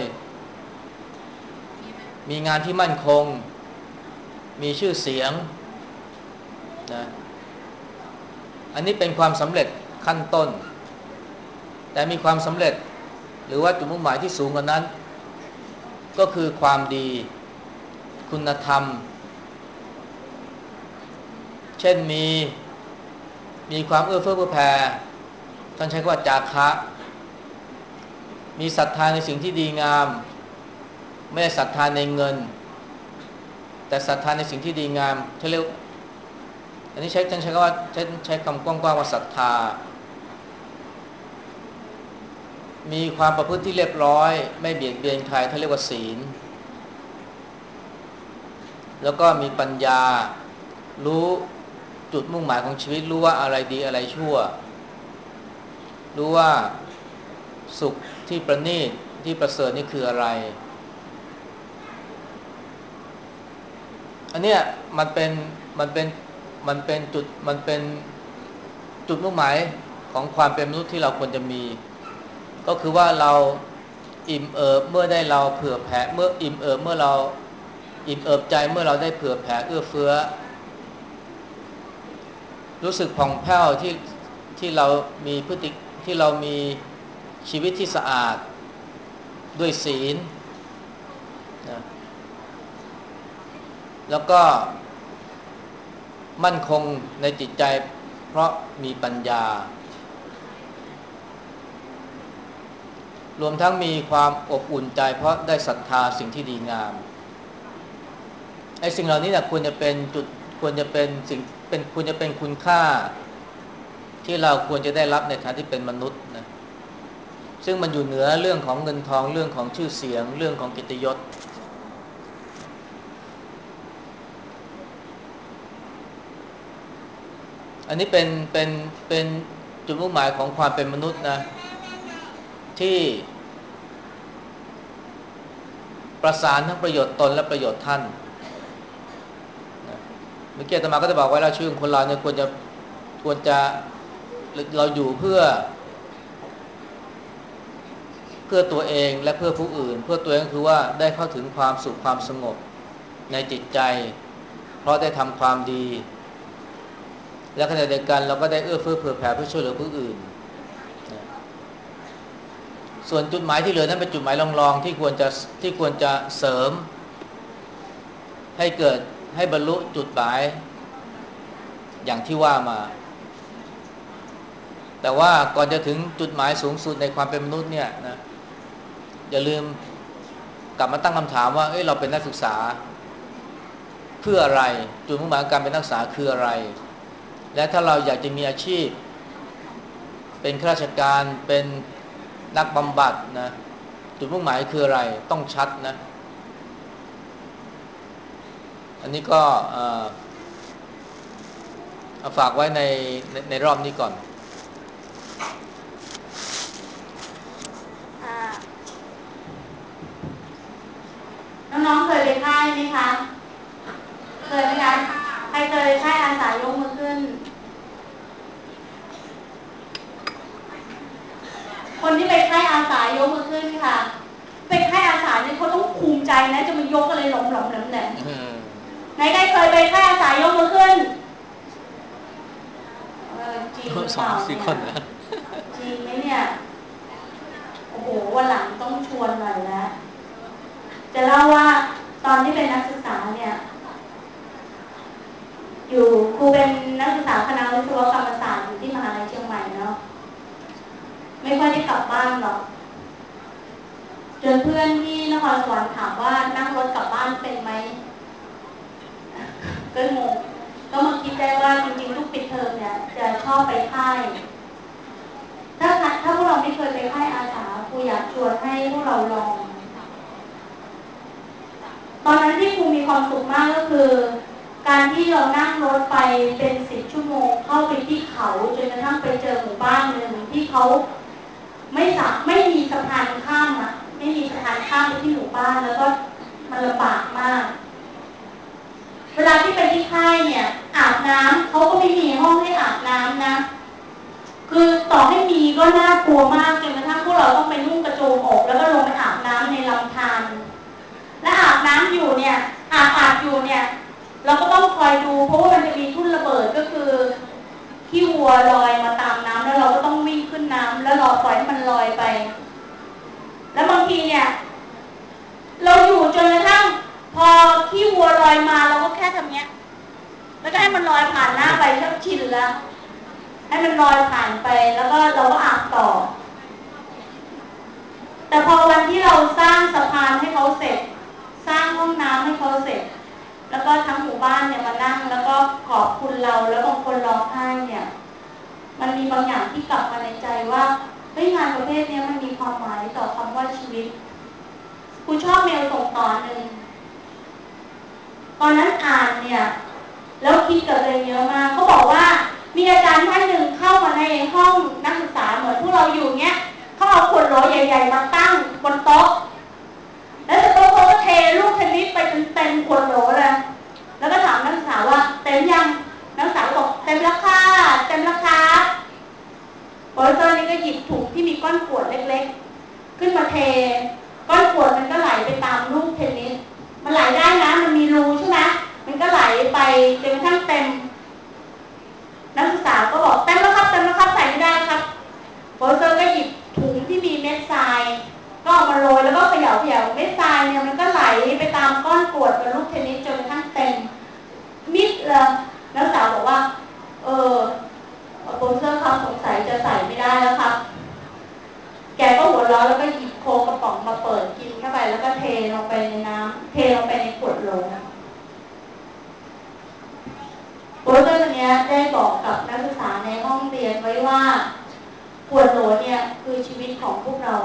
มีงานที่มั่นคงมีชื่อเสียงนะอันนี้เป็นความสำเร็จขั้นต้นแต่มีความสำเร็จหรือว่าจุดมุ่งหมายที่สูงกว่านั้นก็คือความดีคุณธรรมเช่นมีมีความเอื้อเฟื้อเผื่อแผ่ท่านใช้คำว่าจาคะมีศรัทธาในสิ่งที่ดีงามไม่ได้ศรัทธาในเงินแต่ศรัทธาในสิ่งที่ดีงามเขาเรียกอันนี้ใช้ท่านใช้คำว่าใช้ใช้คำกว้างๆว่าศรัทธามีความประพฤติที่เรียบร้อยไม่เบียดเบียนใครท่านเรียกว่าศีลแล้วก็มีปัญญารู้จุดมุ่งหมายของชีวิตรู้ว่าอะไรดีอะไรชั่วรู้ว่าสุขที่ประณีตที่ประเสริฐนี่คืออะไรอันเนี้ยมันเป็นมันเป็นมันเป็นจุดมันเป็นจุดมุ่งหมายของความเป็นมนุษย์ที่เราควรจะมีก็คือว่าเราอิ่มเอิบเมื่อได้เราเผื่อแผ่เมื่ออิ่มเอิบเมื่อเราอิ่มเอิบใจเมื่อเราได้เผื่อแผ่เอื้อเฟื้อรู้สึกผ่องแผ้วที่ที่เรามีพฤติที่เรามีชีวิตที่สะอาดด้วยศีลนะแล้วก็มั่นคงในจิตใจเพราะมีปัญญารวมทั้งมีความอบอุ่นใจเพราะได้ศรัทธาสิ่งที่ดีงามไอ้สิ่งเหล่านี้เนี่ยควรจะเป็นจุดควรจะเป็นสิ่งเป็นควรจะเป็นคุณค่าที่เราควรจะได้รับในฐานะที่เป็นมนุษย์นะซึ่งมันอยู่เหนือเรื่องของเงินทองเรื่องของชื่อเสียงเรื่องของเกียรติยศอันนี้เป็นเป็นเป็นจุดมุ่งหมายของความเป็นมนุษย์นะที่ประสานทั้งประโยชน์ตนและประโยชน์ท่านนะเมื่อกี้อาตมาก็จะบอกไว้แล้วชีวิตของคนเราเนี่ยควรจะควรจะเราอยู่เพื่อเพื่อตัวเองและเพื่อผู้อื่นเพื่อตัวเองคือว่าได้เข้าถึงความสุขความสงบในจิตใจเพราะได้ทำความดีและขณะเดียวกันเราก็ได้เอื้อเฟื้อเผื่อแผ่เพื่อช่วยเหลือผู้อื่นนะส่วนจุดหมายที่เหลือนั้นเป็นจุดหมายรองๆที่ควรจะที่ควรจะเสริมให้เกิดให้บรรลุจุดหมายอย่างที่ว่ามาแต่ว่าก่อนจะถึงจุดหมายสูงสุดในความเป็นมนุษย์เนี่ยนะอย่าลืมกลับมาตั้งคำถามว่าเอ้ยเราเป็นนักศึกษาเพื่ออะไรจุดมุ่งหมายการเป็นนักศึกษาคืออะไรและถ้าเราอยากจะมีอาชีพเป็นข้าราชการเป็นนักบำบัดนะจุดมุ่งหมายคืออะไรต้องชัดนะอันนี้ก็เอาฝากไว้ในในในรอบนี้ก่อนน้องๆเคยไปค่ายไหมคะเคยไหมคะใครเคยค่ายอาสายกมือขึ้นคนที่ไปค่ายอาสายกมือขึ้นค่ะไปค่ายอาสาเนี่ยเขาต้องภูมิใจนะจะมายกอะไรหลงหลงแหลมแหลมไหนใครเคยไปค่ายอาสายกมือขึ้นเออจริงหรือเปล่าเนี่ยจริงไหมเนี่ยโอ้โหวันหลังต้องชวนหน่อยแล้วจะเล่าว่าตอนที่เป็นนักศึกษาเนี่ยอยู่ครูเป็นนักศึกษาคณะวิศวกรรมศาสตร์อยู่ที่มหาลัยเชียงใหม่เนาะไม่ค่อยได้กลับบ้านหรอกจนเพื่อนที่นครสวรรค์ถามว่านั่งรถกลับบ้านเป็นไหมก็งงก็มาคิดได้ว่าจริงๆทุกปิดเทอมเนี่ยจะชอบไปค่ายถ้าถ้าพวกเราไม่เคยไปค่ายอาสาครูอยากชวนให้พวกเราลองตอนนั้นที่ครูมีความสุขมากก็คือการที่เรานั่งรถไปเป็นสิบชั่วโมงเข้าไปที่เขาจนกระทั่งไปเจอหมู่บ้านหนึ่งที่เขาไม่สามไม่มีสะพานข้ามอ่ะไม่มีสะพานข้ามไปที่หมู่บ้านแล้วก็มันลำบากมากเวลาที่ไปที่ค่ายเนี่ยอาบน้ำเขาก็ไม่มีห้องให้อาบน้ำนะคือต่อให้มีก็น่ากลัวมากจนกระทั่งพวกเราต้องไปนุ่งกระโจมอกแล้วก็ลงไปอาบน้ำในลำธารและอาบน้ำอยู่เนี่ยอาบอาบอยู่เนี่ยเราก็ต้องคอยดูเพราะว่ามันจะมีทุ่นระเบิดก็คือที่วัวลอยมาตามน้ำแล้วเราก็ต้องวิ่งขึ้นน้ำแล้วรอปล่อยให้มันลอยไปแล้วบางทีเนี่ยเราอยู่จนกระทั่งพอขี้วัวลอยมาเราก็แค่ทำเนี้ยแล้วก็ให้มันลอยผ่านหน้าไปชักชินแล้วให้มันลอยผ่านไปแล้วก็เราก็อาบต่อแต่พอวันที่เราสร้างสะพานให้เขาเสร็จสร้างห้องน้ำให้เขาเสร็จแล้วก็ทั้งหมู่บ้านเนี่ยมานั่งแล้วก็ขอบคุณเราแล้วบางคนร้องไห้เนี่ยมันมีบางอย่างที่กลับมาในใจว่าเฮ้ยงานประเภทนี้มันมีความหมายต่อคำว่าชีวิตคุณชอบเมลส่งตอนหนึ่งตอนนั้นอ่านเนี่ยแล้วคิดกับตัวเองเยอะมากเขาบอกว่ามีอาจารย์ท่านหนึ่งเข้ามาในห้องนักศึกษาเหมือนพวกเราอยู่เนี้ยเขาเอาขวดโหลใหญ่ๆมาตั้งบนโต๊ะแล้วโต๊ะเขาก็เทลูกเทนนิสไปจนเต็มขวดโหลเลยแล้วก็ถามนักศึกษาว่าเต็มยังนักศึกษาบอกเต็มแล้วค่ะเต็มแล้วค่ะโปรเฟสเซอร์นี่ก็หยิบถุงที่มีก้อนขวดเล็กๆขึ้นมาเทก้อนขวดมันก็ไหลไปตามลูกเทนนิสมันไหลได้นะมันมีรูใช่ไหมมันก็ไหลไปจนกระทั่งเต็มนักศึกษาก็บอกเต็มแล้วครับเต็มแล้วครับใส่ไม่ได้ครับโปรเฟสเซอร์ก็หยิบถุงที่มีเม็ดทรายก็เอามาโรยแล้วก็เขย่าเขย่าเม็ดทรายเนี่ยมันก็ไหลไปตามก้อนกรวดกับลูกเทนนิสจนกระทั่งเต็มมิดเลยนักศึกษาบอกว่าเออโปรเฟสเซอร์ครับสงสัยจะใส่ไม่ได้แล้วครับแกก็หัวเราะแล้วก็หยิบโค้กกระป๋องมาเปิดกินเข้าไปแล้วก็เทลงไปในน้ำเทลงไปในขวดโหลโปรเฟสเซอร์คนนี้ได้บอกกับนักศึกษาในห้องเรียนไว้ว่าขวดโหลเนี่ยคือชีวิตของพวกเรา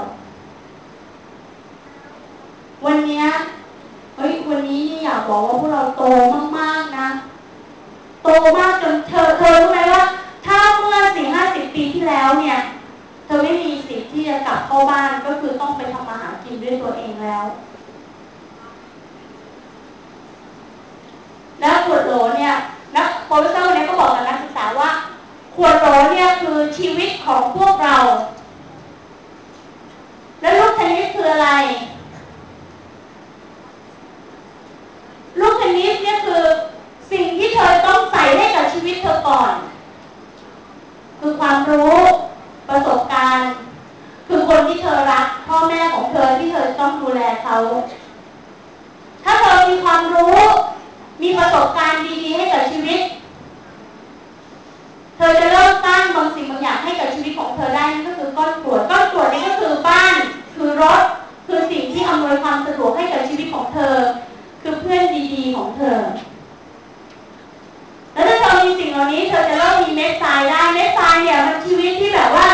วันนี้เฮ้ยวันนี้นี่อยากบอกว่าพวกเราโตมากๆนะโตมากจนเธอเธอรู้ไหมว่าถ้าเมื่อสี่ห้าสิบปีที่แล้วเนี่ยเธอไม่มีสิทธิ์ที่จะกลับเข้าบ้านก็คือต้องไปทำมาหากินด้วยตัวเองแล้วแล้วขวดโหลเนี่ยนักโปรเฟสเซอร์เนี่ยก็บอกกับนักศึกษาว่าขวดโหลเนี่ยคือชีวิตของพวกเราแล้วลูกเทนนิสคืออะไรลูกเทนนิสเนี่ยคือสิ่งที่เธอต้องใส่ให้กับชีวิตเธอก่อนแลเขาถ้าเธอมีความรู้มีประสบการณ์ดีๆให้กับชีวิตเธอจะเริ่มสร้างบางสิ่งบางอย่างให้กับชีวิตของเธอได้นั่นก็คือก้อนกรวดก้อนกรวดนี่ก็คือบ้านคือรถคือสิ่งที่อำนวยความสะดวกให้กับชีวิตของเธอคือเพื่อนดีๆของเธอแล้วถ้าเธอมีสิ่งเหล่านี้เธอจะเริ่มมีเม็ดทรายได้เม็ดทรายเนี่ยมันชีวิตที่แบบว่า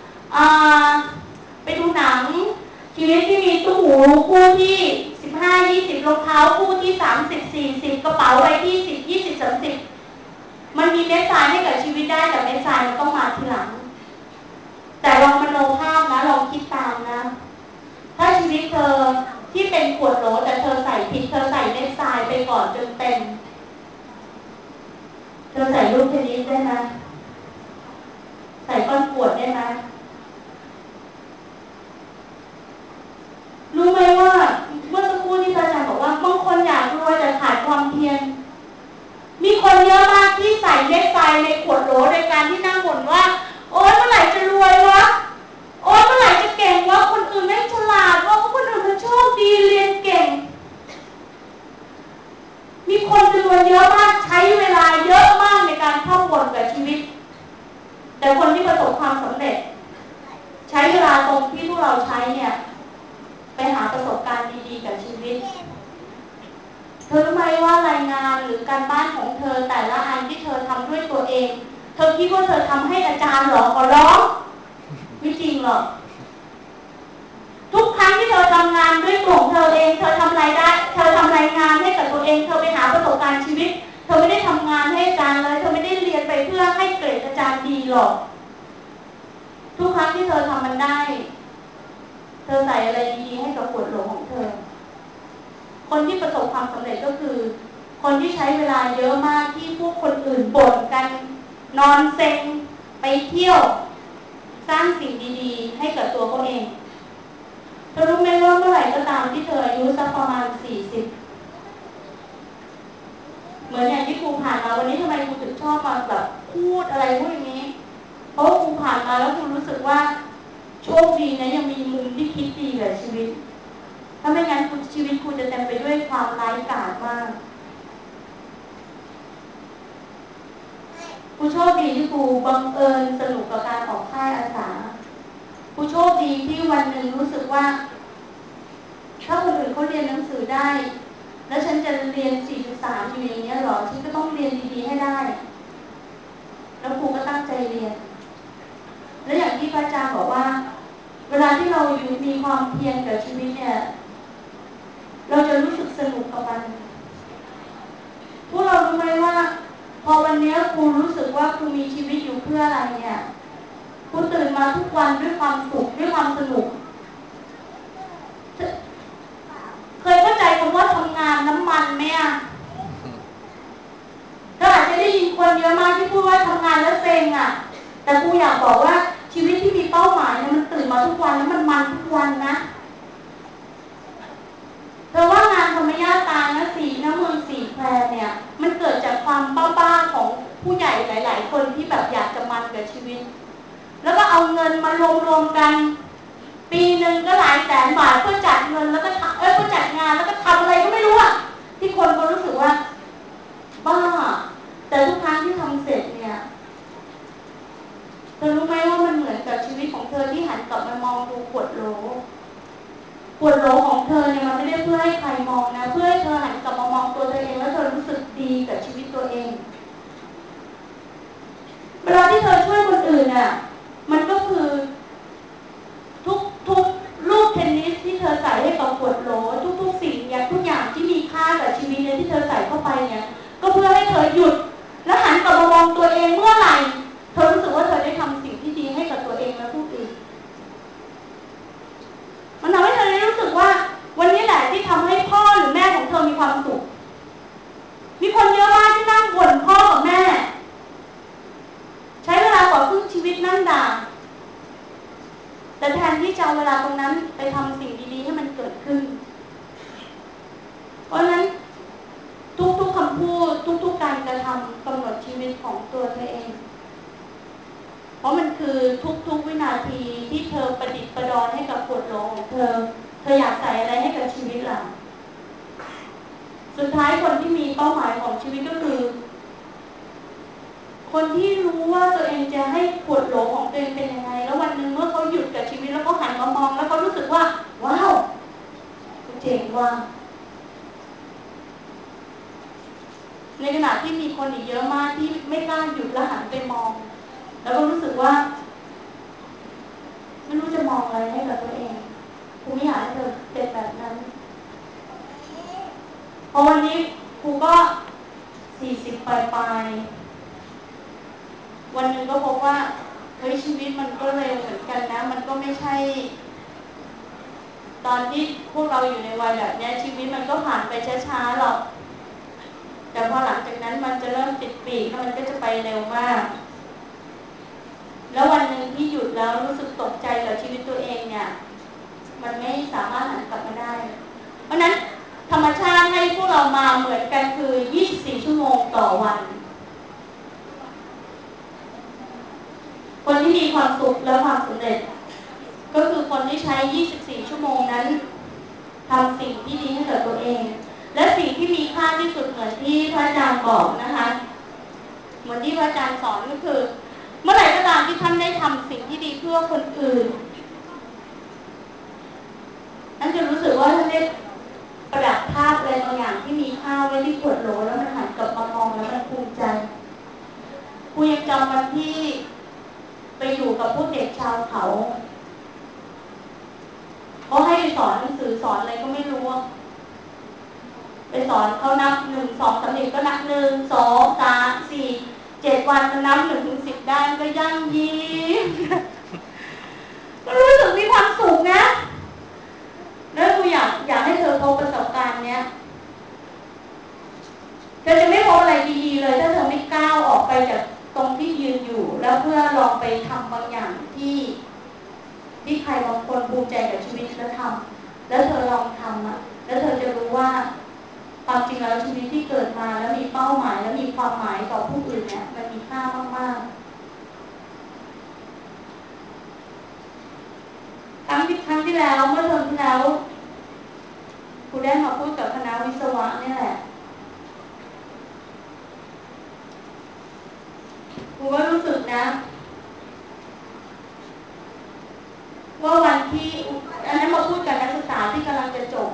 ไปดูหนังชีวิตที่มีตู้หูคู่ที่สิบห้า ยี่สิบรองเท้าคู่ที่สามสิบ สี่สิบกระเป๋าใบที่สิบ ยี่สิบ สามสิบมันมีเม็ดทรายให้กับชีวิตได้แต่เม็ดทรายมันต้องมาทีหลังแต่ลองมโนภาพนะลองคิดตามนะถ้าชีวิตเธอที่เป็นขวดโหลแต่เธอใส่ผิดเธอใส่เม็ดทรายไปก่อนจนเต็มเธอใส่ลูกเทนนิสได้ไหมใส่ก้อนกรวดได้ไหมรู้ไหมว่าเมื่อสักครู่ที่อาจารย์บอกว่าบางคนอยากรวยแต่ขาดความเพียรมีคนเยอะมากที่ใส่เม็ดทรายในขวดโหลโดยการที่นั่งบ่นว่าโอ๊ยเมื่อไหร่จะรวยวะโอ๊ยเมื่อไหร่จะเก่งวะคนอื่นไม่ฉลาดวะคนอื่นมันโชคดีเรียนเก่งมีคนจำนวนเยอะมากใช้เวลาเยอะมากในการท่องบทกับชีวิตแต่คนที่ประสบความสำเร็จใช้เวลาตรงที่พวกเราใช้เนี่ยไปหาประสบการณ์ดีๆกับชีวิตเธอรู้ไหมว่ารายงานหรือการบ้านของเธอแต่ละอันที่เธอทำด้วยตัวเองเธอคิดว่าเธอทำให้อาจารย์หรอขอร้องไม่จริงหรอกทุกครั้งที่เธอทำงานด้วยตัวของเธอเองเธอทำรายได้เธอทำรายงานให้กับตัวเองเธอไปหาประสบการณ์ชีวิตเธอไม่ได้ทำงานให้อาจารย์เลยเธอไม่ได้เรียนไปเพื่อให้เกรดอาจารย์ดีหรอกทุกครั้งที่เธอทำมันได้เธอใส่อะไรดีๆให้กับขวดโหลของเธอคนที่ประสบความสำเร็จก็คือคนที่ใช้เวลาเยอะมากที่พวกคนอื่นบ่นกันนอนเซ็งไปเที่ยวสร้างสิ่งดีๆให้กับตัวเขาเองเธอรู้ไหมว่าเมื่อไหร่ก็ตามที่เธออายุสักประมาณสี่สิบเหมือนอย่างที่ครูผ่านมาวันนี้ทำไมครูถึงชอบมาแบบพูดอะไรพวกอย่างนี้เพราะครูผ่านมาแล้วครูรู้สึกว่าโชคดีนะยังมีมุมที่คิดดีกับชีวิตถ้าไม่งั้นชีวิตครูจะเต็มไปด้วยความไร้กาจมากครูโชคดีที่ครูบังเอิญสนุกกับการออกค่ายอาสาครูโชคดีที่วันหนึ่งรู้สึกว่าถ้าคนอื่นเขาเรียนหนังสือได้แล้วฉันจะเรียน สี่จุดสาม อยู่อย่างนี้หรอฉันก็ต้องเรียนดีๆให้ได้แล้วครูก็ตั้งใจเรียนและอย่างที่พระอาจารย์บอกว่าเวลาที่เราอยู่มีความเพียรกับชีวิตเนี่ยเราจะรู้สึกสนุกกับมันพวกเรารู้ไหมว่าพอวันนี้ครูรู้สึกว่าครูมีชีวิตอยู่เพื่ออะไรเนี่ยครูตื่นมาทุกวันด้วยความสุขด้วยความสนุกเคยเข้าใจคำว่าทำงานน้ำมันไหมอ่ะเธออาจจะได้ยินคนเยอะมากที่พูดว่าทำงานแล้วเซ็งอ่ะแต่ครูอยากบอกว่าชีวิตที่มีเป้าหมายเนี่ยมันตื่นมาทุกวันแล้วมันมันทุกวันนะเธอว่างานธรรมญาตานะสีน้ำเมืองสีแควเนี่ยมันเกิดจากความบ้าๆของผู้ใหญ่หลายๆคนที่แบบอยากจะมันกับชีวิตแล้วก็เอาเงินมารวมๆกันปีหนึ่งก็หลายแสนบาทเพื่อจัดเงินแล้วก็เออเพื่อจัดงานแล้วก็ทำอะไรก็ไม่รู้อะที่คนก็รู้สึกว่าบ้าแต่ทุกครั้งที่ทำเสร็จเนี่ยเธอรู้ไหมว่ามันเหมือนกับชีวิตของเธอที่หันกลับมามองดูขวดโหลขวดโหลของเธอเนี่ยมันไม่ได้เพื่อให้ใครมองนะเพื่อให้เธอหันกลับมามองตัวเธอเองแล้วเธอรู้สึกดีกับชีวิตตัวเองเวลาที่เธอช่วยคนอื่นน่ะมันก็คือทุกทุกลูกเทนนิสที่เธอใส่ให้กับขวดโหลทุกๆสิ่งอย่างทุกอย่างที่มีค่ากับชีวิตเนี่ยที่เธอใส่เข้าไปเนี่ยก็เพื่อให้เธอหยุดและหันกลับมามองตัวเองเมื่อไหร่เธอรู้สึกว่าเธอได้ทำสิ่งที่ดีให้กับตัวเองและผู้อื่นมันทำให้เธอได้รู้สึกว่าวันนี้แหละที่ทำให้พ่อหรือแม่ของเธอมีความสุขมีคนเยอะมากที่นั่งบ่นพ่อกับแม่ใช้เวลากว่าครึ่งชีวิตนั่งด่าแต่แทนที่จะเอาเวลาตรงนั้นไปทำสิ่งดีๆให้มันเกิดขึ้นเพราะฉะนั้นทุกๆคำพูดทุกๆการกระทำกำหนดชีวิตของตัวเธอเองเพราะมันคือทุกๆวินาทีที่เธอประดิษฐ์ประดอยให้กับขวดโหลของเธอเธออยากใส่อะไรให้กับชีวิตล่ะสุดท้ายคนที่มีเป้าหมายของชีวิตก็คือคนที่รู้ว่าตัวเองจะให้ขวดโหลของตัวเองเป็นยังไงแล้ววันหนึ่งเมื่อเขาหยุดกับชีวิตแล้วเขาหันมามองแล้วเขารู้สึกว่าว้าวเจ๋งว่ะในขณะที่มีคนอีกเยอะมากที่ไม่กล้าหยุดแล้วหันไปมองแล้วก็รู้สึกว่าไม่รู้จะมองอะไรให้กับตัวเองครูไม่อยากให้เธอเป็นแบบนั้นพอวันนี้ครูก็สี่สิบปลายๆวันหนึ่งก็พบว่าเฮ้ยชีวิตมันก็เร็วเหมือนกันนะมันก็ไม่ใช่ตอนที่พวกเราอยู่ในวัยแบบนี้ชีวิตมันก็ผ่านไปช้าๆหรอกแต่พอหลังจากนั้นมันจะเริ่มติดปีกแล้วมันก็จะไปเร็วมากแล้ววันหนึ่งที่หยุดแล้วรู้สึกตกใจกับชีวิตตัวเองเนี่ยมันไม่สามารถหันกลับมาได้เพราะนั้นธรรมชาติให้พวกเรามาเหมือนกันคือยี่สิบสี่ชั่วโมงต่อวันคนที่มีความสุขและความสำเร็จก็คือคนที่ใช้ยี่สิบสี่ชั่วโมงนั้นทำสิ่งที่ดีให้กับตัวเองและสิ่งที่มีค่าที่สุดเหมือนที่พระอาจารย์บอกนะคะเหมือนที่พระอาจารย์สอนก็คือเมื่อไหร่ก็ตามที่ท่านได้ทำสิ่งที่ดีเพื่อคนอื่นท่านจะรู้สึกว่าท่านได้ประดับภาพอะไรบางอย่างที่มีค่าไว้ที่ขวดโหลแล้วมันหันกลับมามองแล้วมันภูมิใจกูยังจำวันที่ไปอยู่กับพวกเด็กชาวเขาเขาให้ไปสอนหนังสือสอนอะไรก็ไม่รู้ไปสอนเขานับหนึ่งสองสามสิบก็นับหนึ่งสองสามสี่เจ็ดวันมันนับหนึ่งถึงสิบได้ก็ยั่งยิ้มก็รู้สึกมีความสุขนะแล้วกูอยากอยากให้เธอพบประสบการณ์เนี้ยเธอจะไม่พบอะไรดีๆเลยถ้าเธอไม่ก้าวออกไปจากตรงที่ยืนอยู่แล้วเพื่อลองไปทำบางอย่างที่ที่ใครบางคนภูมิใจกับชีวิตแล้วทำแล้วเธอลองทำอ่ะแล้วเธอจะรู้ว่าความจริงแล้วชีวิตที่เกิดมาแล้วมีเป้าหมายแล้วมีความหมายต่อผู้อื่นเนี่ยมันมีค่ามากๆครั้งที่ครั้งที่แล้วเมื่อเทอมที่แล้วครูได้มาพูดกับคณะวิศวะนี่แหละครูก็รู้สึกนะว่าวันที่อันนั้นมาพูดกับนักศึกษาที่กำลังจะจบ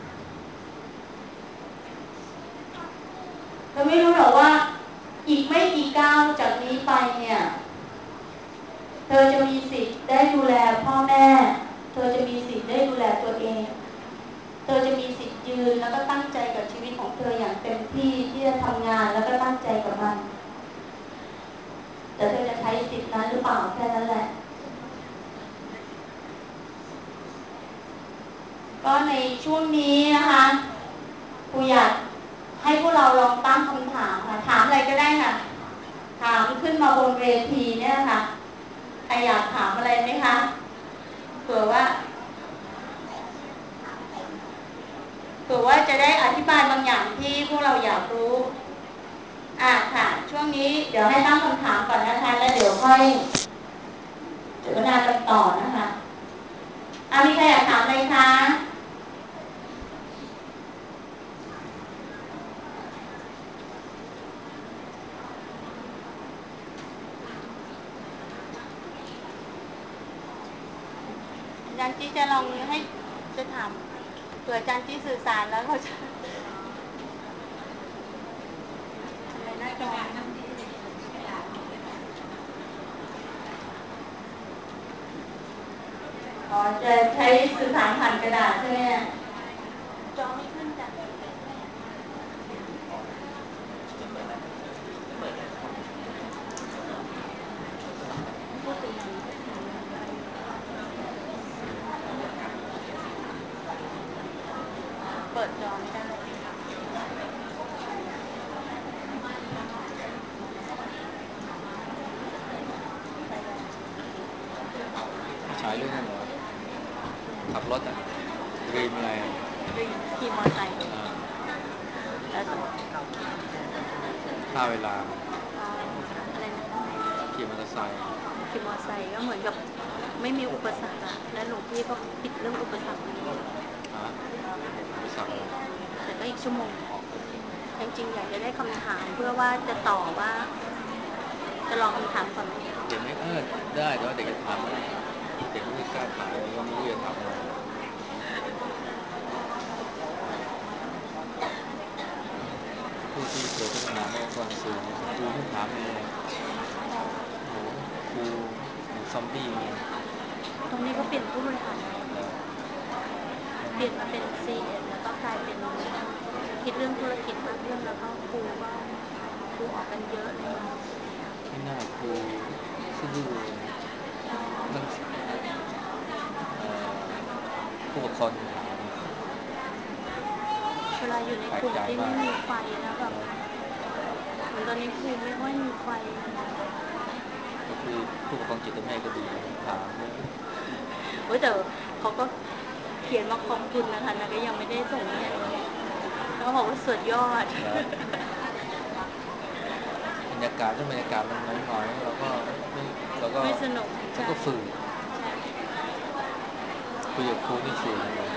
เราไม่รู้หรอกว่าอีกไม่กี่ก้าวจากนี้ไปเนี่ยเธอจะมีสิทธิ์ได้ดูแลพ่อแม่เธอจะมีสิทธิ์ได้ดูแลตัวเองเธอจะมีสิทธิ์ยืนแล้วก็ตั้งใจกับชีวิตของเธออย่างเต็มที่ที่จะทำงานแล้วก็ตั้งใจกับมันแต่เธอจะใช้สิทธิ์นั้นหรือเปล่าแค่นั้นแหละก็ในช่วงนี้นะคะครูอยากให้พวกเราลองตั้งคำถามค่ะถามอะไรก็ได้ค่ะถามขึ้นมาบนเวทีเนี่ยค่ะใครอยากถามอะไรไหมคะเผื่อว่าเผื่อว่าจะได้อธิบายบางอย่างที่พวกเราอยากรู้อ่าค่ะช่วงนี้เดี๋ยวให้ตั้งคำถามก่อนนะคะแล้วเดี๋ยวค่อยเสวนากันต่อนะคะอ่ามีใครอยากถามอะไรคะอาจารย์จี้จะลองให้จะถามเผื่ออาจารย์จี้สื่อสารแล้วเขาจะอะไรหน้าจออ๋อจะใช้สื่อสารผ่านกระดาษใช่ไหมจอไม่ขึ้นจ้ะพูดถึงไหนเปิดจอไม่ได้ฉายเรื่องนั้นเหรอขับรถอ่ะรีมอะไรอ่ะขี่มอเตอร์ไซค์แล้วค่าเวลาอะไรนะขี่มอเตอร์ไซค์ขี่มอเตอร์ไซค์ก็เหมือนกับไม่มีอุปสรรคอะและหลวงพี่ก็ปิดเรื่องอุปสรรคนี้ฮะอุปสรรคอะไรแต่ก็อีกชั่วโมงจริงๆอยากจะได้คำถามเพื่อว่าจะต่อว่าจะลองคำถามก่อนไหมเด็กไม่เออได้แต่ว่าเด็กจะถามอะไรเด็กไม่กล้าถามเลยว่าไม่รู้จะถามอะไรผู้ที่เผยพระศาสนาเมื่อวันศุกร์ครูไม่ถามเลยโอ้โหครูเหมือนซอมบี้เลยตรงนี้ก็เปลี่ยนผู้บริหารแล้วเปลี่ยนมาเป็น ซี เอ็ม แล้วก็กลายเป็นคิดเรื่องธุรกิจมากขึ้นแล้วก็ครูก็ครูออกกันเยอะเลยไม่น่าครูซื่อทั้งผู้ปกครองเวลาอยู่ในกลุ่มที่ไม่มีไฟนะแบบเหมือนตอนนี้ครูไม่ค่อยมีไฟก็คือผู้ปกครองจิตเภทก็ดีถามเยอะเฮ้ยแต่เขาก็เขียนมาขอบคุณนะคะนะก็ยังไม่ได้ส่งให้เขาบอกว่าสุดยอดบรรยากาศถ้าบรรยากาศมันหน่อยๆเราก็ไม่เราก็ไม่สนุกมันก็ฝืนคุยกับครูนี่ฝืนเลย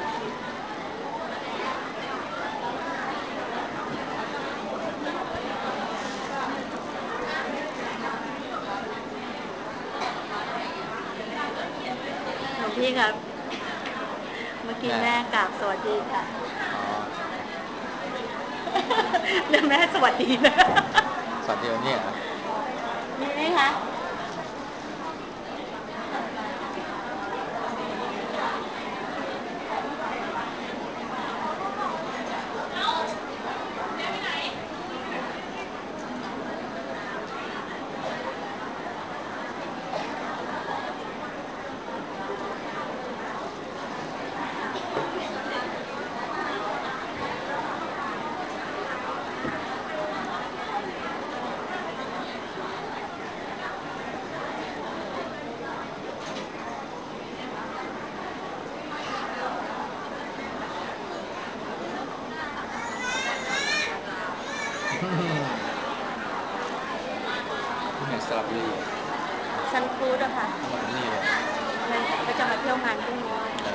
หลวงพี่ครับเมื่อกี้แม่กราบสวัสดีค่ะเดี๋ยวแม่สวัสดีนะสวัสดีวันนี้อ่ะมีไหมคะที่ไหนสระบุรีซันฟูดอะค่ะมาถึงนี่เลยมันก็จะมาเที่ยวงานพรุ่งนี้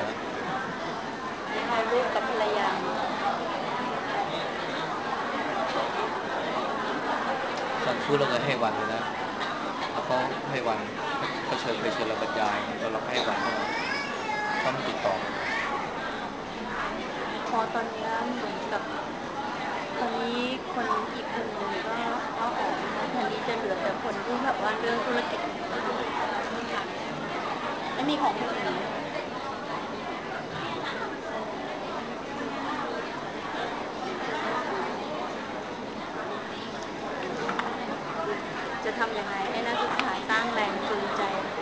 ถ่ายรูปกับภรรยาซันฟูดเราเคยให้วันเลยนะแล้วเขาให้วันเขาเชิญเคยเชิญเราบรรยายแล้วเราให้วันเขาเขาไม่ติดต่อพอตอนนี้เหมือนกับตอนนี้คนอีกกลุ่มหนึ่งก็ก็ออกนะคะทีนี้จะเหลือแต่คนที่แบบว่าเรื่องธุรกิจและมีของคนอื่นจะทำยังไงให้นักศึกษาสร้างแรงจูงใจ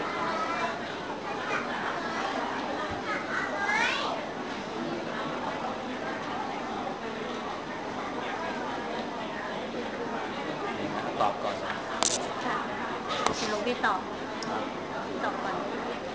ตอบก่อนค่ะคุณลุงพี่ตอบตอบก่อน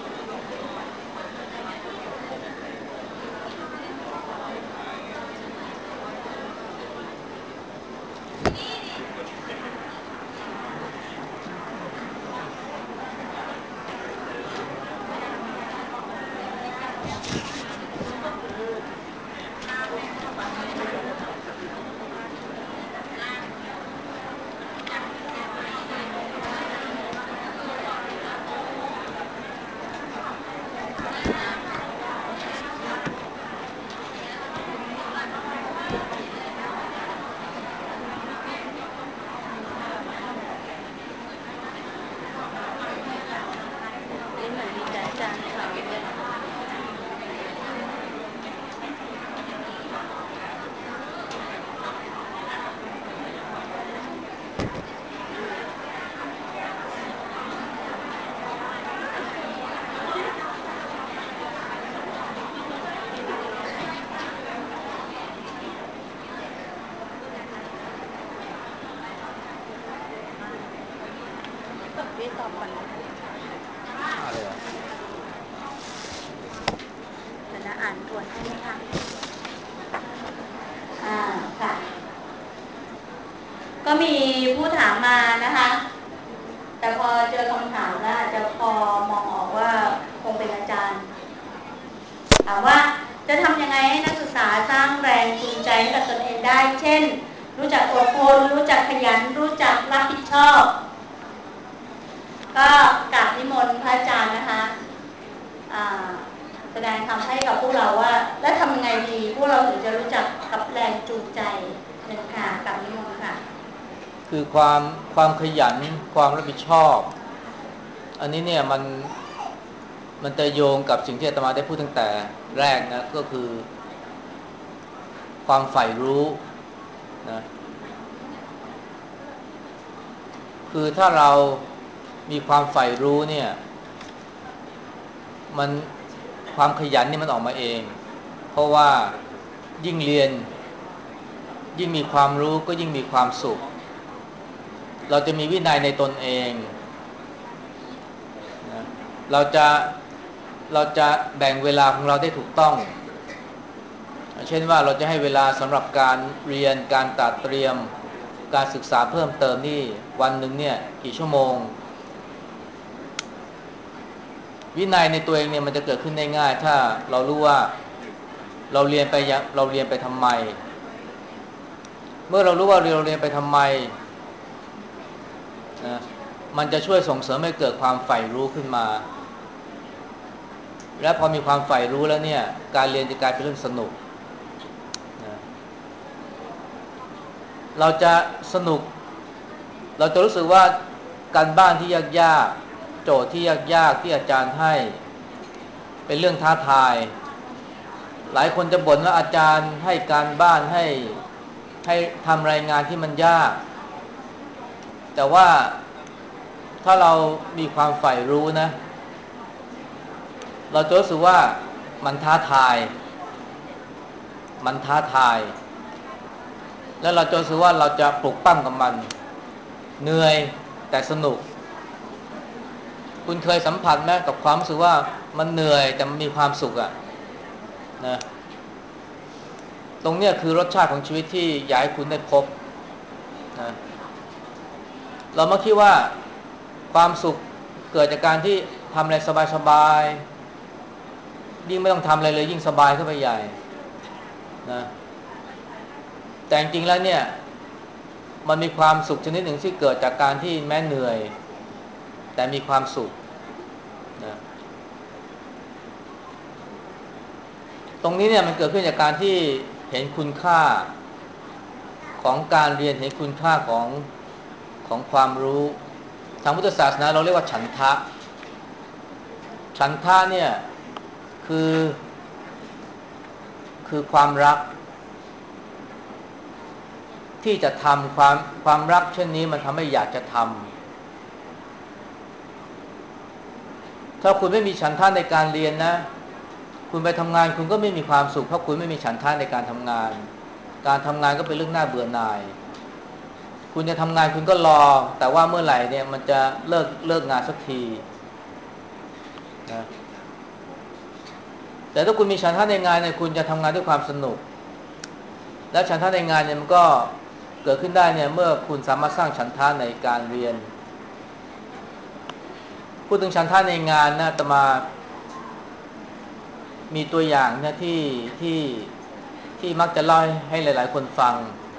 นี่เหมือนมีแต่อาจารย์เขาเลยพี่ตอบก่อนอะไรอ่ะเดี๋ยวนะอ่านทวนให้นะคะอ่าค่ะก็มีผู้ถามมานะคะแต่พออเจอคำถามแล้วอาจจะพอมองออกว่าคงเป็นอาจารย์ถามว่าจะทำยังไงให้นักศึกษาสร้างแรงจูงใจให้กับตนเองได้เช่นรู้จักอดทนรู้จักขยันรู้จักรับผิดชอบก็กราบนิมนต์พระอาจารย์นะคะแสดงทำให้กับพวกเราว่าแล้วทำยังไงดีพวกเราถึงจะรู้จักกับแรงจูงใจหนึ่งค่ะกราบนิมนต์ค่ะคือความความขยันความรับผิดชอบอันนี้เนี่ยมันมันจะโยงกับสิ่งที่อาตมาได้พูดตั้งแต่แรกนะก็คือความใฝ่รู้นะคือถ้าเรามีความใฝ่รู้เนี่ยมันความขยันนี่มันออกมาเองเพราะว่ายิ่งเรียนยิ่งมีความรู้ก็ยิ่งมีความสุขเราจะมีวินัยในตนเองนะเราจะเราจะแบ่งเวลาของเราได้ถูกต้องเช่นว่าเราจะให้เวลาสำหรับการเรียนการตระเตรียมการศึกษาเพิ่มเติมนี่วันหนึ่งเนี่ยกี่ชั่วโมงวินัยในตัวเองเนี่ยมันจะเกิดขึ้นได้ง่ายถ้าเรารู้ว่าเราเรียนไปเราเรียนไปทำไมเมื่อเรารู้ว่าเราเรียนไปทำไมนะมันจะช่วยส่งเสริมให้เกิดความใฝ่รู้ขึ้นมาและพอมีความใฝ่รู้แล้วเนี่ยการเรียนจะกลายเป็นเรื่องสนุกนะเราจะสนุกเราจะรู้สึกว่าการบ้านที่ยากๆโจทย์ที่ยากๆที่อาจารย์ให้เป็นเรื่องท้าทายหลายคนจะบ่นว่าอาจารย์ให้การบ้านให้ให้ทำรายงานที่มันยากแต่ว่าถ้าเรามีความใฝ่รู้นะเราจะรู้สึกว่ามันท้าทายมันท้าทายแล้วเราจะรู้สึกว่าเราจะปลุกปั้มกับมันเหนื่อยแต่สนุกคุณเคยสัมผัสไหมกับความรู้สึกว่ามันเหนื่อยแต่มันมีความสุขอะนะตรงเนี้ยคือรสชาติของชีวิตที่อยากให้คุณได้พบนะเรามาคิดว่าความสุขเกิดจากการที่ทำอะไรสบายๆยิ่งไม่ต้องทำอะไรเลยยิ่งสบายเข้าไปใหญ่นะแต่จริงๆแล้วเนี่ยมันมีความสุขชนิดหนึ่งที่เกิดจากการที่แม้เหนื่อยแต่มีความสุขนะตรงนี้เนี่ยมันเกิดขึ้นจากการที่เห็นคุณค่าของการเรียนเห็นคุณค่าของของความรู้ทางพุทธศาสนาเราเรียกว่าฉันทะฉันทะเนี่ยคือคือความรักที่จะทำความความรักเช่นนี้มันทำให้อยากจะทำถ้าคุณไม่มีฉันทะในการเรียนนะคุณไปทำงานคุณก็ไม่มีความสุขเพราะคุณไม่มีฉันทะในการทำงานการทำงานก็เป็นเรื่องน่าเบื่อหน่ายคุณจะทำงานคุณก็รอแต่ว่าเมื่อไหร่เนี่ยมันจะเลิกเลิกงานสักทีนะแต่ถ้าคุณมีฉันทะในงานเนี่ยคุณจะทำงานด้วยความสนุกและฉันทะในงานเนี่ยมันก็เกิดขึ้นได้เนี่ยเมื่อคุณสามารถสร้างฉันทะในการเรียนพูดถึงฉันทะในงานนะอาตมามีตัวอย่างนะที่ที่ที่มักจะเล่าให้หลายๆคนฟัง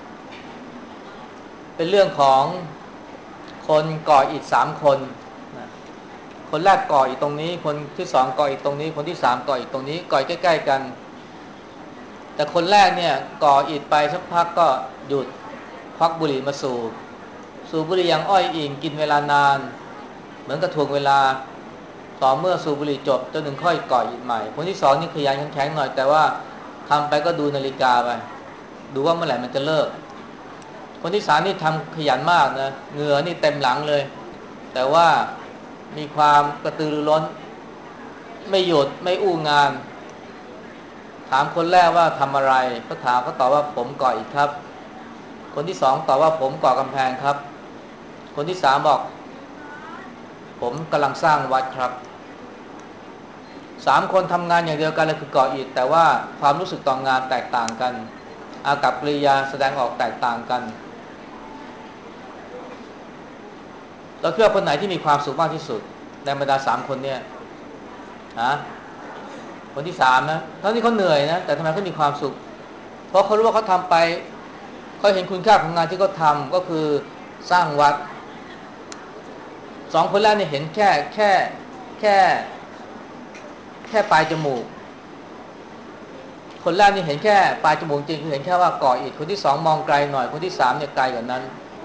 เป็นเรื่องของคนก่ออิฐสามคนนะคนแรกก่ออิฐตรงนี้คนที่สองก่ออิฐตรงนี้คนที่สามก่ออิฐตรงนี้ก่อใกล้ๆกันแต่คนแรกเนี่ยก่ออิฐไปสักพักก็หยุดควักบุหรี่มาสูบสูบบุหรี่อย่างอ้อยอิงกินเวลานานเหมือนกับถ่วงเวลาต่อเมื่อสูบบุหรี่จบจนถึงค่อยก่ออิฐใหม่คนที่สองนี่ขยันขันแข็งหน่อยแต่ว่าทำไปก็ดูนาฬิกาไปดูว่าเมื่อไหร่มันจะเลิกคนที่สามนี่ทำขยันมากนะเหงื่อนี่เต็มหลังเลยแต่ว่ามีความกระตือรือร้นไม่หยุดไม่อู้งานถามคนแรกว่าทำอะไรเขาถามเขาตอบว่าผมก่ออิฐครับคนที่สองตอบว่าผมก่อกำแพงครับคนที่สามบอกผมกำลังสร้างวัดครับสามคนทำงานอย่างเดียวกันเลยคือก่ออิฐแต่ว่าความรู้สึกต่องานแตกต่างกันอากัปกิริยาแสดงออกแตกต่างกันเราคิดว่าคนไหนที่มีความสุขมากที่สุดในบรรดาสามคนเนี่ยฮะคนที่สามนะทั้งที่เขาเหนื่อยนะแต่ทำไมเขามีความสุขเพราะเขารู้ว่าเขาทำไปเขาเห็นคุณค่าของงานที่เขาทำก็คือสร้างวัดสองคนแรกเนี่ยเห็นแค่แค่แค่แค่ปลายจมูกคนแรกนี่เห็นแค่ปลายจมูกจริงคือเห็นแค่ว่าก่ออิฐคนที่สองมองไกลหน่อยคนที่สามเนี่ยไกลกว่านั้น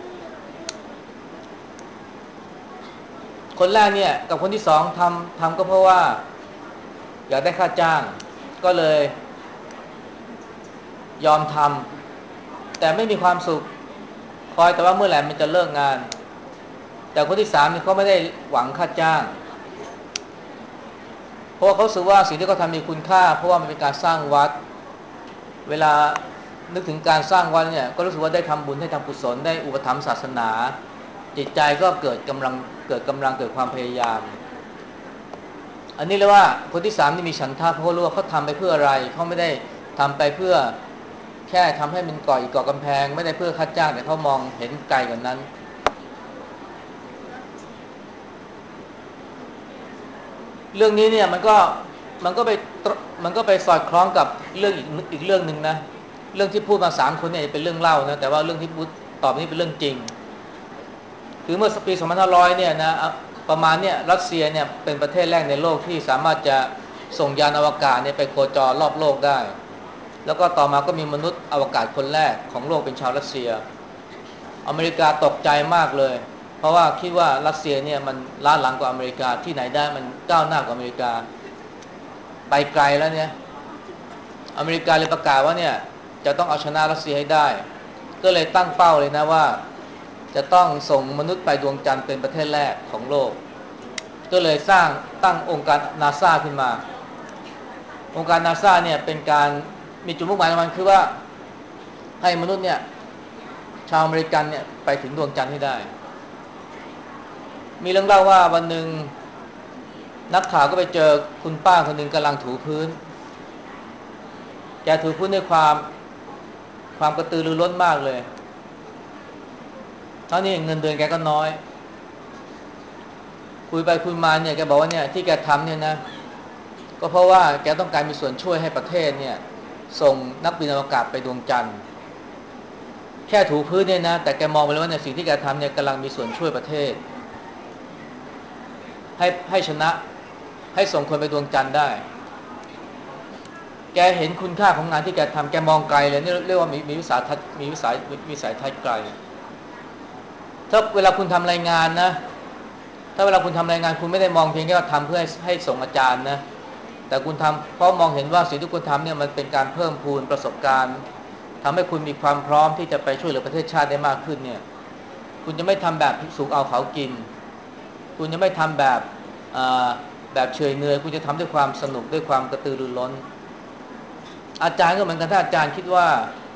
คนแรกเนี่ยกับคนที่สองทำทำก็เพราะว่าอยากได้ค่าจ้างก็เลยยอมทำแต่ไม่มีความสุขคอยแต่ว่าเมื่อไหร่มันจะเลิกงานแต่คนที่สามเนี่ยเขาไม่ได้หวังค่าจ้างเพราะว่าเขาสึกว่าสิ่งที่เขาทำมีคุณค่าเพราะว่ามันเป็นการสร้างวัดเวลานึกถึงการสร้างวัดเนี่ยก็รู้สึกว่าได้ทำบุญได้ทำกุศลได้อุปถัมภ์ศาสนาจิตใจก็เกิดกำลังเกิดกำลังเกิดความพยายามอันนี้เรียกว่าคนที่สามนี่มีฉันทะเพราะรู้ว่าเขาทำไปเพื่ออะไรเขาไม่ได้ทำไปเพื่อแค่ทำให้มันก่ออีกก่อกำแพงไม่ได้เพื่อค่าจ้างแต่เขามองเห็นไกลกว่านั้นเรื่องนี้เนี่ยมันก็มันก็ไปมันก็ไปสอดคล้องกับเรื่องอีกอีกเรื่องนึงนะเรื่องที่พูดมาสามคนเนี่ยเป็นเรื่องเล่านะแต่ว่าเรื่องที่พูดตอบนี้เป็นเรื่องจริงคือเมื่อปีสองพันห้าร้อยเนี่ยนะประมาณเนี่ยรัสเซียเนี่ยเป็นประเทศแรกในโลกที่สามารถจะส่งยานอวกาศเนี่ยไปโคจรรอบโลกได้แล้วก็ต่อมาก็มีมนุษย์อวกาศคนแรกของโลกเป็นชาวรัสเซียอเมริกาตกใจมากเลยเพราะว่าคิดว่ารัสเซียเนี่ยมันล้าหลังกว่าอเมริกาที่ไหนได้มันก้าวหน้ากว่าอเมริกาไปไกลแล้วเนี่ยอเมริกาเลยประกาศว่าเนี่ยจะต้องเอาชนะรัสเซียให้ได้ก็เลยตั้งเป้าเลยนะว่าจะต้องส่งมนุษย์ไปดวงจันทร์เป็นประเทศแรกของโลกก็เลยสร้างตั้งองค์การนาซาขึ้นมาองค์การนาซาเนี่ยเป็นการมีจุดมุ่งหมายของมันคือว่าให้มนุษย์เนี่ยชาวอเมริกันเนี่ยไปถึงดวงจันทร์ให้ได้มีเรื่องเล่าว่าวันหนึ่งนักข่าวก็ไปเจอคุณป้าคนหนึ่งกำลังถูพื้นแกถูพื้นด้วยความความกระตือรือร้นมากเลยเท่านี้เงินเดือนแกก็น้อยคุยไปคุยมาเนี่ยแกบอกว่าเนี่ยที่แกทำเนี่ยนะก็เพราะว่าแกต้องการมีส่วนช่วยให้ประเทศเนี่ยส่งนักบินอวกาศไปดวงจันทร์แค่ถูพื้นเนี่ยนะแต่แกมองไปแล้วว่าเนี่ยสิ่งที่แกทำเนี่ยกำลังมีส่วนช่วยประเทศให้ให้ชนะให้ส่งคนไปดวงจันทร์ได้แกเห็นคุณค่าของงานที่แกทำแกมองไกลเลยนี่เรียกว่ามีมีวิสัยทัศน์มีวิสัยวิสัยทัศน์ไกลถ้าเวลาคุณทำรายงานนะถ้าเวลาคุณทำรายงานคุณไม่ได้มองเพียงแค่ว่าทำเพื่อให้ให้ส่งอาจารย์นะแต่คุณทำเพราะมองเห็นว่าสิ่งที่คุณทำเนี่ยมันเป็นการเพิ่มพูนประสบการณ์ทำให้คุณมีความพร้อมที่จะไปช่วยเหลือประเทศชาติได้มากขึ้นเนี่ยคุณจะไม่ทำแบบสูงเอาเขากินคุณจะไม่ทำแบบแบบเฉยเนื่อยคุณจะทำด้วยความสนุกด้วยความกระตือรือร้นอาจารย์ก็เหมือนกันถ้าอาจารย์คิดว่า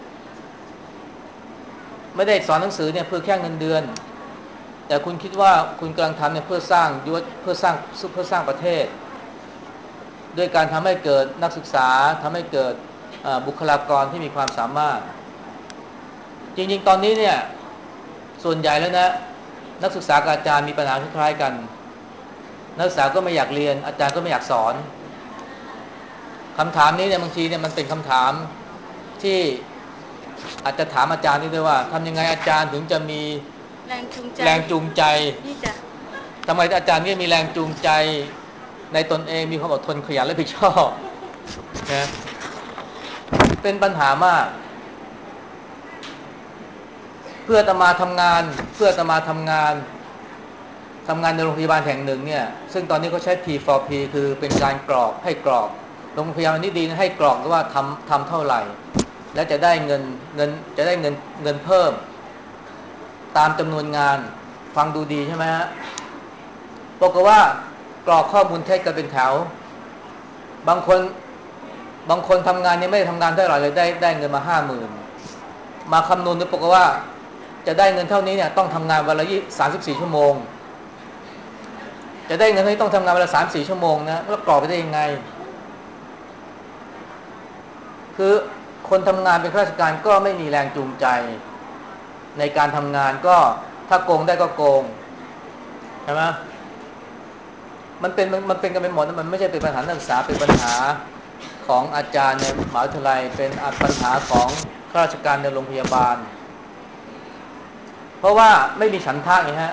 ไม่ได้สอนหนังสือเนี่ยเพื่อแค่เงินเดือนแต่คุณคิดว่าคุณกำลังทำเนี่ยเพื่อสร้างยุทธเพื่อสร้างเพื่อสร้างประเทศด้วยการทำให้เกิดนักศึกษาทำให้เกิดบุคลากรที่มีความสามารถจริงๆตอนนี้เนี่ยส่วนใหญ่แล้วนะนักศึกษากับอาจารย์มีปัญหาคล้ายๆกันนักศึกษาก็ไม่อยากเรียนอาจารย์ก็ไม่อยากสอนคำถามนี้เนี่ยบางทีเนี่ยมันเป็นคำถามที่อาจจะถามอาจารย์นี่ด้วยว่าทำยังไงอาจารย์ถึงจะมีแรงจูงใจแรงจูงใจนี่จ้ะทำไมอาจารย์ไม่มีแรงจูงใจในตนเองมีความอดทนขยันและรับผิดชอบนะเป็นปัญหามากเพื่ออาตมาทำงานเพื่ออาตมาทำงานทำงานในโรงพยาบาลแห่งหนึ่งเนี่ยซึ่งตอนนี้เขาใช้ พี โฟร์ พี คือเป็นการกรอกให้กรอกโรงพยาบาลนี้ดีนะให้กรอกว่าทำทำเท่าไหร่และจะได้เงินเงินจะได้เงินเงินเพิ่มตามจำนวนงานฟังดูดีใช่ไหมฮะบอกว่ากรอกข้อมูลเท็จกันเป็นแถวบางคนบางคนทำงานนี้ไม่ได้ทำงานเท่าไหร่เลยได้ได้เงินมาห้าหมื่นมาคำนวณดูบอกว่าจะได้เงินเท่านี้เนี่ยต้องทำงานวันละสามสิบสี่ชั่วโมงจะได้เงินเท่านี้ต้องทำงานวันละสามสี่ชั่วโมงนะแล้วกรอกไปได้ยังไงคือคนทำงานเป็นข้าราชการก็ไม่มีแรงจูงใจในการทำงานก็ถ้าโกงได้ก็โกงช่ไหมมันเป็นมันเป็นกันไปหมดนะมันไม่ใช่เป็นปัญหานักศึกษาเป็นปัญหาของอาจารย์ในมหาวิทยาลัยเป็นปัญหาของข้าราชการในโรงพยาบาลเพราะว่าไม่มีฉันทะไงฮะ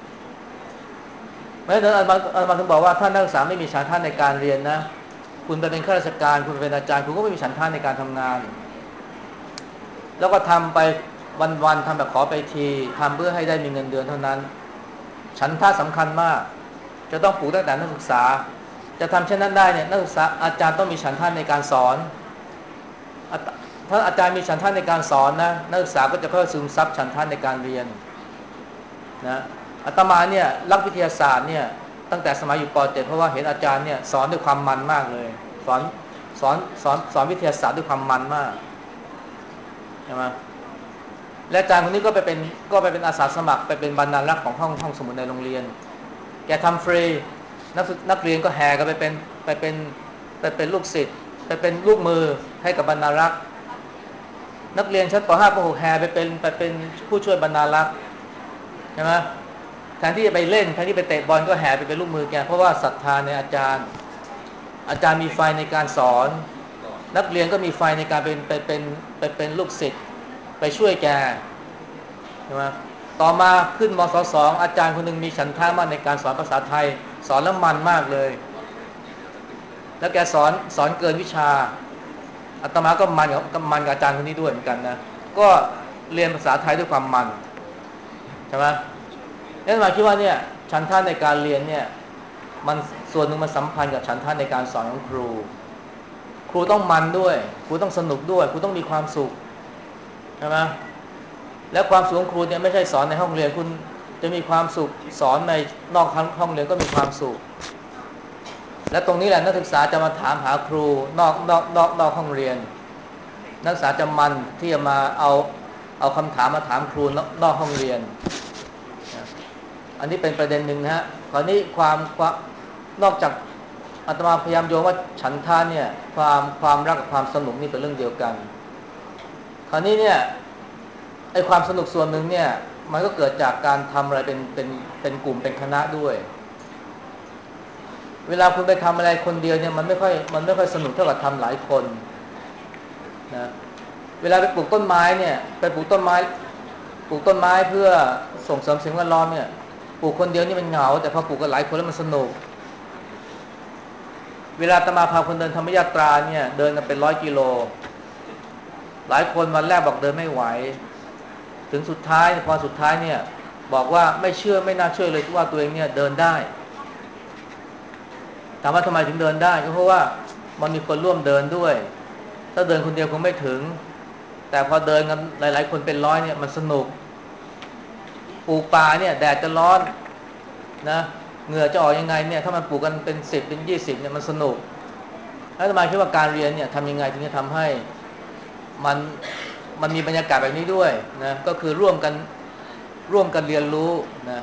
ไม่เดินอาจารย์อาจารย์ถึงบอกว่าถ้านักศึกษาไม่มีฉันทะในการเรียนนะคุณไปเป็นข้าราชการคุณเป็นอาจารย์คุณก็ไม่มีฉันทะในการทำงานแล้วก็ทำไปวันๆทำแบบขอไปทีทำเพื่อให้ได้มีเงินเดือนเท่านั้นฉันทะสำคัญมากจะต้องปลูกตั้งแต่นักศึกษาจะทำเช่นนั้นได้เนี่ยนักศึกษาอาจารย์ต้องมีฉันทะในการสอนถ้าอาจารย์มีฉันทะในการสอนนะนักศึกษาก็จะค่อยซึมซับฉันทะในการเรียนนะอาตมาเนี่ยรักวิทยาศาสตร์เนี่ยตั้งแต่สมัยอยู่ป .เจ็ด เพราะว่าเห็นอาจารย์เนี่ยสอนด้วยความมันมากเลยสอนสอนสอนสอนวิทยาศาสตร์ด้วยความมันมากใช่ไหมและอาจารย์คนนี้ก็ไปเป็นก็ไปเป็นอาสาสมัครไปเป็นบรรณารักษ์ของห้องห้องสมุดในโรงเรียนแกทำฟรีนักนักเรียนก็แห่กันไปเป็นไปเป็นไปเป็นลูกศิษย์ไปเป็นลูกมือให้กับบรรณารักษ์นักเรียนชั้นป .ห้า ป .หก แห่ไปเป็นไปเป็นผู้ช่วยบรรณารักษ์ใช่ไหมแทนที่จะไปเล่นแทนที่ไปเตะบอลก็แห่ไปเป็นลูกมือแกเพราะว่าศรัทธาในอาจารย์อาจารย์มีไฟในการสอนนักเรียนก็มีไฟในการเป็นไปเป็นไปเป็นลูกศิษย์ไปช่วยแกใช่ไหมต่อมาขึ้นมศสองอาจารย์คนหนึ่งมีฉันทะมากในการสอนภาษาไทยสอนแล้วมันมากเลยแล้วแกสอนสอนเกินวิชาอาตมาก็มันกับมันกับอาจารย์คนนี้ด้วยเหมือนกันนะก็เรียนภาษาไทยด้วยความมันใช่ไหมนั่นหมายคิดว่าเนี่ยฉันทะในการเรียนเนี่ยมันส่วนหนึ่งมันสัมพันธ์กับฉันทะในการสอนของครูครูต้องมันด้วยครูต้องสนุกด้วยครูต้องมีความสุขใช่ไหมและความสุขของครูเนี่ยไม่ใช่สอนในห้องเรียนคุณจะมีความสุขสอนในนอกห้องเรียนก็มีความสุขและตรงนี้แหละนักศึกษาจะมาถามหาครูนอกนอกนอกนอกห้องเรียนนักศึกษาจะมันที่จะมาเอาเอาคำถามมาถามครูนอกนอกห้องเรียนอันนี้เป็นประเด็นหนึ่งนะฮะคราวนี้ความนอกจากอาตมาพยายามโยงว่าฉันทะเนี่ยความความรักกับความสนุกนี่เป็นเรื่องเดียวกันคราวนี้เนี่ยไอ้ความสนุกส่วนหนึ่งเนี่ยมันก็เกิดจากการทำอะไรเป็นเป็นเป็นกลุ่มเป็นคณะด้วยเวลาคุณไปทำอะไรคนเดียวเนี่ยมันไม่ค่อยมันไม่ค่อยสนุกเท่ากับทำหลายคนนะเวลาไปปลูกต้นไม้เนี่ยไปปลูกต้นไม้ปลูกต้นไม้เพื่อส่งเสริมสิ่งแวดล้อมเนี่ยปลูกคนเดียวนี่มันเหงาแต่พอปลูกกันหลายคนแล้วมันสนุกเวลาอาตมาพาคนเดินธรรมยาตราเนี่ยเดินกันเป็นร้อยกิโลหลายคนวันแรกบอกเดินไม่ไหวถึงสุดท้ายพอสุดท้ายเนี่ยบอกว่าไม่เชื่อไม่น่าเชื่อเลยว่าตัวเองเนี่ยเดินได้ถามว่าทำไมถึงเดินได้ก็เพราะว่ามันมีคนร่วมเดินด้วยถ้าเดินคนเดียวคงไม่ถึงแต่พอเดินกันหลายๆคนเป็นร้อยเนี่ยมันสนุกปลูกป่าเนี่ยแดดจะร้อนนะเหงื่อจะออกยังไงเนี่ยถ้ามันปลูกกันเป็นสิบเป็นยี่สิบเนี่ยมันสนุกแล้วทำไมคิดว่าการเรียนเนี่ยทำยังไงถึงจะทำให้มันมันมีบรรยากาศแบบนี้ด้วยนะก็คือร่วมกันร่วมกันเรียนรู้นะ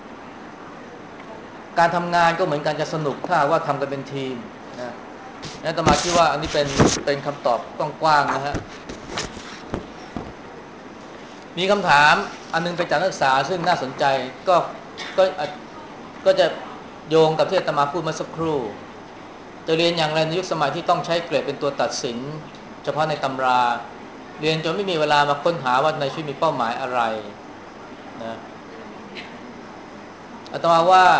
การทำงานก็เหมือนกันจะสนุกถ้าว่าทำกันเป็นทีมนะนั่นตมาคิดว่าอันนี้เป็นเป็นคำตอบกว้างๆนะฮะมีคำถามอันนึงเป็นจากนักศึกษาซึ่งน่าสนใจก็ก็ก็จะโยงกับที่อาตมาพูดเมื่อสักครู่จะเรียนอย่างไรในยุคสมัยที่ต้องใช้เกรดเป็นตัวตัดสินเฉพาะในตำราเรียนจนไม่มีเวลามาค้นหาว่าในชีวิตมีเป้าหมายอะไรนะอาตมาว่า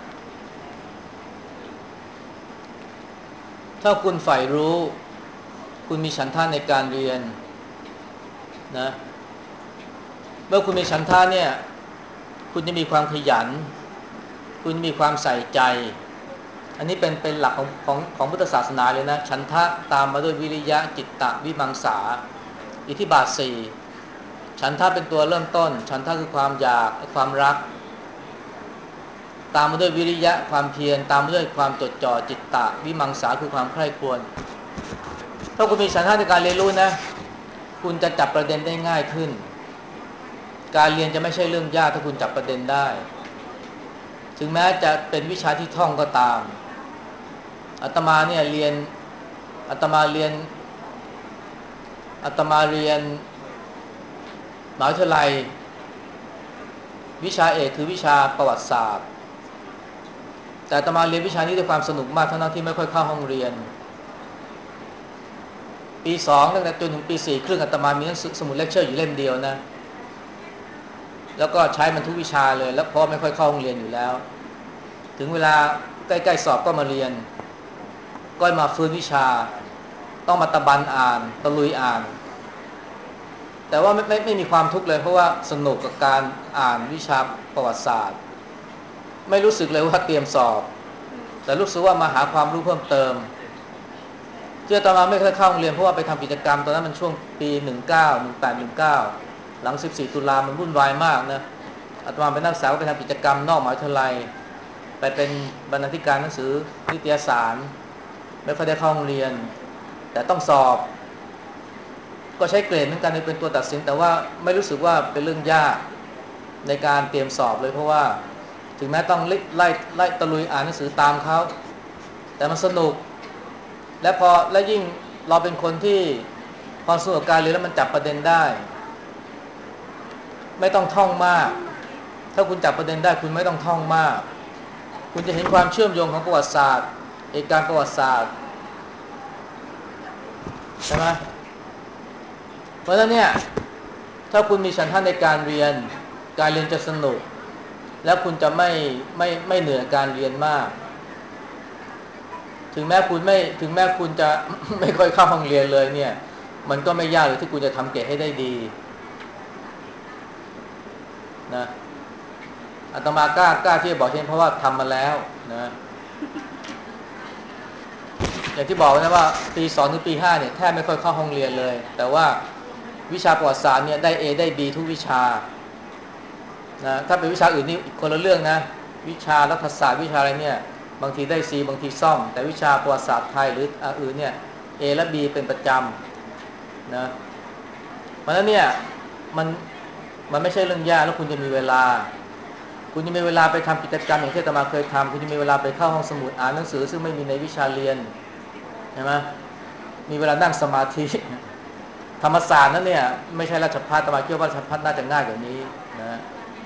ถ้าคุณใฝ่รู้คุณมีฉันทะในการเรียนนะเมื่อคุณมีฉันทะเนี่ยคุณจะมีความขยันคุณมีความใส่ใจอันนี้เป็นเป็นหลักของของของพุทธศาสนาเลยนะฉันทะตามมาด้วยวิริยะจิตตะวิมังสาอิทธิบาทสี่ฉันทะเป็นตัวเริ่มต้นฉันทะคือความอยากความรักตามมาด้วยวิริยะความเพียรตามมาด้วยความจดจ่อจิตตะวิมังสาคือความใคร่ครวญถ้าคุณมีฉันทะในการเรียนรู้นะคุณจะจับประเด็นได้ง่ายขึ้นการเรียนจะไม่ใช่เรื่องยากถ้าคุณจับประเด็นได้ถึงแม้จะเป็นวิชาที่ท่องก็ตามอาตมาเนี่ยเรียนอาตมาเรียนอาตมาเรียนมหาวิทยาลัยวิชาเอกคือวิชาประวัติศาสตร์แต่อาตมาเรียนวิชานี้ด้วยความสนุกมากทั้งที่ไม่ค่อยเข้าห้องเรียนปีสองตั้งแต่จนถึงปีสี่ครึ่งอาตมามีหนังสือสมุดเลคเชอร์อยู่เล่มเดียวนะแล้วก็ใช้มันทุกวิชาเลยแล้วเพราะไม่ค่อยเข้าห้องเรียนอยู่แล้วถึงเวลาใกล้ๆสอบก็มาเรียนก็มาฟื้นวิชาต้องมาตะบันอ่านตะลุยอ่านแต่ว่าไม่ไม่ไม่มีความทุกข์เลยเพราะว่าสนุกกับการอ่านวิชาประวัติศาสตร์ไม่รู้สึกเลยว่าเตรียมสอบแต่รู้สึกว่ามาหาความรู้เพิ่มเติมเชื่อตอนมาไม่เคยเข้าโรงเรียนเพราะว่าไปทำกิจกรรมตอนนั้นมันช่วงปีหนึ่งเก้า หนึ่งแปด หนึ่งเก้าหลังสิบสี่ตุลามันวุ่นวายมากนะอาตมาเป็นนักศึกษาก็ไปทำกิจกรรมนอกมหาวิทยาลัยไปเป็นบรรณาธิการหนังสือนิตยสารไม่ค่อยได้เข้าโรงเรียนแต่ต้องสอบก็ใช้เกรดเหมือนกันเป็นตัวตัดสินแต่ว่าไม่รู้สึกว่าเป็นเรื่องยากในการเตรียมสอบเลยเพราะว่าถึงแม้ต้องไล่ไล่ไล่ตะลุยอ่านหนังสือตามเขาแต่มันสนุกและพอและยิ่งเราเป็นคนที่พอสนุกกับการเรียนแล้วมันจับประเด็นได้ไม่ต้องท่องมากถ้าคุณจับประเด็นได้คุณไม่ต้องท่องมากคุณจะเห็นความเชื่อมโยงของประวัติศาสตร์เหตุการณ์ประวัติศาสตร์ใช่ไหมเพราะฉะนั้นเนี่ยถ้าคุณมีฉันทะในการเรียนการเรียนจะสนุกและคุณจะไม่ไม่ไม่เหนื่อยการเรียนมากถึงแม้คุณไม่ถึงแม้คุณจะไม่ค่อยเข้าห้องเรียนเลยเนี่ยมันก็ไม่ยากเลยที่คุณจะทำเกรดให้ได้ดีนะอาตมากล้ากล้าที่จะบอกเช่นเพราะว่าทำมาแล้วนะอย่างที่บอกนะว่าปีสองถึงปีห้าเนี่ยแทบไม่ค่อยเข้าห้องเรียนเลยแต่ว่าวิชาประวัติศาสตร์เนี่ยได้ A ได้ B ทุกวิชานะถ้าเป็นวิชาอื่นนี่คนละเรื่องนะวิชารัฐศาสตร์วิชาอะไรเนี่ยบางทีได้ C บางทีซ่อมแต่วิชาประวัติศาสตร์ไทยหรืออื่นเนี่ย A และ B เป็นประจำนะเพราะฉะนั้นเนี่ยมันมันไม่ใช่เรื่องยากแล้วคุณจะมีเวลาคุณจะมีเวลาไปทำกิจกรรมอย่างที่อาตมาเคยทำคุณจะมีเวลาไปเข้าห้องสมุดอ่านหนังสือซึ่งไม่มีในวิชาเรียนใช่ไหมมีเวลานั่งสมาธิธรรมศาสตร์นั้นเนี่ยไม่ใช่ราชภัฏอาตมาคิดว่าราชภัฏน่าจะง่ายกว่านี้นะ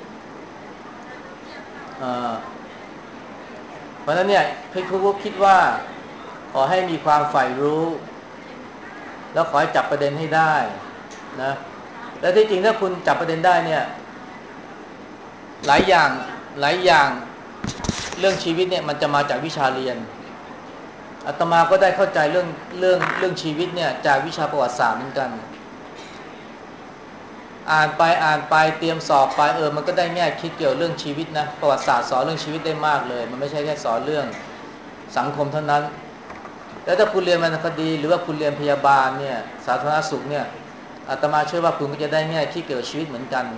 เพราะฉะนั้นเนี่ยพี่ครูคิดว่าขอให้มีความใฝ่รู้แล้วขอให้จับประเด็นให้ได้นะและที่จริงถ้าคุณจับประเด็นได้เนี่ยหลายอย่างหลายอย่างเรื่องชีวิตเนี่ยมันจะมาจากวิชาเรียนอาตมาก็ได้เข้าใจเรื่องเรื่องเรื่องชีวิตเนี่ยจากวิชาประวัติศาสตร์เหมือนกันอ่านไปอ่านไปเตรียมสอบไปเออมันก็ได้แง่คิดเกี่ยวเรื่องชีวิตนะประวัติศาสตร์สอนเรื่องชีวิตได้มากเลยมันไม่ใช่แค่สอนเรื่องสังคมเท่านั้นแล้วถ้าคุณเรียนวรรณคดีหรือว่าคุณเรียนพยาบาลเนี่ยสาธารณสุขเนี่ยอาตมาเชื่อว่าคุณก็จะได้แง่คิดเกี่ยวกับชีวิตเหมือนกัน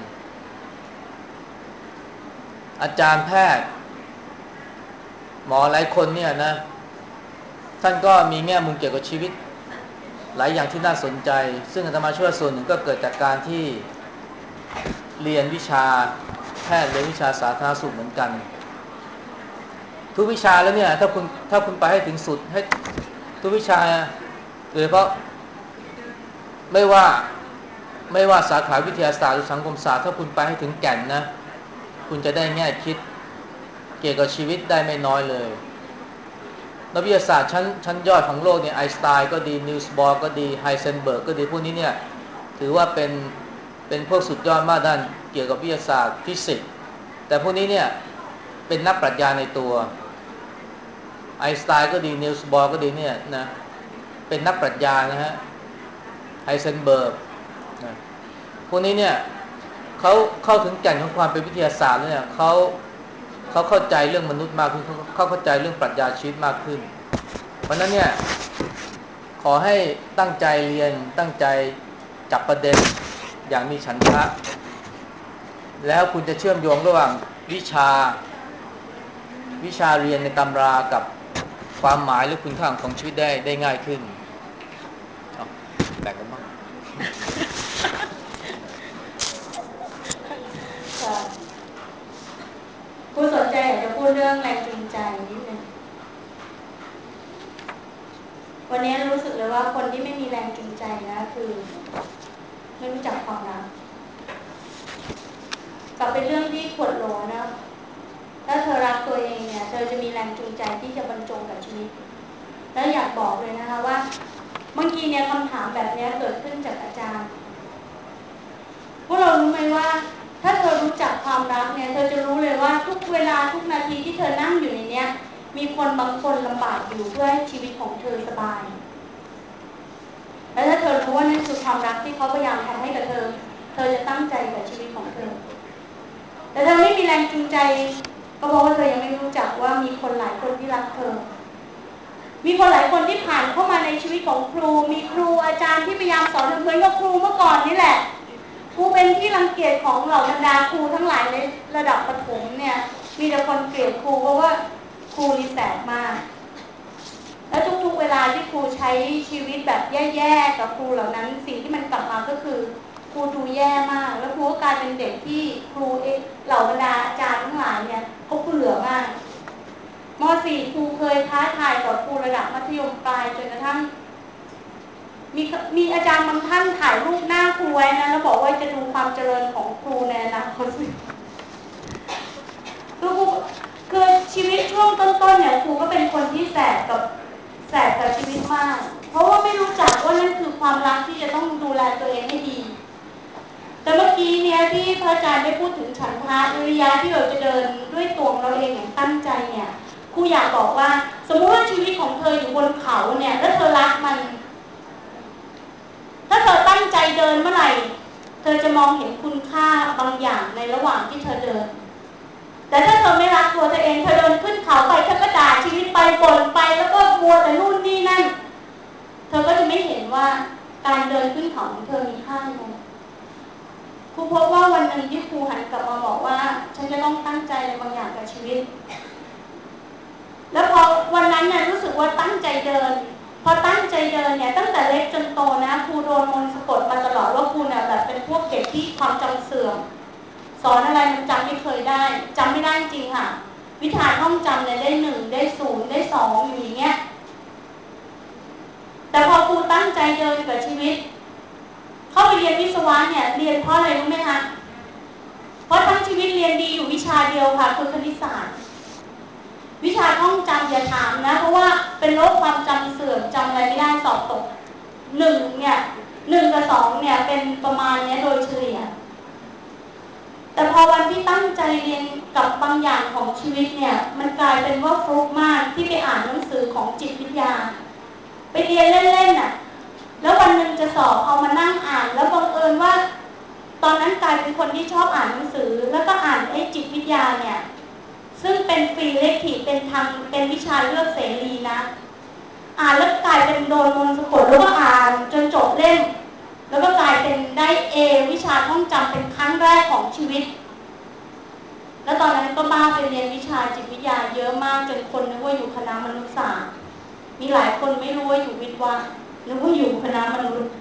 อาจารย์แพทย์หมอหลายคนเนี่ยนะท่านก็มีแง่มุมเกี่ยวกับชีวิตหลายอย่างที่น่าสนใจซึ่งอาตมาเชื่อว่าส่วนหนึ่งก็เกิดจากการที่เรียนวิชาแพทย์เรียนวิชาสาธารณสุขเหมือนกันทุกวิชาแล้วเนี่ยถ้าคุณถ้าคุณไปให้ถึงสุดให้ทุกวิชาโดยเฉพาะไม่ว่าไม่ว่าสาขาวิทยาศาสตร์หรือสังคมศาสตร์ถ้าคุณไปให้ถึงแก่นนะคุณจะได้แง่คิดเกี่ยวกับชีวิตได้ไม่น้อยเลยนักวิทยาศาสตร์ชั้นชั้นยอดของโลกเนี่ยไอน์สไตน์ก็ดีนิวส์บอร์ก็ดีไฮเซนเบิร์กก็ดีพวกนี้เนี่ยถือว่าเป็นเป็นพวกสุดยอดมากด้านเกี่ยวกับวิทยาศาสตร์ฟิสิกส์แต่พวกนี้เนี่ยเป็นนักปรัชญาในตัวไอน์สไตน์ก็ดีนิวส์บอร์ก็ดีเนี่ยนะเป็นนักปรัชญานะฮะไฮเซนเบิร์กนะพวกนี้เนี่ยเขาเข้าถึงแก่นของความเป็นวิทยาศาสตร์เนี่ยเขาเขาเข้าใจเรื่องมนุษย์มากขึ้นเขาเขาเข้าใจเรื่องปรัชญาชีวิตมากขึ้นเพราะนั้นเนี่ยขอให้ตั้งใจเรียนตั้งใจจับประเด็นอย่างมีฉันทะแล้วคุณจะเชื่อมโยงระหว่างวิชาวิชาเรียนในตำรากับความหมายหรือคุณค่าของชีวิตได้ได้ง่ายขึ้นแบ่งกันบ้างผู้สนใจอยากจะพูดเรื่องแรงจูงใจนิดนึงวันนี้รู้สึกเลยว่าคนที่ไม่มีแรงจูงใจนะคือไม่รู้จักความรักกลับเป็นเรื่องที่ปวดโหลนะถ้ถ้าเธอรักตัวเองเนี่ยเธอจะมีแรงจูงใจที่จะบรรจงกับชีวิตแล้วอยากบอกเลยนะคะว่าบางทีเนี่ยคำถามแบบนี้เกิดขึ้นจากอาจารย์พวกเรารู้ไหมว่าถ้าเธอรู้จักความรักเนี่ยเธอจะรู้เลยว่าทุกเวลาทุกนาทีที่เธอนั่งอยู่ในเนี้ยมีคนบางคนลำบากอยู่เพื่อให้ชีวิตของเธอสบายและถ้าเธอรู้ว่านั่นคือความรักที่เขาพยายามทำให้กับเธอเธอจะตั้งใจกับชีวิตของเธอแต่เธอไม่มีแรงจูงใจก็เพราะว่าเธอยังไม่รู้จักว่ามีคนหลายคนที่รักเธอมีคนหลายคนที่ผ่านเข้ามาในชีวิตของครูมีครูอาจารย์ที่พยายามสอนเหมือนกับครูเมื่อก่อนนี่แหละครูเป็นที่รังเกียจของเหล่าบรรดาครูทั้งหลายในระดับประถมเนี่ยมีแต่คนเกลียดครูเพราะว่าครูรีแสบมากและทุกๆเวลาที่ครูใช้ชีวิตแบบแย่ๆกับครูเหล่านั้นสิ่งที่มันกลับมาก็คือครูดูแย่มากแล้วครูก็กลายเป็นเด็กที่ครูเอเหล่าบรรดาอาจารย์ทั้งหลายเนี่ยก็เบื่อมากม.สี่ ครูเคยท้าทายกับครูระดับมัธยมปลายจนกระทั่งมีมีอาจารย์บางท่านถ่ายรูปหน้าครูไว้นะแล้วบอกว่าจะดูความเจริญของครูในอนาคตคือครูคือชีวิตช่วงต้นๆเนี่ยครูก็เป็นคนที่แสบกับแสบกับชีวิตมากเพราะว่าไม่รู้จักว่านั่นคือความรักที่จะต้องดูแลตัวเองให้ดีแต่เมื่อกี้เนี่ยที่พระอาจารย์ได้พูดถึงฉันทะวิริยะที่เราจะเดินด้วยตัวเราเองอย่างตั้งใจเนี่ยครูอยากบอกว่าสมมติว่าชีวิตของเธออยู่บนเขาเนี่ยแล้วเธอรักมันถ้าเธอตั้งใจเดินเมื่อไหร่เธอจะมองเห็นคุณค่าบางอย่างในระหว่างที่เธอเดินแต่ถ้าเธอไม่รักตัวเธอเองเธอเดินขึ้นเขาไปเธอก็ด่าชีวิตไปบ่นไปแล้วก็มัวแต่นู่นนี่นั่นเธอก็จะไม่เห็นว่าการเดินขึ้นเขาของเธอมีค่าไงครูพบว่าวันหนึ่งที่ครูหันกลับมาบอกว่าฉันจะต้องตั้งใจในบางอย่างกับชีวิตแล้วพอวันนั้นเนี่ยรู้สึกว่าตั้งใจเดินพอตั้งใจเดินเนี่ยตั้งแต่เล็กจนโตนะครูโดนมนต์สะกดมาตลอดว่าครูเนี่ยแบบเป็นพวกเด็กที่ความจำเสื่อมสอนอะไรมันจำไม่เคยได้จำไม่ได้จริงค่ะวิชาท่องจำเนี่ยได้หนึ่งได้ศูนย์ได้สองอยู่อย่างเงี้ยแต่พอครูตั้งใจเดินกับชีวิตเข้าไปเรียนวิศวะเนี่ยเรียนเพราะอะไรรู้ไหมคะเพราะทั้งชีวิตเรียนดีอยู่วิชาเดียวค่ะคือคณิตศาสตร์วิชาท่องจำอย่าถามนะเพราะว่าเป็นโรคความจำเสื่อมจำอะไรไม่ได้สอบตกหนึ่งเนี่ยหนึ่งกับสองเนี่ยเป็นประมาณนี้โดยเฉลี่ยแต่พอวันที่ตั้งใจเรียนกับบางอย่างของชีวิตเนี่ยมันกลายเป็นว่าฟลุกมากที่ไปอ่านหนังสือของจิตวิทยาไปเรียนเล่นๆน่ะแล้ววันหนึ่งจะสอบเอามานั่งอ่านแล้วบังเอิญว่าตอนนั้นกลายเป็นคนที่ชอบอ่านหนังสือแล้วก็อ่านไอ้จิตวิทยาเนี่ยซึ่งเป็นฟรีเลคทีฟเป็นทางเป็นวิชาเลือกเสรีนะอ่านแล้วกลายเป็นโดนมนต์สะกดแล้วก็อ่านจนจบเล่มแล้วก็กลายเป็นได้เอวิชาท่องจำเป็นครั้งแรกของชีวิตแล้วตอนนั้นก็บ้าไปเรียนวิชาจิตวิทยาเยอะมากจนคนนึกว่าอยู่คณะมนุษยศาสตร์มีหลายคนไม่รู้ว่าอยู่วิทย์วะนึกว่าอยู่คณะมนุษย์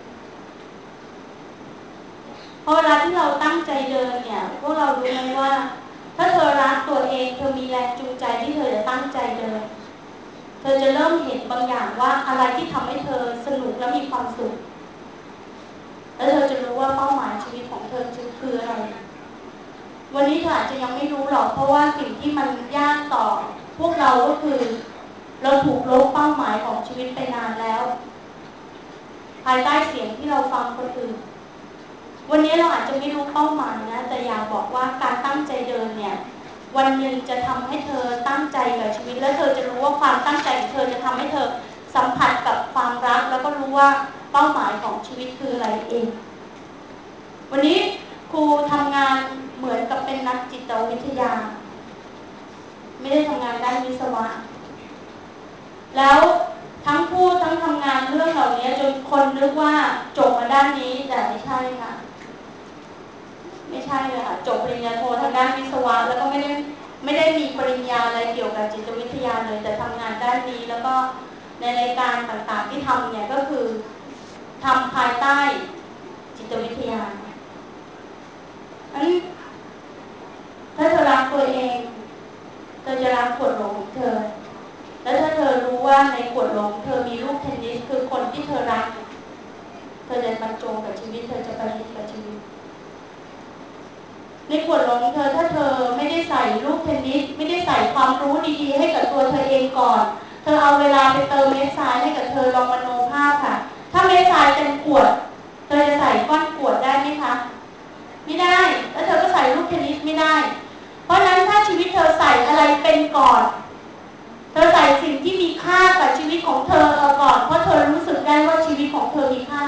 พอเวลาที่เราตั้งใจเดินเนี่ยพวกเรารู้ไหมว่าถ้าเธอรักตัวเองเธอมีแรงจูงใจที่เธอจะตั้งใจเดินเธอจะเริ่มเห็นบางอย่างว่าอะไรที่ทำให้เธอสนุกและมีความสุขแล้วเธอจะรู้ว่าเป้าหมายชีวิตของเธอคืออะไรวันนี้เธออาจจะยังไม่รู้หรอกเพราะว่าสิ่งที่มันยากต่อพวกเราก็คือเราถูกลบเป้าหมายของชีวิตไปนานแล้วภายใต้เสียงที่เราฟังคนอื่นวันนี้เราอาจจะไม่รู้เป้าหมายนะแต่อยากบอกว่าการตั้งใจเดินเนี่ยวันหนึ่งจะทำให้เธอตั้งใจกับชีวิตและเธอจะรู้ว่าความตั้งใจของเธอจะทำให้เธอสัมผัสกับความรักแล้วก็รู้ว่าเป้าหมายของชีวิตคืออะไรเองวันนี้ครูทำงานเหมือนกับเป็นนักจิตวิทยาไม่ได้ทำงานด้านวิศวะแล้วทั้งพูดทั้งทำงานเรื่องเหล่านี้จนคนนึกว่าจบมาด้านนี้แต่ไม่ใช่ค่ะไม่ใช่เลยค่ะจบปริญญาโททางด้านวิศวะแล้วก็ไม่ได้ไม่ได้มีปริญญาอะไรเกี่ยวกับจิตวิทยาเลยแต่ทำงานด้านนี้แล้วก็ในรายการต่างๆที่ทำเนี่ยก็คือทำภายใต้จิตวิทยาอันถ้าเธอรักตัวเองเธอจะรักขวดโหลของเธอแล้วถ้าเธอรู้ว่าในขวดโหลเธอมีลูกเทนนิสคือคนที่เธอรักเธอจะบรรจงกับชีวิตเธอจะประณีตกับชีวิตในขวดนมเธอถ้าเธอไม่ได้ใส่ลูกเทนนิสไม่ได้ใส่ความรู้ดีๆให้กับตัวเธอเองก่อนเธอเอาเวลาไปเติมเม็ดทรายให้กับเธอลองมโนภาพค่ะถ้าเม็ดทรายเต็มขวดเธอจะใส่ก้อนขวดได้ไหมคะไม่ได้แล้วเธอก็ใส่ลูกเทนนิสไม่ได้เพราะฉะนั้นถ้าชีวิตเธอใส่อะไรเป็นก่อนเธอใส่สิ่งที่มีค่ากับชีวิตของเธอเอาก่อนเพราะเธอรู้สึกได้ว่าชีวิตของเธอมีค่า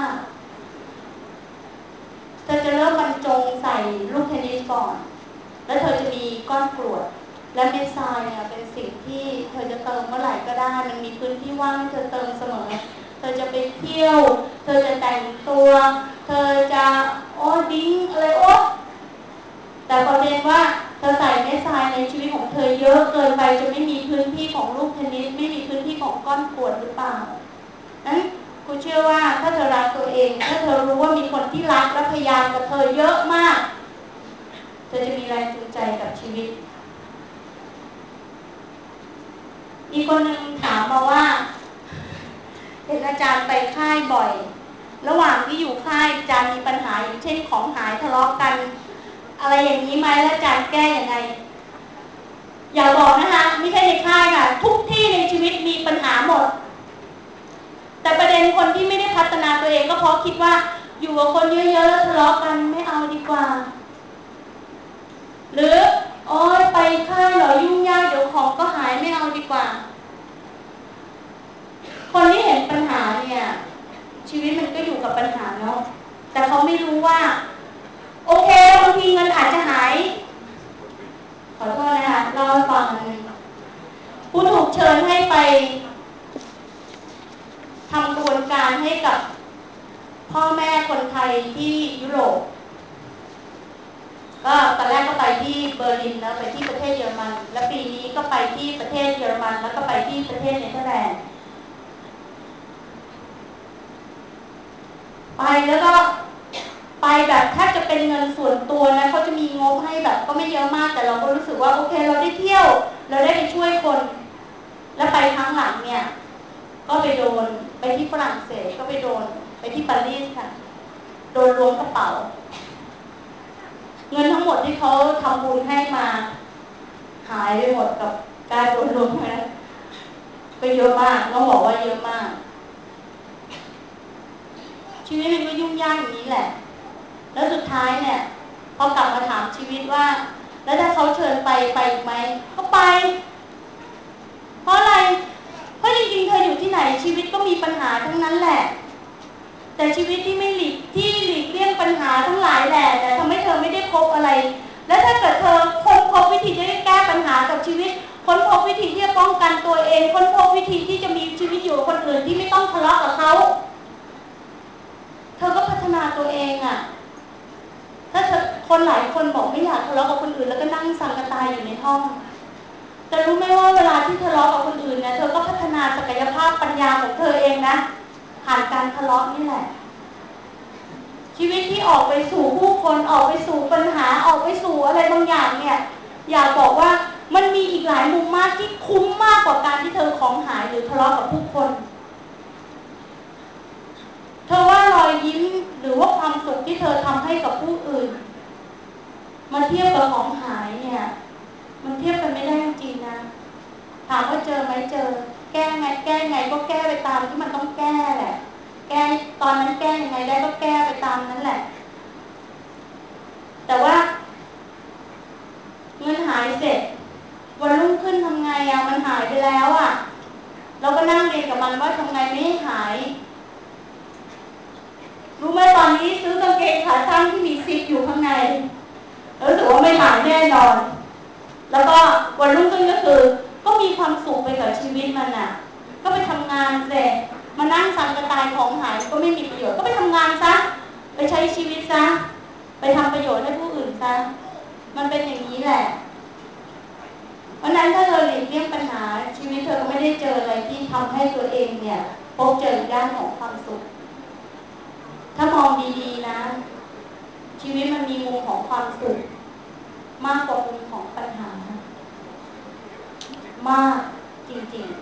เธอจะเริ่มบรรจงใส่ลูกเทนนิสก่อนแล้วเธอจะมีก้อนกรวดและเม็ดทรายเนี่ยเป็นสิ่งที่เธอจะเติมเมื่อไหร่ก็ได้มันมีพื้นที่ว่างให้เธอเติมเสมอเธอจะไปเที่ยวเธอจะแต่งตัวเธอจะโอ้ดิ้งอะไรโอ้แต่ประเด็นว่าเธอใส่เม็ดทรายในชีวิตของเธอเยอะเกินไปจนไม่มีพื้นที่ของลูกเทนนิสไม่มีพื้นที่ของก้อนกรวดหรือเปล่านั้นกูเชื่อว่าถ้าเธอรักตัวเองถ้าเธอรู้ว่ามีคนที่รักและพยายามกับเธอเยอะมากเธอจะมีแรงจูงใจกับชีวิตอีกคนหนึ่งถามมาว่าเห็นอาจารย์ไปค่ายบ่อยระหว่างที่อยู่ค่ายอาจารย์มีปัญหาอย่างเช่นของหายทะเลาะกันอะไรอย่างนี้ไหมแล้วอาจารย์แก้ยังไงอย่าบอกนะคะไม่ใช่ในค่ายค่ะทุกที่ในชีวิตมีปัญหาหมดแต่ประเด็นคนที่ไม่ได้พัฒนาตัวเองก็เพราะคิดว่าอยู่กับคนเยอะๆแล้วทะเลาะกันไม่เอาดีกว่าหรือโอ๊ยไปค่ายเหรอยุ่งยากเดี๋ยวของก็หายไม่เอาดีกว่าคนที่เห็นปัญหาเนี่ยชีวิตมันก็อยู่กับปัญหาเนาะแต่เขาไม่รู้ว่าโอเคบางทีเงินอาจจะหายขอโทษนะคะเล่าให้ฟังนึงผู้ถูกเชิญให้ไปทำกระบวนการให้กับพ่อแม่คนไทยที่ยุโรปก็ตอนแรกก็ไปที่เบอร์ลินแล้วไปที่ประเทศเยอรมันแล้วปีนี้ก็ไปที่ประเทศเยอรมันแล้วก็ไปที่ประเทศเนเธอร์แลนด์ไปแล้วก็ไปแบบแทบจะเป็นเงินส่วนตัวนะเขาจะมีงบให้แบบก็ไม่เยอะมากแต่เราก็รู้สึกว่าโอเคเราได้เที่ยวเราได้ไปช่วยคนแล้วไปครั้งหลังเนี่ยก็ไปโดนไปที่ฝรั่งเศสก็ไปโดนไปที่ปารีสค่ะโดนล้วงกระเป๋าเงินทั้งหมดที่เขาทำบุญให้มาหายไปหมดกับการโดนล้วงนะไปเยอะมากต้องบอกว่าเยอะมากชีวิตมันก็ยุ่งยากอย่างนี้แหละแล้วสุดท้ายเนี่ยพอกลับมาถามชีวิตว่าแล้วถ้าเขาเชิญไปไปอีกไหมก็ไปเพราะอะไรเพราะจริงๆเธออยู่ที่ไหนชีวิตก็มีปัญหาทั้งนั้นแหละแต่ชีวิตที่ไม่หลีกที่หลีกเลี่ยงปัญหาทั้งหลายแหละแต่ทำให้เธอไม่ได้พบอะไรและถ้าเกิดเธอค้นพบวิธีที่จะแก้ปัญหากับชีวิตค้นพบวิธีที่จะป้องกันตัวเองค้นพบวิธีที่จะมีชีวิตอยู่กับคนอื่นที่ไม่ต้องทะเลาะกับเขาเธอก็พัฒนาตัวเองอ่ะถ้าคนหลายคนบอกไม่อยากทะเลาะกับคนอื่นแล้วก็นั่งสังกตายอยู่ในห้องแต่รู้ไหมว่าเวลาที่ทะเลาะกับคนอื่นเนี่ยเธอก็พัฒนาศักยภาพปัญญาของเธอเองนะผ่านการทะเลาะนี่แหละชีวิตที่ออกไปสู่ผู้คนออกไปสู่ปัญหาออกไปสู่อะไรบางอย่างเนี่ยอยากบอกว่ามันมีอีกหลายมุมมากที่คุ้มมากกว่าการที่เธอของหายหรือทะเลาะกับผู้คนเธอว่ารอยยิ้มหรือว่าความสุขที่เธอทำให้กับผู้อื่นมาเทียบกับของหายเนี่ยมันเทียบกันไม่ได้จริงๆนะถามว่าเจอไหมเจอแก้ไงแก้ไงก็แก้ไปตามที่มันต้องแก้แหละแก้ตอนนั้นแก้ยังไงได้ก็แก้ไปตามนั้นแหละแต่ว่าเงินหายเสร็จวันรุ่งขึ้นทำไงอ่ะมันหายไปแล้วอ่ะเราก็นั่งเรียนกับมันว่าทำไงไม่ให้หายรู้ไหมตอนนี้ซื้อกางเกงขาสั้นที่มีซิปอยู่ข้างในรู้สึกว่าไม่หายแน่นอนแล้วก็วันรุ่งขึ้นก็คือก็มีความสุขไปกับชีวิตมันอ่ะก็ไปทำงานเสร็จมานั่งสังกตายของหายก็ไม่มีประโยชน์ก็ไปทำงานซะไปใช้ชีวิตซะไปทำประโยชน์ให้ผู้อื่นซะมันเป็นอย่างนี้แหละเพราะนั้นถ้าเธอหลีกเลี่ยงปัญหาชีวิตเธอก็ไม่ได้เจออะไรที่ทำให้ตัวเองเนี่ยพบเจอด้านของความสุขถ้ามองดีๆนะชีวิตมันมีมุมของความสุขมากกว่ามุมของปัญหามากจริง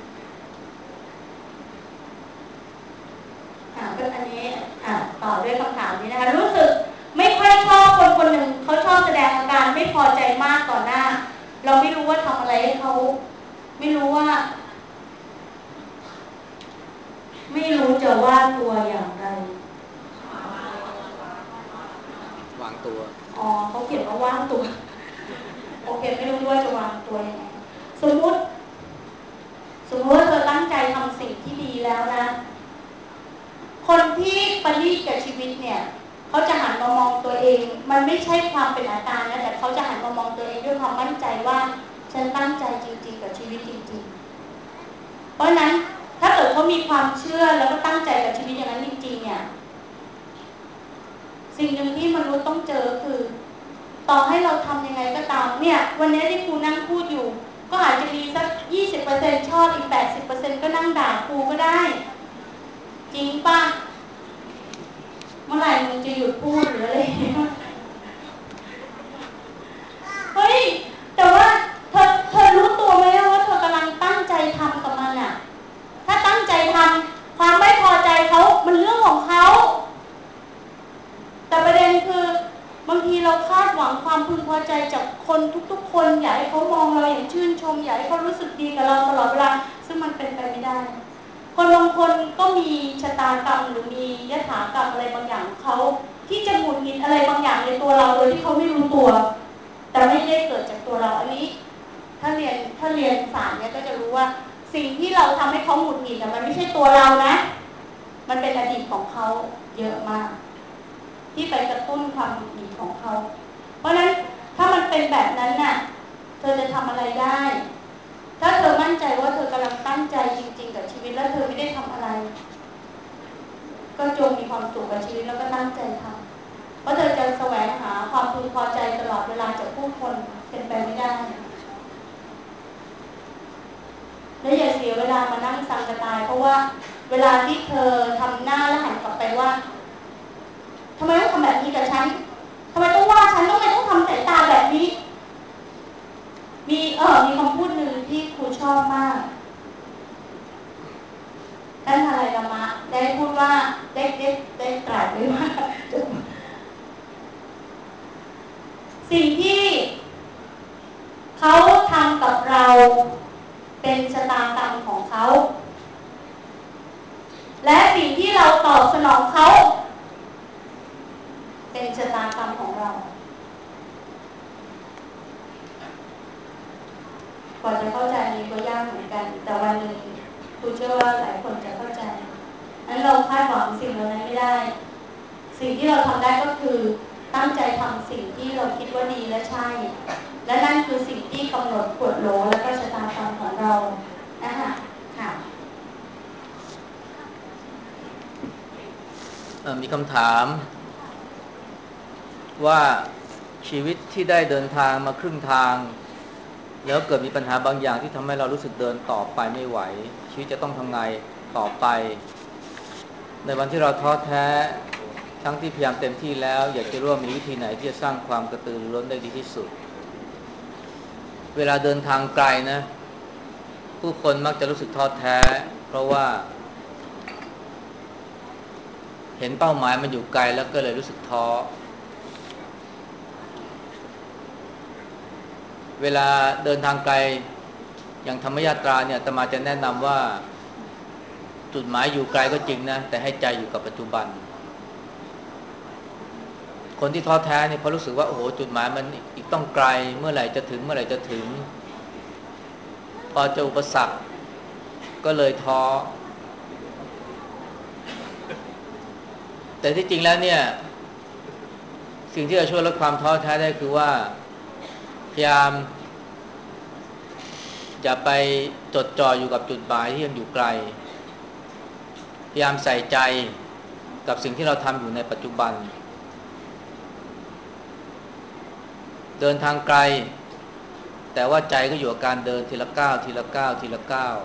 ๆอ่าก็อันนี้อ่าต่อด้วยคำถามนี้นะคะรู้สึกไม่ค่อยชอบคนคนหนึ่งเขาชอบแสดงอาการไม่ไม่พอใจมากต่อหน้าเราไม่รู้ว่าทำอะไรให้เขาไม่รู้ว่าไม่รู้จะว่าตัวอย่างไรวางตัวอ๋อเขาเขียนว่าว่างตัวโอเคไม่รู้ว่าจะวางตัวยังไงสมมุติสมมติว่าเธอตั้งใจทำสิ่งที่ดีแล้วนะคนที่ปฏิกับชีวิตเนี่ยเขาจะหันมามองตัวเองมันไม่ใช่ความเป็นอาการนะแต่เขาจะหันมามองตัวเองด้วยความมั่นใจว่าฉันตั้งใจจริงๆกับชีวิตจริงๆเพราะนั้นถ้าเกิดเขามีความเชื่อแล้วก็ตั้งใจกับชีวิตอย่างนั้นจริงๆเนี่ยสิ่งหนึ่งที่มนุษย์ต้องเจอคือต่อให้เราทำยังไงก็ตามเนี่ยวันนี้ที่ครูนั่งพูดอยู่ก็อาจจะมีสัก ยี่สิบเปอร์เซ็นต์ ชอบอีก แปดสิบเปอร์เซ็นต์ ก็นั่งด่าครูก็ได้จริงป่ะเมื่อไหร่มึงจะหยุดพูดหรืออะไรเฮ้ยแต่ว่าเธอเธอรู้ตัวไหมว่าเธอกำลังตั้งใจทำกับมันอ่ะถ้าตั้งใจทำความไม่พอใจเขามันเรื่องของเขาแต่ประเด็นคือบางทีเราคาดหวังความพึงพอใจจากคนทุกๆคนอยากให้เขามองเราอย่างชื่นชมอยากให้เขารู้สึกดีกับเราตลอดเวลาซึ่งมันเป็นไปไม่ได้คนบางคนก็มีชะตากรรมหรือมียถากรรมอะไรบางอย่างเขาที่จะหงุดหงิดอะไรบางอย่างในตัวเราโดยที่เขาไม่รู้ตัวแต่ไม่ได้เกิดจากตัวเราอันนี้ถ้าเรียนถ้าเรียนศาสตร์เนี่ยก็จะรู้ว่าสิ่งที่เราทำให้เขาหงุดหงิดมันไม่ใช่ตัวเรานะมันเป็นอดีตของเขาเยอะมากที่ไปกระตุ้นความหงุดหงิดของเขาเพราะฉะนั้นถ้ามันเป็นแบบนั้นน่ะเธอจะทำอะไรได้ถ้าเธอมั่นใจว่าเธอกำลังตั้งใจจริงๆกับชีวิตแล้วเธอไม่ได้ทำอะไรก็จงมีความสุขกับชีวิตแล้วก็ตั้งใจทำเพราะเธอจะแสวงหาความพึงพอใจตลอดเวลาจากผู้คนเป็นไปไม่ได้และอย่าเสียเวลามานั่งสังกตายเพราะว่าเวลาที่เธอทำหน้าแล้วหันกลับไปว่าทำไมต้องทำแบบนี้กับฉันทำไมต้องว่าฉันทำไมต้องทำสายตาแบบนี้มีเออมีคำพูดหนึ่งที่ครูชอบมากท่านทนายธรรมะได้พูดว่าได้ได้ได้ตรัสไว้ว่าสิ่งที่เขาทำกับเราเป็นชะตากรรมของเขาและสิ่งที่เราตอบสนองเขาเป็นชะตากรรมของเรากว่าจะเข้าใจนี้ก็ยากเหมือนกันแต่วันหนึ่งครูเชื่อว่าหลายคนจะเข้าใจนั้นเราคาดหวังสิ่งเหล่านั้นไม่ได้สิ่งที่เราทำได้ก็คือตั้งใจทำสิ่งที่เราคิดว่าดีและใช่และนั่นคือสิ่งที่กำหนดกฎโหลและก็ชะตากรรมของเรานะคะค่ะมีคำถามว่าชีวิตที่ได้เดินทางมาครึ่งทางแล้วเกิดมีปัญหาบางอย่างที่ทำให้เรารู้สึกเดินต่อไปไม่ไหวชีวิตจะต้องทำไงต่อไปในวันที่เราท้อแท้ทั้งที่พยายามเต็มที่แล้วอยากจะรู้ว่ามีวิธีไหนที่จะสร้างความกระตือรือร้นได้ดีที่สุดเวลาเดินทางไกลนะผู้คนมักจะรู้สึกท้อแท้เพราะว่าเห็นเป้าหมายมันอยู่ไกลแล้วก็เลยรู้สึกท้อเวลาเดินทางไกลอย่างธรรมยาตราเนี่ยอาตมาจะแนะนำว่าจุดหมายอยู่ไกลก็จริงนะแต่ให้ใจอยู่กับปัจจุบันคนที่ท้อแท้เนี่ยเพราะรู้สึกว่าโอ้โหจุดหมายมันอีกต้องไกลเมื่อไหร่จะถึงเมื่อไหร่จะถึงพอเจออุปสรรคก็เลยท้อแต่ที่จริงแล้วเนี่ยสิ่งที่จะช่วยลดความท้อแท้ได้คือว่าพยายามอย่าไปจดจ่ออยู่กับจุดหมายที่ยังอยู่ไกลพยายามใส่ใจกับสิ่งที่เราทำอยู่ในปัจจุบันเดินทางไกลแต่ว่าใจก็อยู่กับการเดินทีละก้าวทีละก้าวทีละก้าว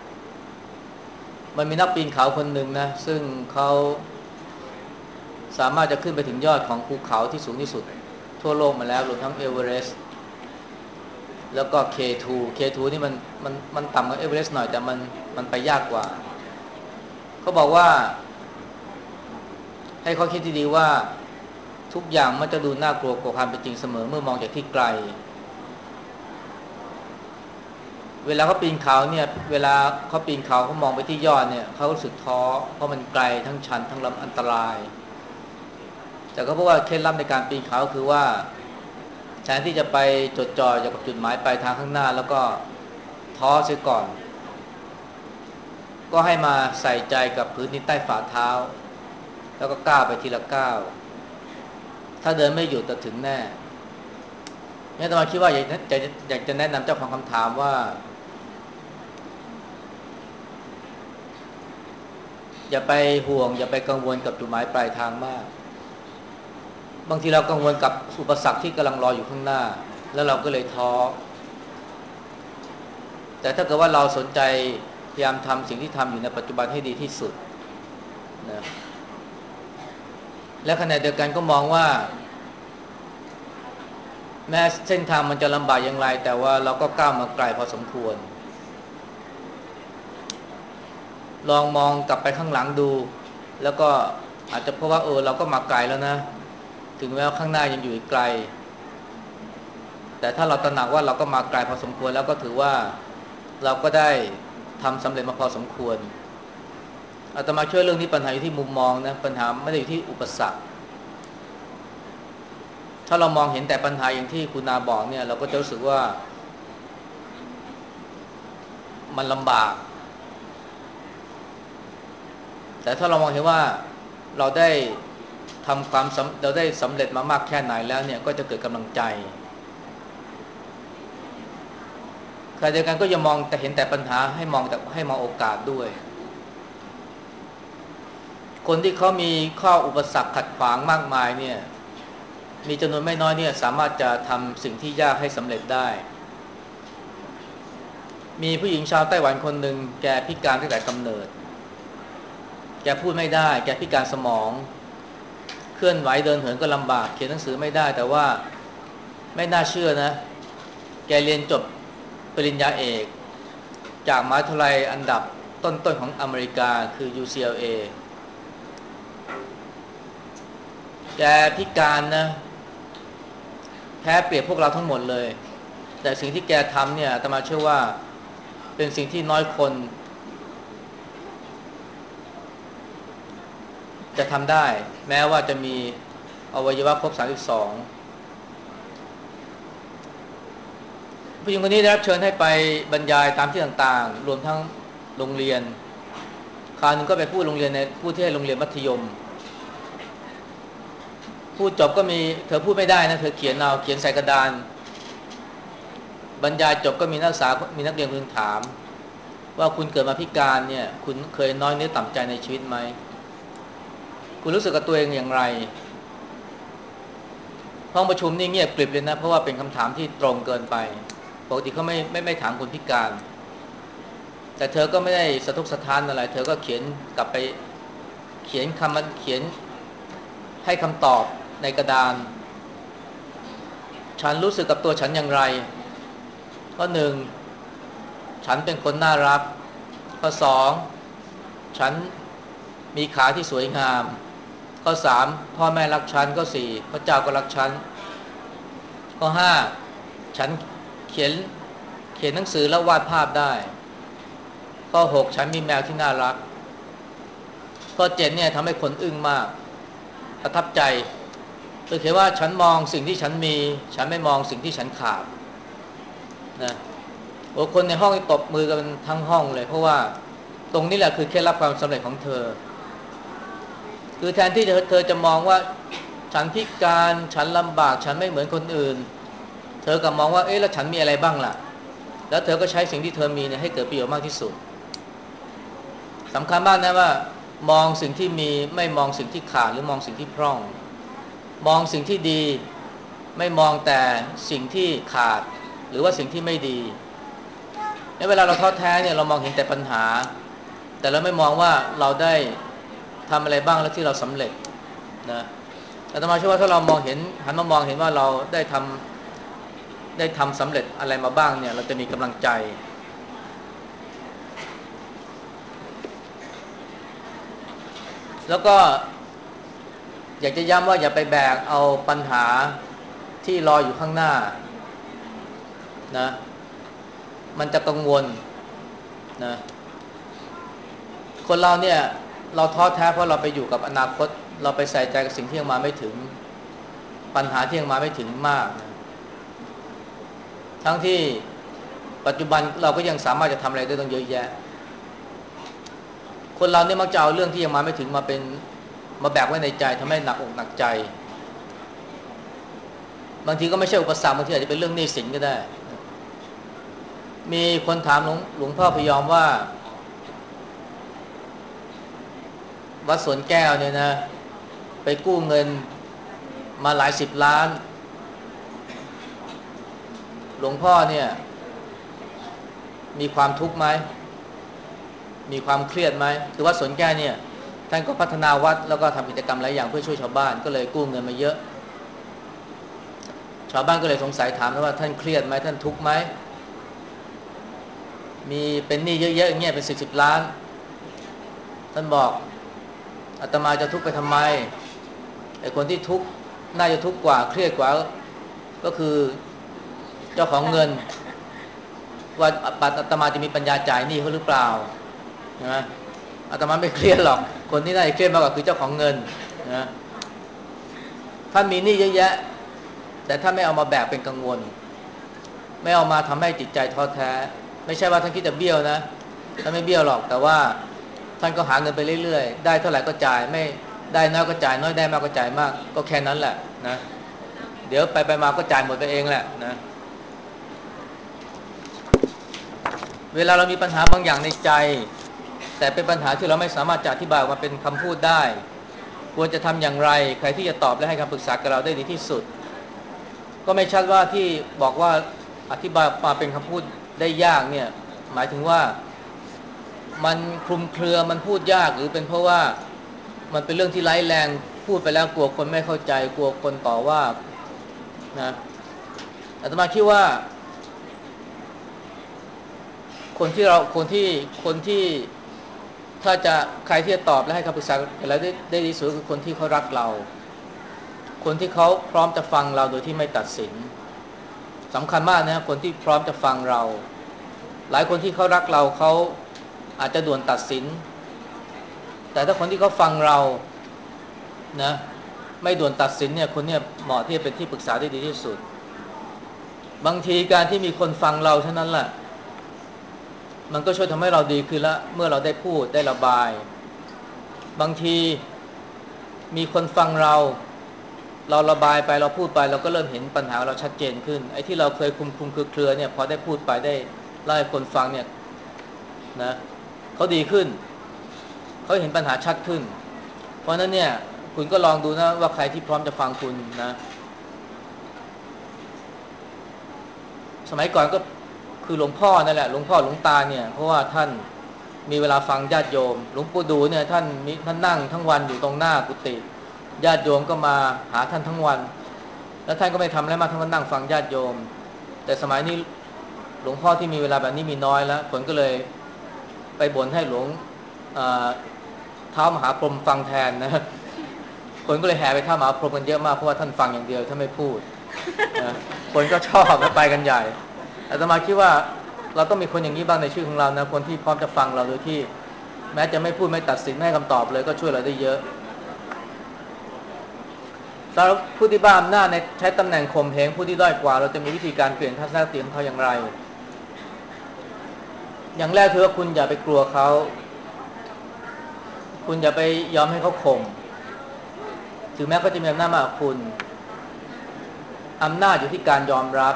มันมีนักปีนเขาคนหนึ่งนะซึ่งเขาสามารถจะขึ้นไปถึงยอดของภูเขาที่สูงที่สุดทั่วโลกมาแล้วรวมทั้งเอเวอเรสต์แล้วก็ เค ทู เค ทู นี่มันมันมันต่ำกว่าเอเวอเรสต์หน่อยแต่มันมันไปยากกว่าเขาบอกว่าให้เขาคิดดีๆว่าทุกอย่างมันจะดูน่ากลัวกว่าความเป็นจริงเสมอเมื่อมองจากที่ไกลเวลาเขาปีนเขาเนี่ยเวลาเขาปีนเขาเขามองไปที่ยอดเนี่ยเขารู้สึกท้อเพราะมันไกลทั้งชันทั้งลำอันตรายแต่ก็เพราะว่าเคล็ดลับในการปีนเขาคือว่าแทนที่จะไปจดจ่ออยู่กับจุดหมายปลายทางข้างหน้าแล้วก็ท้อเสียก่อนก็ให้มาใส่ใจกับพื้นที่ใต้ฝ่าเท้าแล้วก็ก้าวไปทีละก้าวถ้าเดินไม่หยุดจะถึงแน่เนี่ยตมาคิดว่าอยากจะอยากจะแนะนำเจ้าของคำถามว่าอย่าไปห่วงอย่าไปกังวลกับจุดหมายปลายทางมากบางทีเรากังวลกับอุปสรรคที่กำลังรออยู่ข้างหน้าแล้วเราก็เลยท้อแต่ถ้าเกิดว่าเราสนใจพยายามทำสิ่งที่ทำอยู่ในปัจจุบันให้ดีที่สุดนะและขณะเดียวกันก็มองว่าแม้เส้นทางมันจะลำบากอย่างไรแต่ว่าเราก็ก้าวมาไกลพอสมควรลองมองกลับไปข้างหลังดูแล้วก็อาจจะเพราะว่าเออเราก็มาไกลแล้วนะถึงแม้ว่าข้างหน้ายังอยู่อีกไกลแต่ถ้าเราตระหนักว่าเราก็มาไกลพอสมควรแล้วก็ถือว่าเราก็ได้ทำสำเร็จมาพอสมควรอาตมาช่วยเรื่องนี้ปัญหาอยู่ที่มุมมองนะปัญหาไม่ได้อยู่ที่อุปสรรคถ้าเรามองเห็นแต่ปัญหาอย่างที่คุณนาบอกเนี่ยเราก็จะรู้สึกว่ามันลำบากแต่ถ้าเรามองเห็นว่าเราได้ทำความเราได้สำเร็จมามากแค่ไหนแล้วเนี่ยก็จะเกิดกำลังใจขณะเดียวกันก็อย่ามองแต่เห็นแต่ปัญหาให้มองแต่ให้มองโอกาสด้วยคนที่เขามีข้ออุปสรรคขัดขวางมากมายเนี่ยมีจำนวนไม่น้อยเนี่ยสามารถจะทำสิ่งที่ยากให้สำเร็จได้มีผู้หญิงชาวไต้หวันคนหนึ่งแกพิการตั้งแต่กำเนิดแกพูดไม่ได้แกพิการสมองเคลื่อนไหวเดินเหินก็ลำบากเขียนหนังสือไม่ได้แต่ว่าไม่น่าเชื่อนะแกเรียนจบปริญญาเอกจากมหาวิทยาลัยอันดับต้นๆของอเมริกาคือ ยู ซี แอล เอ แกพิการนะแพ้เปรียบพวกเราทั้งหมดเลยแต่สิ่งที่แกทำเนี่ยอาตมาเชื่อว่าเป็นสิ่งที่น้อยคนจะทำได้แม้ว่าจะมีอวัยวะครบสามสิบสองผู้หญิงคนนี้ได้รับเชิญให้ไปบรรยายตามที่ต่างๆรวมทั้งโรงเรียนคราวนึงก็ไปพูดโรงเรียนในพูดที่โรงเรียนมัธยมพูดจบก็มีเธอพูดไม่ได้นะเธอเขียนเอาเขียนใส่กระดานบรรยายจบก็มีนักศึกษามีนักเรียนคนนึงถามว่าคุณเกิดมาพิการเนี่ยคุณเคยน้อยเนื้อต่ำใจในชีวิตไหมคุณรู้สึกกับตัวเองอย่างไรห้องประชุมนี่เงียบกริบเลยนะเพราะว่าเป็นคำถามที่ตรงเกินไปปกติเขาไม่ไม่ไม่ถามคนพิการแต่เธอก็ไม่ได้สะทกสะท้านอะไรเธอก็เขียนกลับไปเขียนคำเขียนให้คำตอบในกระดานฉันรู้สึกกับตัวฉันอย่างไรข้อหนึ่งฉันเป็นคนน่ารักข้อสองฉันมีขาที่สวยงามข้อสามพ่อแม่รักฉันข้อสี่พระเจ้าก็รักฉันข้อห้าฉันเขียนเขียนหนังสือแล้ววาดภาพได้ข้อหกฉันมีแมวที่น่ารักข้อเจ็ดเนี่ยทำให้คนอึ้งมากประทับใจโดยเขียนว่าฉันมองสิ่งที่ฉันมีฉันไม่มองสิ่งที่ฉันขาดนะโอ้คนในห้องตบมือกันทั้งห้องเลยเพราะว่าตรงนี้แหละคือเคล็ดลับความสำเร็จของเธอคือแทนที่เธอจะมองว่าฉันพิการฉันลำบากฉันไม่เหมือนคนอื่นเธอกลับมองว่าเอ๊ะแล้วฉันมีอะไรบ้างล่ะแล้วเธอก็ใช้สิ่งที่เธอมีเนี่ยให้เกิดประโยชน์มากที่สุดสำคัญมากนะว่ามองสิ่งที่มีไม่มองสิ่งที่ขาดหรือมองสิ่งที่พร่องมองสิ่งที่ดีไม่มองแต่สิ่งที่ขาดหรือว่าสิ่งที่ไม่ดีในเวลาเราท้อแท้เนี่ยเรามองเห็นแต่ปัญหาแต่เราไม่มองว่าเราได้ทำอะไรบ้างแล้วที่เราสำเร็จนะอาตมาเชื่อว่าถ้าเรามองเห็นหันมามองเห็นว่าเราได้ทำได้ทำสำเร็จอะไรมาบ้างเนี่ยเราจะมีกำลังใจแล้วก็อยากจะย้ำว่าอย่าไปแบกเอาปัญหาที่รออยู่ข้างหน้านะมันจะกังวลนะคนเราเนี่ยเราท้อแท้เพราะเราไปอยู่กับอนาคตเราไปใส่ใจกับสิ่งที่ยังมาไม่ถึงปัญหาที่ยังมาไม่ถึงมากนะทั้งที่ปัจจุบันเราก็ยังสามารถจะทำอะไรได้ต้องเยอะแยะคนเราเนี่ยมักจะเอาเรื่องที่ยังมาไม่ถึงมาเป็นมาแบกไว้ในใจทำให้หนักอกหนักใจบางทีก็ไม่ใช่อุปสรรคบางทีอาจจะเป็นเรื่องหนี้สินก็ได้มีคนถามหลวงหลวงพ่อพยอมว่าวัดสวนแก้วเนี่ยนะไปกู้เงินมาหลายสิบล้านหลวงพ่อเนี่ยมีความทุกข์ไหมมีความเครียดไหมคือวัดสวนแก้วเนี่ยท่านก็พัฒนาวัดแล้วก็ทำกิจกรรมหลายอย่างเพื่อช่วยชาวบ้านก็เลยกู้เงินมาเยอะชาวบ้านก็เลยสงสัยถามว่าท่านเครียดไหมท่านทุกข์ไหมมีเป็นหนี้เยอะๆอย่างเงี้ยเป็นสิบสิบล้านท่านบอกอาตมาจะทุกข์ไปทำไมไอ้คนที่ทุกข์น่าจะทุกข์กว่าเครียดกว่าก็คือเจ้าของเงินว่าอาตมาจะมีปัญญาจ่ายหนี้เขาหรือเปล่านะอาตมาไม่เครียดหรอกคนที่น่าจะเครียดมากกว่าคือเจ้าของเงินนะท่านมีหนี้เยอะแยะแต่ท่านไม่เอามาแบกเป็นกังวลไม่เอามาทำให้จิตใจท้อแท้ไม่ใช่ว่าท่านคิดจะเบี้ยวนะท่านไม่เบี้ยวหรอกแต่ว่าท่านก็หาเงินไปเรื่อยๆได้เท่าไหร่ก็จ่ายไม่ได้น้อยก็จ่ายน้อยได้มากก็จ่ายมากก็แค่นั้นแหละนะเดี๋ยวไปไปมาก็จ่ายหมดไปเองแหละนะเวลาเรามีปัญหาบางอย่างในใจแต่เป็นปัญหาที่เราไม่สามารถจะอธิบายออกมาเป็นคำพูดได้ควรจะทำอย่างไรใครที่จะตอบและให้คำปรึกษากับเราได้ดีที่สุดก็ไม่ชัดว่าที่บอกว่าอธิบายมาเป็นคำพูดได้ยากเนี่ยหมายถึงว่ามันคลุมเครือมันพูดยากหรือเป็นเพราะว่ามันเป็นเรื่องที่ร้ายแรงพูดไปแล้วกลัวคนไม่เข้าใจกลัวคนต่อว่านะอาตมาคิดว่าคนที่เราคนที่คนที่ถ้าจะใครที่จะตอบและให้คำปรึกษาอะไรได้ได้ดีสุดคือคนที่เขารักเราคนที่เขาพร้อมจะฟังเราโดยที่ไม่ตัดสินสำคัญมากนะคนที่พร้อมจะฟังเราหลายคนที่เขารักเราเขาอาจจะด่วนตัดสินแต่ถ้าคนที่เขาฟังเรานะไม่ด่วนตัดสินเนี่ยคนเนี่ยเหมาะที่จะเป็นที่ปรึกษาได้ดีที่สุดบางทีการที่มีคนฟังเราเท่านั้นแหละมันก็ช่วยทำให้เราดีขึ้นละเมื่อเราได้พูดได้ระบายบางทีมีคนฟังเราเราระบายไปเราพูดไปเราก็เริ่มเห็นปัญหาเราชัดเจนขึ้นไอ้ที่เราเคยคุมคุมเครือๆเนี่ยพอได้พูดไปได้เล่าให้คนฟังเนี่ยนะเขาดีขึ้นเขาเห็นปัญหาชัดขึ้นเพราะนั้นเนี่ยคุณก็ลองดูนะว่าใครที่พร้อมจะฟังคุณนะสมัยก่อนก็คือหลวงพ่อนั่นแหละหลวงพ่อหลวงตาเนี่ยเพราะว่าท่านมีเวลาฟังญาติโยมหลวงปู่ดูเนี่ยท่านมีท่านนั่งทั้งวันอยู่ตรงหน้ากุฏิญาติโยมก็มาหาท่านทั้งวันแล้วท่านก็ไม่ทำอะไรมากท่านก็นั่งฟังญาติโยมแต่สมัยนี้หลวงพ่อที่มีเวลาแบบนี้มีน้อยแล้วผลก็เลยไปบ่นให้หลวงเท้ามหาพรหมฟังแทนนะคนก็เลยแห่ไปท้ามหาพรหมกันเยอะมากเพราะว่าท่านฟังอย่างเดียวท่านไม่พูดนะคนก็ชอบแล้วไปกันใหญ่อาตมาคิดว่าเราต้องมีคนอย่างนี้บ้างในชีวิตของเรานะคนที่พร้อมจะฟังเราโดยที่แม้จะไม่พูดไม่ตัดสินไม่ให้คำตอบเลยก็ช่วยเราได้เยอะสำหรับผู้ที่บ้าอำนาจในใช้ตำแหน่งข่มเหงผู้ที่ด้อยกว่าเราจะมีวิธีการเปลี่ยนทัศนคติของเขาอย่างไรอย่างแรกคือว่าคุณอย่าไปกลัวเขาคุณอย่าไปยอมให้เขาข่มถึงแม้เขาจะมีอำนาจมากกว่าคุณอำนาจอยู่ที่การยอมรับ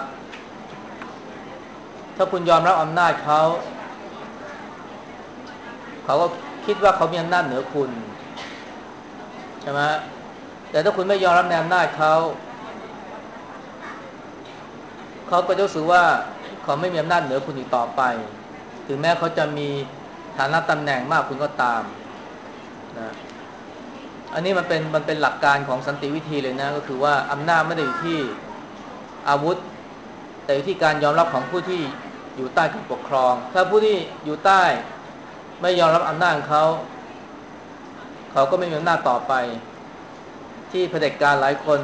ถ้าคุณยอมรับอำนาจเขาเขาก็คิดว่าเขามีอำนาจเหนือคุณใช่ไหมแต่ถ้าคุณไม่ยอมรับในอำนาจเขาเขาก็จะรู้สึกว่าเขาไม่มีอำนาจเหนือคุณอีกต่อไปถึงแม้เขาจะมีฐานะตำแหน่งมากคุณก็ตามนะอันนี้มันเป็นมันเป็นหลักการของสันติวิธีเลยนะก็คือว่าอำนาจไม่ได้อยู่ที่อาวุธแต่อยู่ที่การยอมรับของผู้ที่อยู่ใต้การปกครองถ้าผู้ที่อยู่ใต้ไม่ยอมรับอำนาจของเขาเขาก็ไม่มีอำนาจต่อไปที่เผด็จการหลายคน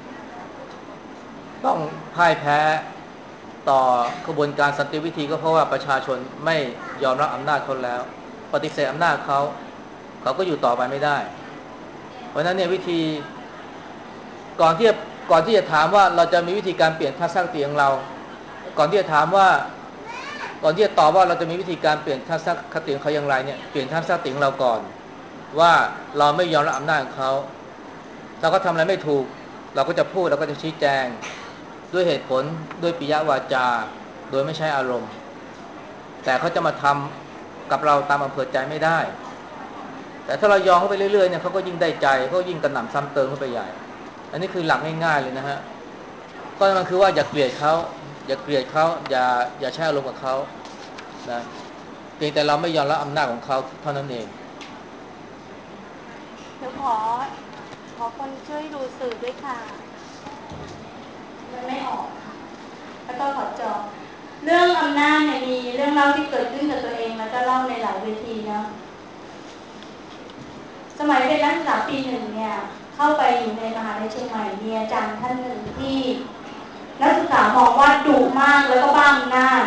ต้องพ่ายแพ้ต่อกระบวนการสันติวิธีก็เพราะว่าประชาชนไม่ยอมรับอำนาจเขาแล้วปฏิเสธอำนาจเขาเขาก็อยู่ต่อไปไม่ได้เพราะฉะนั้นเนี่ยวิธีก่อนที่จะก่อนที่จะถามว่าเราจะมีวิธีการเปลี่ยนทัศนคติของเราก่อนที่จะถามว่าก่อนที่จะตอบว่าเราจะมีวิธีการเปลี่ยนทัศนคติของเขาอย่างไรเนี่ยเปลี่ยนทัศนคติของเราก่อนว่าเราไม่ยอมรับอำนาจของเขาถ้าเขาทำอะไรไม่ถูกเราก็จะพูดเราก็จะชี้แจงด้วยเหตุผลด้วยปิยวาจาโดยไม่ใช้อารมณ์แต่เขาจะมาทำกับเราตามอำเภอใจไม่ได้แต่ถ้าเรายอมเข้าไปเรื่อยๆเนี่ยเขาก็ยิ่งได้ใจเขายิ่งกระหน่ำซ้ำเติมเข้าไปใหญ่อันนี้คือหลักง่ายๆเลยนะฮะก็มันคือว่าอย่าเกลียดเขาอย่าเกลียดเขาอย่าอย่าใช้อารมณ์กับเขานะเพียงแต่เราไม่ยอมรับอำนาจของเขาเท่านั้นเองเดี๋ยวขอขอคนช่วยดูสื่อด้วยค่ะมันไม่ออกแล้วก็ขอจอเรื่องอำนาจเนี่ยมีเรื่องเล่าที่เกิดขึ้นกับตัวเองแล้วก็เล่าในหลายเวทีเนาะสมัยเป็นนักศึกษาปีหนึ่งเนี่ยเข้าไปอยู่ในมหาวิทยาลัยเชียงใหม่มีอาจารย์ท่านหนึ่งที่นักศึกษามองว่าดุมากแล้วก็บ้าอำนาจ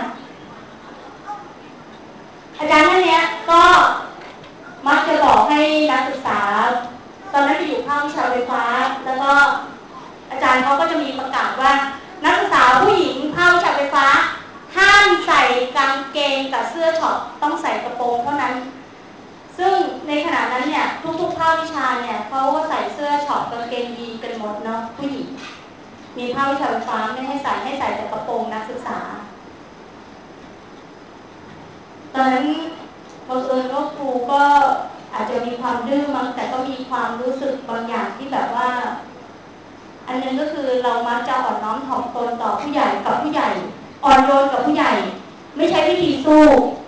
อาจารย์ท่านนี้ก็มักจะบอกให้นักศึกษาตอนนั้นไปอยู่ภาควิชาไฟฟ้าแล้วก็อาจารย์เขาก็จะมีประกาศว่านักศึกษาผู้หญิงภาควิชาไฟฟ้าห้ามใส่กางเกงกับเสื้อช็อปต้องใส่กระโปรงเท่านั้นซึ่งในขณะนั้นเนี่ยทุกๆภาควิชาเนี่ยเขาก็ใส่เสื้อช็อปกางเกงยีนกันหมดเนาะผู้หญิงมีภาควิชาไฟฟ้าไม่ให้ใส่ให้ใส่แต่กระโปรงนักศึกษาตอนนั้นบังเอิญว่าครูก็อาจจะมีความดื้อมั้งแต่ก็มีความรู้สึกบางอย่างที่แบบว่าอันนึงก็คือเรามักจะอ่อนน้อมถ่อมตนต่อผู้ใหญ่กับผู้ใหญ่อ่อนโยนกับผู้ใหญ่ไม่ใช่วิธีสู้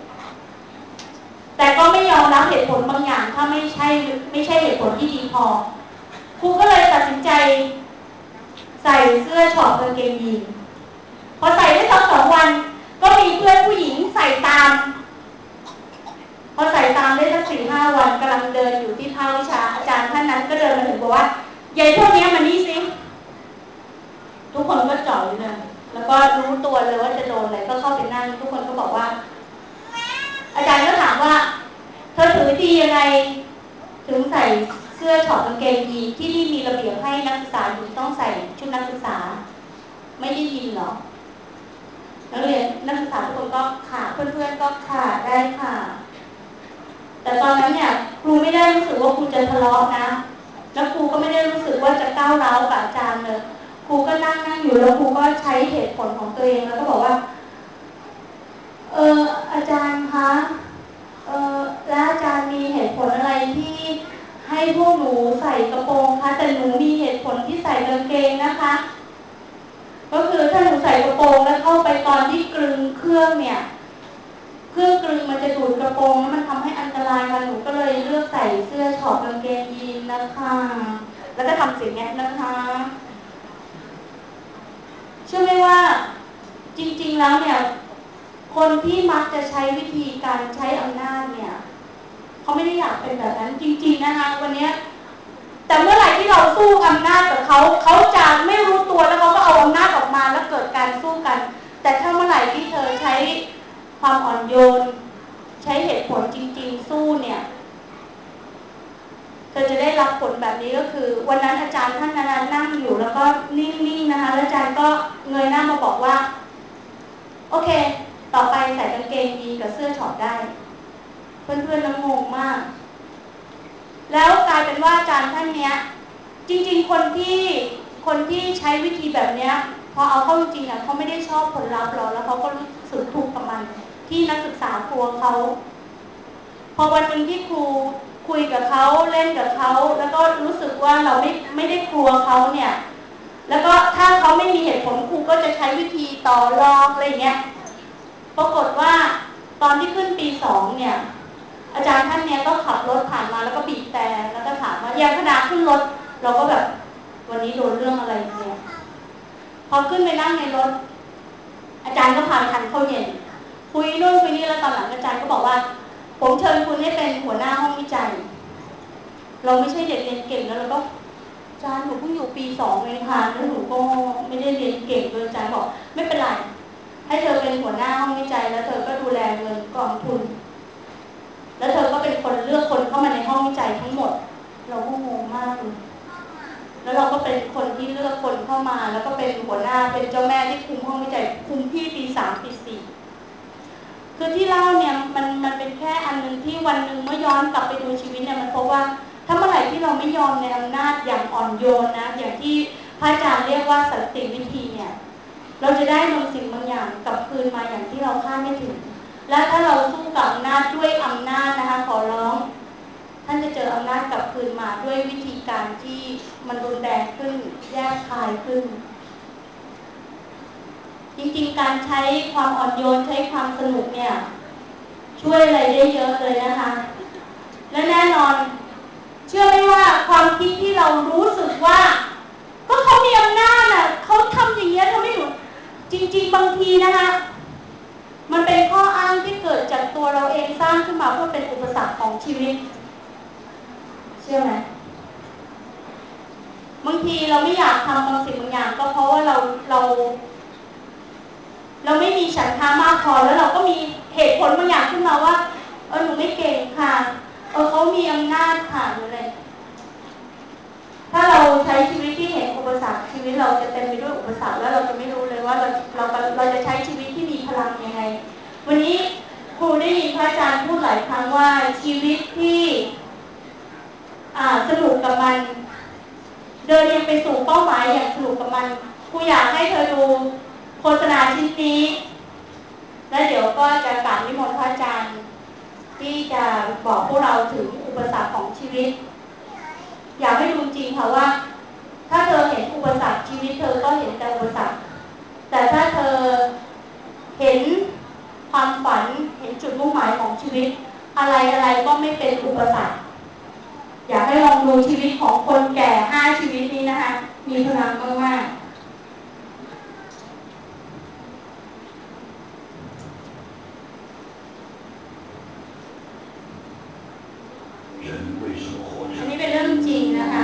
แต่ก็ไม่ยอมรับเหตุผลบางอย่างถ้าไม่ใช่ไม่ใช่เหตุผลที่ดีพอครูก็เลยตัดสินใจใส่เสื้อช็อปกางเกงยีนพอใส่ได้สักสองวันก็มีเพื่อนผู้หญิงใส่ตามพอใส่ตามได้สักสี่ห้าวันกำลังเดินอยู่ที่ภาควิชาอาจารย์ท่านนั้นก็เดินมาถึงบอกว่ายายพวกนี้มานี่สิทุกคนก็จ่อยเลยแล้วก็รู้ตัวเลยว่าจะโดนอะไรก็เข้าไปนั่งทุกคนก็บอกว่าอาจารย์ก็ถามว่าเธอถือดียังไงถึงใส่เสื้อช็อปกางเกงยีนที่นี่มีระเบียบให้นักศึกษาหญิงต้องใส่ชุดนักศึกษาไม่ได้ยินหรอนักเรียนนักศึกษาทุกคนก็ค่ะเพื่อนๆก็ค่ะได้ค่ะแต่ตอนนั้นเนี่ยครูไม่ได้รู้สึกว่าครูจะทะเลาะนะแล้วครูก็ไม่ได้รู้สึกว่าจะก้าวร้าวกับอาจารย์เลยครูก็นั่งนั่งอยู่แล้วครูก็ใช้เหตุผลของตัวเองแล้วก็บอกว่าเอออาจารย์คะเออแล้วอาจารย์มีเหตุผลอะไรที่ให้พวกหนูใส่กระโปรงคะแต่หนูมีเหตุผลที่ใส่กางเกงนะคะก็คือถ้าหนูใส่กระโปรงแล้วเข้าไปตอนที่กลึงเครื่องเนี่ยเครื่องกลึงมันจะดูดกระโปรงแล้วมันทำให้อันตรายค่ะหนูก็เลยเลือกใส่เสื้อช็อปกางเกงยีนนะคะแล้วก็ทำเสียงเงี้ยนะคะเชื่อไหมว่าจริงๆแล้วเนี่ยคนที่มักจะใช้วิธีการใช้อำนาจเนี่ยเขาไม่ได้อยากเป็นแบบนั้นจริงๆนะคะวันนี้แต่เมื่อไหร่ที่เราสู้อำนาจกับเขาเขาจะไม่รู้ตัวแล้วเขาก็เอาอำนาจออกมาแล้วเกิดการสู้กันแต่ถ้าเมื่อไหร่ที่เธอใช้ความอ่อนโยนใช้เหตุผลจริงๆสู้เนี่ยเธอจะได้รับผลแบบนี้ก็คือวันนั้นอาจารย์ท่านนั้นนั่งอยู่แล้วก็นิ่งๆนะคะแล้วอาจารย์ก็เงยหน้ามาบอกว่าโอเคต่อไปใส่กางเกงยีนกับเสื้อช็อปได้เพื่อนๆน้ำงงมากแล้วกลายเป็นว่าอาจารย์ท่านเนี้ยจริงๆคนที่คนที่ใช้วิธีแบบเนี้ยพอเอาเข้าจริงๆอ่ะเขาไม่ได้ชอบผลลัพธ์หรอกแล้วเขาก็รู้สึกทุกข์กับมันที่นักศึกษากลัวเขาพอวันนึงที่ครูคุยกับเขาเล่นกับเขาแล้วก็รู้สึกว่าเราไม่ไม่ได้กลัวเขาเนี่ยแล้วก็ถ้าเขาไม่มีเหตุผลครูก็จะใช้วิธีต่อรองอะไรเงี้ยปรากฏว่าตอนที่ขึ้นปีสองเนี่ยอาจารย์ท่านเนี้ยก็ขับรถผ่านมาแล้วก็บีบแต่แล้วก็ถามว่าอย่างขณะขึ้นรถเราก็แบบวันนี้โดนเรื่องอะไรเนี่ยพอขึ้นไปนั่งในรถอาจารย์ก็พาไปทานข้าวเย็นคุยนู่นคุยนี่แล้วตอนหลังอาจารย์ก็บอกว่าผมเชิญคุณให้เป็นหัวหน้าห้องวิจัยเราไม่ใช่เด็กเรียนเก่งแล้วเราก็อาจารย์หนูเพิ่งอยู่ปีสองเองค่ะแล้วหนูก็ไม่ได้เรียนเก่งเลยอาจารย์บอกไม่เป็นไรให้เธอเป็นหัวหน้าห้องวิจัยแล้วเธอก็ดูแลเงินกองทุนแล้วเธอก็เป็นคนเลือกคนเข้ามาในห้องวิจัยทั้งหมดเราก็งงมากเลยแล้วเราก็เป็นคนที่เลือกคนเข้ามาแล้วก็เป็นหัวหน้าเป็นเจ้าแม่ที่คุมห้องวิจัยคุมพี่ปีสามปีสี่คือที่เล่าเนี่ยมันมันเป็นแค่อันนึงที่วันหนึ่งเมื่อย้อนกลับไปดูชีวิตเนี่ยมันพบว่าถ้าเมื่อไหร่ที่เราไม่ยอมในอำนาจอย่างอ่อนโยนนะอย่างที่พระอาจารย์เรียกว่าสันติวิธีเนี่ยเราจะได้บางสิ่งบางอย่างกลับคืนมาอย่างที่เราคาดไม่ถึงและถ้าเราสู้กับอำนาจด้วยอำนาจนะคะขอร้องท่านจะเจออำนาจกลับคืนมาด้วยวิธีการที่มันรุนแรงขึ้นแยกคายขึ้นจริงๆการใช้ความอ่อนโยนใช้ความสนุกเนี่ยช่วยอะไรได้เยอะเลยนะคะและแน่นอนเชื่อไหมว่าความคิดที่เรารู้สึกว่าก็เขามีอำนาจน่ะเขาทำอย่างเงี้ยทำไม่หนูจริงๆบางทีนะคะมันเป็นข้ออ้างที่เกิดจากตัวเราเองสร้างขึ้นมาเพื่อเป็นอุปสรรคของชีวิตเชื่อไหมบางทีเราไม่อยากทำบางสิ่งบางอย่างก็เพราะว่าเราเราเราไม่มีฉันทามากพอแล้วเราก็มีเหตุผลบางอย่างขึ้นมาว่าเออหนูไม่เก่งค่ะเออเขามีอำนาจค่ะหรืออะไรถ้าเราใช้ชีวิตที่เห็นอุปสรรคชีวิตเราจะเต็มไปด้วยอุปสรรคแล้วเราจะไม่รู้เลยว่าเราเราเราจะใช้ชีวิตที่มีพลังยังไงวันนี้ครูได้ยินพระอาจารย์พูดหลายครั้งว่าชีวิตที่สนุกกับมันเดินยังไปสู่เป้าหมายอย่างสนุกกับมันครูอยากให้เธอดูโฆษณาชิ้นนี้และเดี๋ยวก็จะกราบนิมนต์พระอาจารย์ที่จะบอกพวกเราถึงอุปสรรคของชีวิตอยากให้ดูจริงค่ะว่าถ้าเธอเห็นอุปสรรคชีวิตเธอก็เห็นแต่อุปสรรคแต่ถ้าเธอเห็นความฝันเห็นจุดมุ่งหมายของชีวิตอะไรอะไรก็ไม่เป็นอุปสรรคอยากให้ลองดูชีวิตของคนแก่ห้าชีวิตนี้นะคะมีพลังมากๆอันนี้เป็นเรื่องจริงนะคะ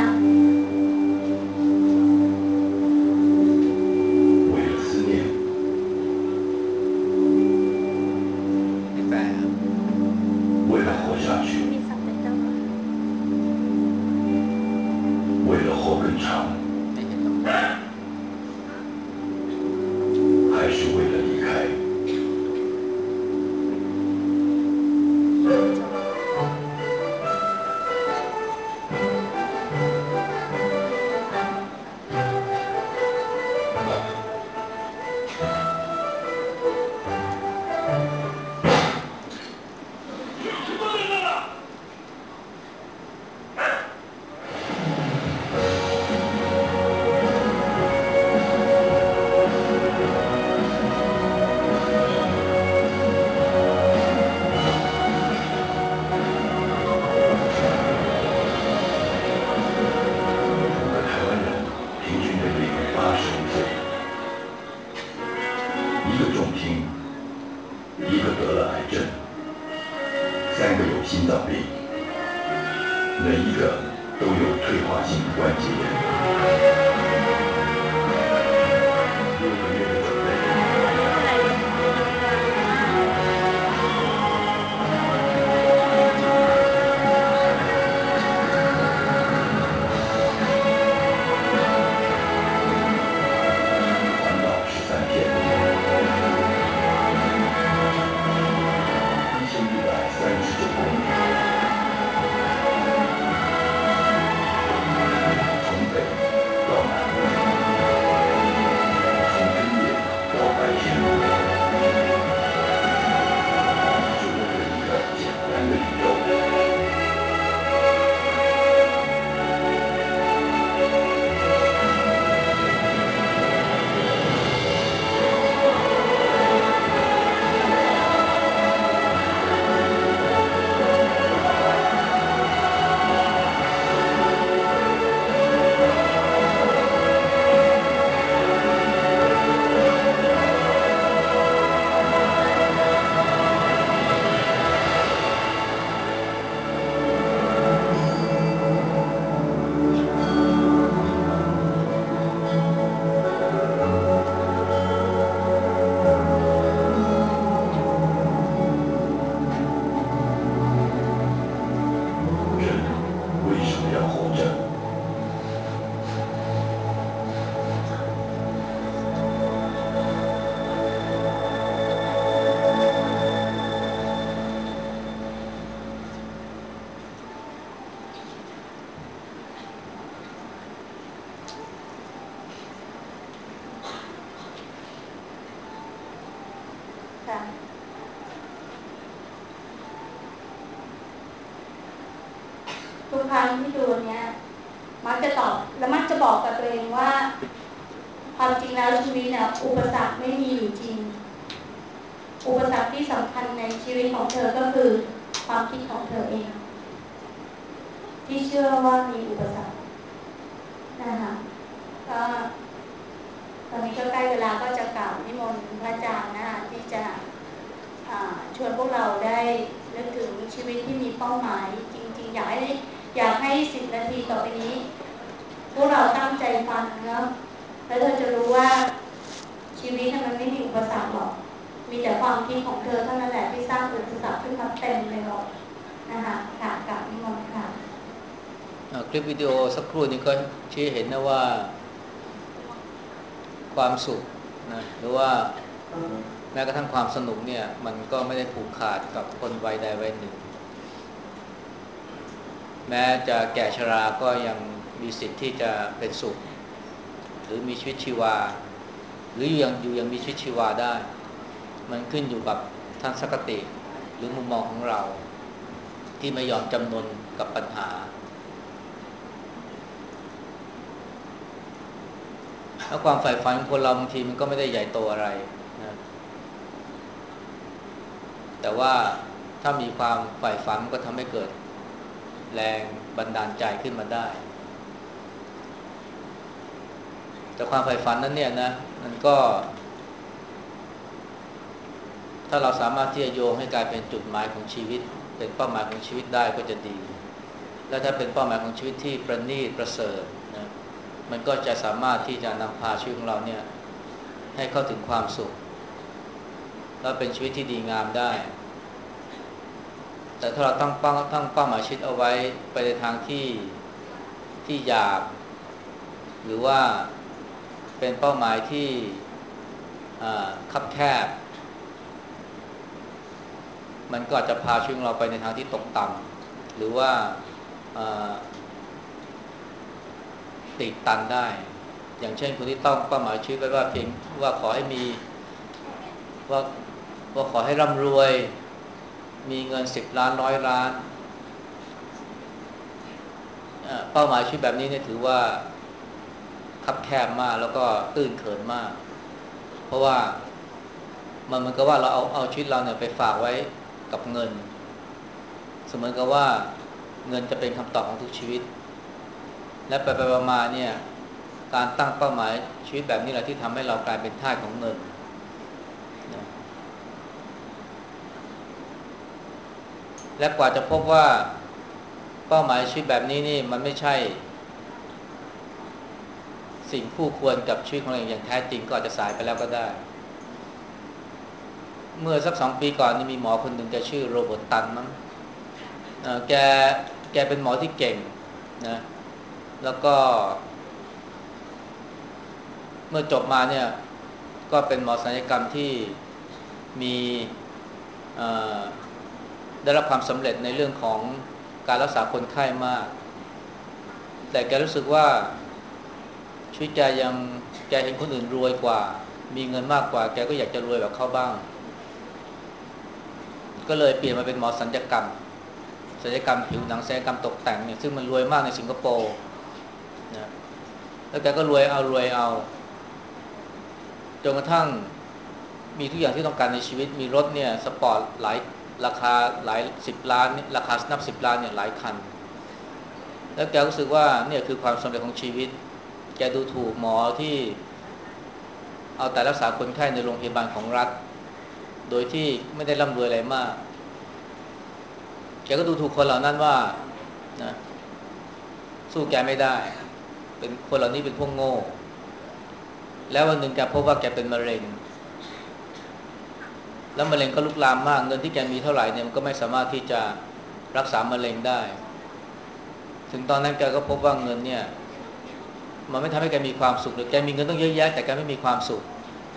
ทุกครั้งที่ดูเนี้ยมักจะตอบและมักจะบอกกับตัวเองว่าความจริงแล้วชีวิตเนี่ยอุปสรรคไม่มีอยู่จริงอุปสรรคที่สำคัญในชีวิตของเธอก็คือความคิดของเธอเองที่เชื่อว่ามีอุปสรรคนะคะก็ตอนนี้ก็ใกล้เวลาก็จะกล่าวนิมนต์พระอาจารย์นะคะที่จะชวนพวกเราได้นึกถึงชีวิตที่มีเป้าหมายจริงๆอยากให้อยากให้สิบนาทีต่อไปนี้พวกเราตั้งใจฟังเนาะแล้วเธอจะรู้ว่าชีวิตมันไม่มีอุปสรรคหรอกมีแต่ความคิดของเธอเท่านั้นแหละที่สร้างอุปสรรคขึ้นมาเต็มเลยหมดนะคะค่ะกับนิมนต์ค่ะคลิปวิดีโอสักครู่นี้ก็ชี้เห็นนะว่าความสุขนะหรือว่าแม้กระทั่งความสนุกเนี่ยมันก็ไม่ได้ผูกขาดกับคนวัยใดวัยหนึ่งแม้จะแก่ชราก็ยังมีสิทธิ์ที่จะเป็นสุขหรือมีชีวิตชีวาหรืออยู่ยังอยู่ยังมีชีวิตชีวาได้มันขึ้นอยู่กับทัศนคติหรือมุมมองของเราที่ไม่ยอมจำนนกับปัญหาแล้วความใฝ่ฝันของคนเราบางทีมันก็ไม่ได้ใหญ่โตอะไรนะแต่ว่าถ้ามีความใฝ่ฝันก็ทำให้เกิดแรงบันดาลใจขึ้นมาได้แต่ความใฝ่ฝันนั้นเนี่ยนะมันก็ถ้าเราสามารถที่จะโยงให้กลายเป็นจุดหมายของชีวิตเป็นเป้าหมายของชีวิตได้ก็จะดีและถ้าเป็นเป้าหมายของชีวิตที่ประณีตประเสริฐนะมันก็จะสามารถที่จะนำพาชีวิตของเราเนี่ยให้เข้าถึงความสุขและเป็นชีวิตที่ดีงามได้แต่ถ้าเราตั้งเป้าตั้งเป้าหมายชีวิตเอาไว้ไปในทางที่ที่หยาบหรือว่าเป็นเป้าหมายที่คับแคบมันก็อาจจะพาชีวิตเราไปในทางที่ตกต่ำหรือว่าติดตันได้อย่างเช่นคนที่ต้องเป้าหมายชีวิตไว้ว่าเพียงว่าขอให้มีว่าว่าขอให้ร่ำรวยมีเงินสิบล้านร้อยล้านเป้าหมายชีวิตแบบนี้เนี่ยถือว่าคับแคบมากแล้วก็ตื้นเขินมากเพราะว่ามันเหมือนกับว่าเราเอาเอาชีวิตเราเนี่ยไปฝากไว้กับเงินเสมือนกับว่าเงินจะเป็นคำตอบของทุกชีวิตและไปไปมาเนี่ยการตั้งเป้าหมายชีวิตแบบนี้แหละที่ทำให้เรากลายเป็นทาสของเงินนะและกว่าจะพบว่าเป้าหมายชีวิตแบบนี้นี่มันไม่ใช่สิ่งคู่ควรกับชีวิตของเราอย่างแท้จริงก็อาจจะสายไปแล้วก็ได้เมื่อสักสองปีก่อนนี่มีหมอคนหนึ่งแกชื่อโรเบิร์ตตันมั้งแกแกเป็นหมอที่เก่งนะแล้วก็เมื่อจบมาเนี่ยก็เป็นหมอศัลยกรรมที่มีได้รับความสำเร็จในเรื่องของการรักษาคนไข้มากแต่แกรู้สึกว่าชีวิตแกยังแกเห็นคนอื่นรวยกว่ามีเงินมากกว่าแกก็อยากจะรวยแบบเขาบ้างก็เลยเปลี่ยนมาเป็นหมอศัลยกรรมศัลยกรรมผิวหนังศัลยกรรมตกแต่งเนี่ยซึ่งมันรวยมากในสิงคโปร์นะแล้วแกก็รวยเอารวยเอาจนกระทั่งมีทุกอย่างที่ต้องการในชีวิตมีรถเนี่ยสปอร์ตหลายราคาหลายสิบล้านราคานับสิบล้านเนี่ยหลายคันแล้วแกรู้สึกว่าเนี่ยคือความสำเร็จของชีวิตแกดูถูกหมอที่เอาแต่รักษาคนไข้ในโรงพยาบาลของรัฐโดยที่ไม่ได้ร่ำรวยอะไรมากแกก็ดูถูกคนเหล่านั้นว่านะสู้แกไม่ได้เป็นคนเหล่านี้เป็นพวกโง่แล้ววันหนึ่งแกพบว่าแกเป็นมะเร็งแล้วมะเร็งก็ลุกลามมากเงินที่แกมีเท่าไหร่เนี่ยมันก็ไม่สามารถที่จะรักษามะเร็งได้ถึงตอนนั้นแกก็พบว่าเงินเนี่ยมันไม่ทำให้แกมีความสุขหรือแกมีเงินต้องเยอะแยะแต่แกไม่มีความสุข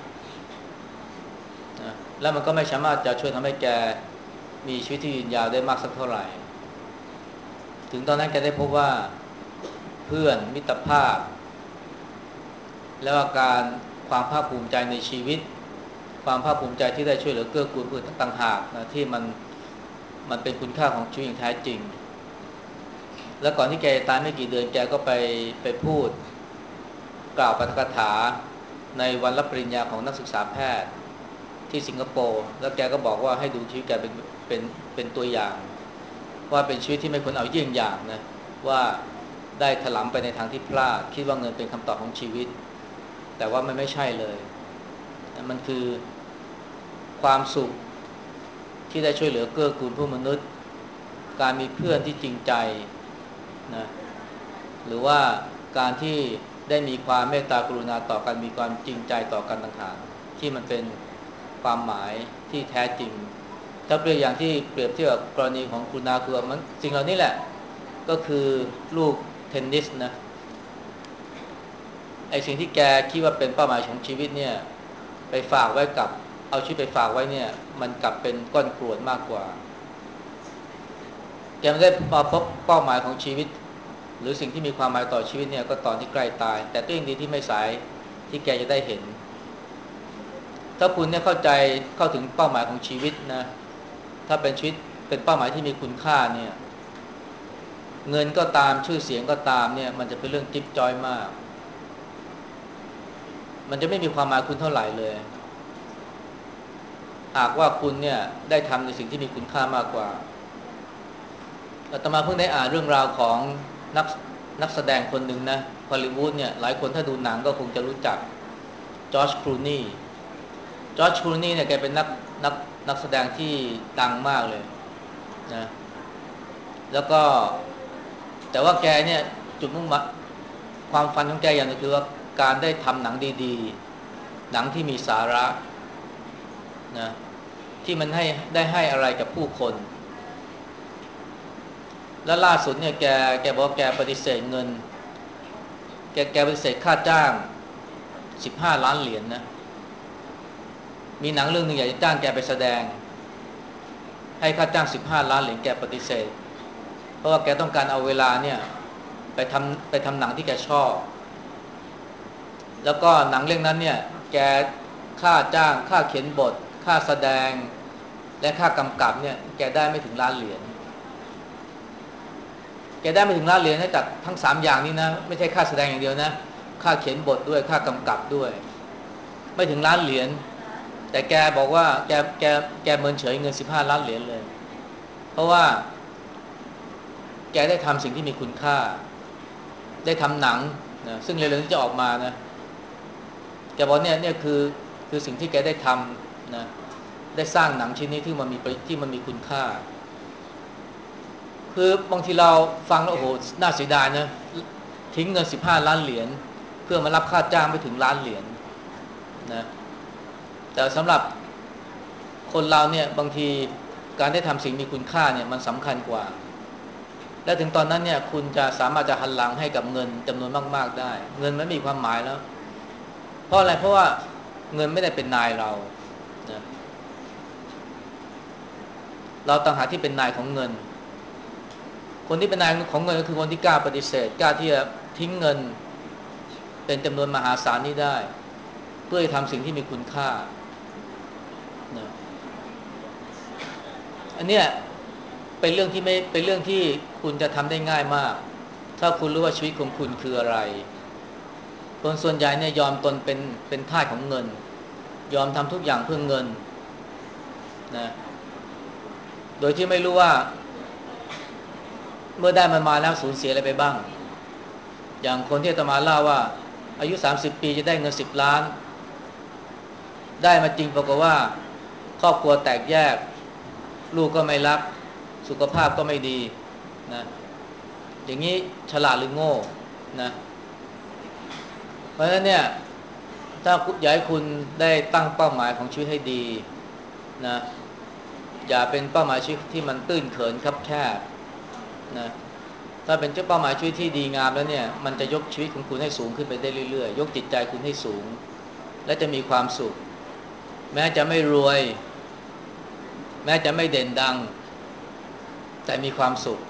นะแล้วมันก็ไม่สามารถจะช่วยทำให้แกมีชีวิตที่ยืนยาวได้มากสักเท่าไหร่ถึงตอนนั้นแกได้พบว่าเพื่อนมิตรภาพแล้วอาการความภาคภูมิใจในชีวิตความภาคภูมิใจที่ได้ช่วยเหลือเกื้อกูลผู้อื่นต่างหากนะที่มันมันเป็นคุณค่าของชีวิตอย่างแท้จริงแล้วก่อนที่แกจะตายไม่กี่เดือนแกก็ไปไปพูดกล่าวปาฐกถาในวันรับปริญญาของนักศึกษาแพทย์ที่สิงคโปร์แล้วแกก็บอกว่าให้ดูชีวิตแกเป็นเป็นเป็นตัวอย่างว่าเป็นชีวิตที่ไม่ควรเอาเยี่ยงอย่างนะว่าได้ถลำไปในทางที่พลาดคิดว่าเงินเป็นคำตอบของชีวิตแต่ว่ามันไม่ใช่เลยมันคือความสุขที่ได้ช่วยเหลือเกื้อกูลผู้มนุษย์การมีเพื่อนที่จริงใจนะหรือว่าการที่ได้มีความเมตตากรุณาต่อกันมีความจริงใจต่อกันต่างหากที่มันเป็นความหมายที่แท้จริงถ้าเปรียบอย่างที่เปรียบเทียบกับกรณีของคุณนาคือมันสิ่งเหล่านี้แหละก็คือลูกเทนนิสนะไอสิ่งที่แกคิดว่าเป็นเป้าหมายของชีวิตเนี่ยไปฝากไว้กับเอาชีวิตไปฝากไว้เนี่ยมันกลับเป็นก้อนกรวดมากกว่าแกไม่ได้มาพบเป้าหมายของชีวิตหรือสิ่งที่มีความหมายต่อชีวิตเนี่ยก็ตอนที่ใกล้ตายแต่ก็ยังดีที่ไม่สายที่แกจะได้เห็นถ้าคุณเนี่ยเข้าใจเข้าถึงเป้าหมายของชีวิตนะถ้าเป็นชีวิตเป็นเป้าหมายที่มีคุณค่าเนี่ยเงินก็ตามชื่อเสียงก็ตามเนี่ยมันจะเป็นเรื่องจิ๊บจ้อยมากมันจะไม่มีความหมายคุณเท่าไหร่เลยหากว่าคุณเนี่ยได้ทำในสิ่งที่มีคุณค่ามากกว่าอาตมาเพิ่งได้อ่านเรื่องราวของนักนักแสดงคนหนึ่งนะฮอลลีวูดเนี่ยหลายคนถ้าดูหนังก็คงจะรู้จักจอร์จคลูนีย์จอร์จคลูนีย์เนี่ยแกเป็นนักนักนักแสดงที่ดังมากเลยนะแล้วก็แต่ว่าแกเนี่ยจุดมุ่งหมายความฝันของแกอย่างนึงคือว่าการได้ทำหนังดีๆหนังที่มีสาระนะที่มันให้ได้ให้อะไรกับผู้คนและล่าสุดเนี่ยแกแกบอกแกปฏิเสธเงินแกแกปฏิเสธค่าจ้างสิบห้าล้านเหรียญ นะมีหนังเรื่องนึงอยากจะจ้างแกไปแสดงให้ค่าจ้างสิบห้าล้านเหรียญแกปฏิเสธเพราะว่าแกต้องการเอาเวลาเนี่ยไปทำไปทำหนังที่แกชอบแล้วก็หนังเรื่องนั้นเนี่ยแกค่าจ้างค่าเขียนบทค่าแสดงและค่ากำกับเนี่ยแกได้ไม่ถึงล้านเหรียญแกได้ไม่ถึงล้านเหรียญให้จากทั้งสามอย่างนี้นะไม่ใช่ค่าแสดงอย่างเดียวนะค่าเขียนบทด้วยค่ากำกับด้วยไม่ถึงล้านเหรียญแต่แกบอกว่าแกแกแกเมินเฉยเงินสิบห้าล้านเหรียญเลยเพราะว่าแกได้ทำสิ่งที่มีคุณค่าได้ทำหนังนะซึ่งเร็วๆนี้จะออกมานะแกบอกเนี่ยเนี่ยคือคือสิ่งที่แกได้ทำนะได้สร้างหนังชิ้นนี้ที่มันมีที่มันมีคุณค่าคือบางทีเราฟังแล้วโอ้โหน่าเสียดายนะทิ้งเงินสิบห้าล้านเหรียญเพื่อมารับค่าจ้างไม่ถึงล้านเหรียญนะแต่สำหรับคนเราเนี่ยบางทีการได้ทำสิ่งมีคุณค่าเนี่ยมันสำคัญกว่าและถึงตอนนั้นเนี่ยคุณจะสามารถจะหันหลังให้กับเงินจำนวนมากๆได้เงินไม่มีความหมายแล้วเพราะอะไรเพราะว่าเงินไม่ได้เป็นนายเรานะเราต่างหากที่เป็นนายของเงินคนที่เป็นนายของเงินก็คือคนที่กล้าปฏิเสธกล้าที่จะทิ้งเงินเป็นจำนวนมหาศาลนี้ได้เพื่อจะทำสิ่งที่มีคุณค่านะอันเนี้ยเป็นเรื่องที่ไม่เป็นเรื่องที่คุณจะทำได้ง่ายมากถ้าคุณรู้ว่าชีวิตของคุณคืออะไรคนส่วนใหญ่เนี่ยยอมตนเป็นเป็นทาสของเงินยอมทำทุกอย่างเพื่อเงินนะโดยที่ไม่รู้ว่าเมื่อได้มันมาแล้วสูญเสียอะไรไปบ้างอย่างคนที่อาตมาเล่าว่าอายุสามสิบปีจะได้เงินสิบล้านได้มาจริงปรากฏว่าครอบครัวแตกแยกลูกก็ไม่รักสุขภาพก็ไม่ดีนะอย่างนี้ฉลาดหรือโง่นะเพราะฉะนั้นเนี่ยถ้าอยากให้คุณได้ตั้งเป้าหมายของชีวิตให้ดีนะอย่าเป็นเป้าหมายชีวิตที่มันตื้นเขินคับแคบนะถ้าเป็นเจ้าเป้าหมายชีวิตที่ดีงามแล้วเนี่ยมันจะยกชีวิตของคุณให้สูงขึ้นไปได้เรื่อยๆยกจิตใจคุณให้สูงและจะมีความสุขแม้จะไม่รวยแม้จะไม่เด่นดังแต่มีความสุข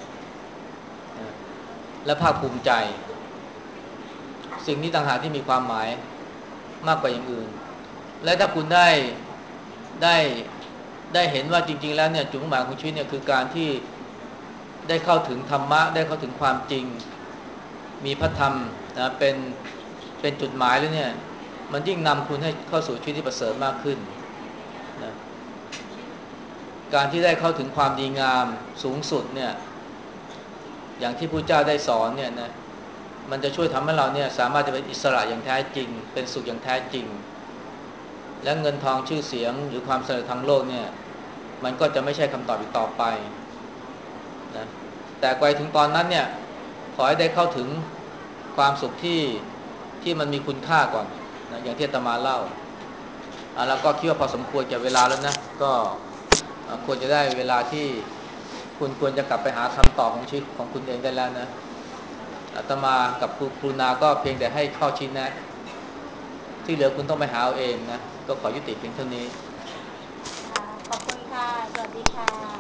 และภาคภูมิใจสิ่งนี้ต่างหากที่มีความหมายมากกว่าอย่างอื่นและถ้าคุณได้ได้ได้เห็นว่าจริงๆแล้วเนี่ยจุดมุ่งหมายของชีวิตเนี่ยคือการที่ได้เข้าถึงธรรมะได้เข้าถึงความจริงมีพระธรรมนะเป็นเป็นจุดหมายแล้วเนี่ยมันยิ่งนำคุณให้เข้าสู่ชีวิตที่ประเสริฐมากขึ้นนะการที่ได้เข้าถึงความดีงามสูงสุดเนี่ยอย่างที่พระเจ้าได้สอนเนี่ยนะมันจะช่วยทำให้เราเนี่ยสามารถจะเป็นอิสระอย่างแท้จริงเป็นสุขอย่างแท้จริงและเงินทองชื่อเสียงหรือความสำเร็จทางโลกเนี่ยมันก็จะไม่ใช่คำตอบอีกต่อไปนะแต่ไปถึงตอนนั้นเนี่ยขอให้ได้เข้าถึงความสุขที่ที่มันมีคุณค่าก่อนนะอย่างที่อาตมาเล่าอ่ะแล้วก็คิดว่าพอสมควรแก่เวลาแล้วนะก็ควรจะได้เวลาที่คุณควรจะกลับไปหาคำตอบของชีวิตของคุณเองได้แล้วนะอาตมากับครูครูนาก็เพียงแต่ให้ข้อชี้แนะที่เหลือคุณต้องไปหาเอาเองนะก็ขอยุติเพียงเท่านี้ค่ะขอบคุณค่ะสวัสดีค่ะ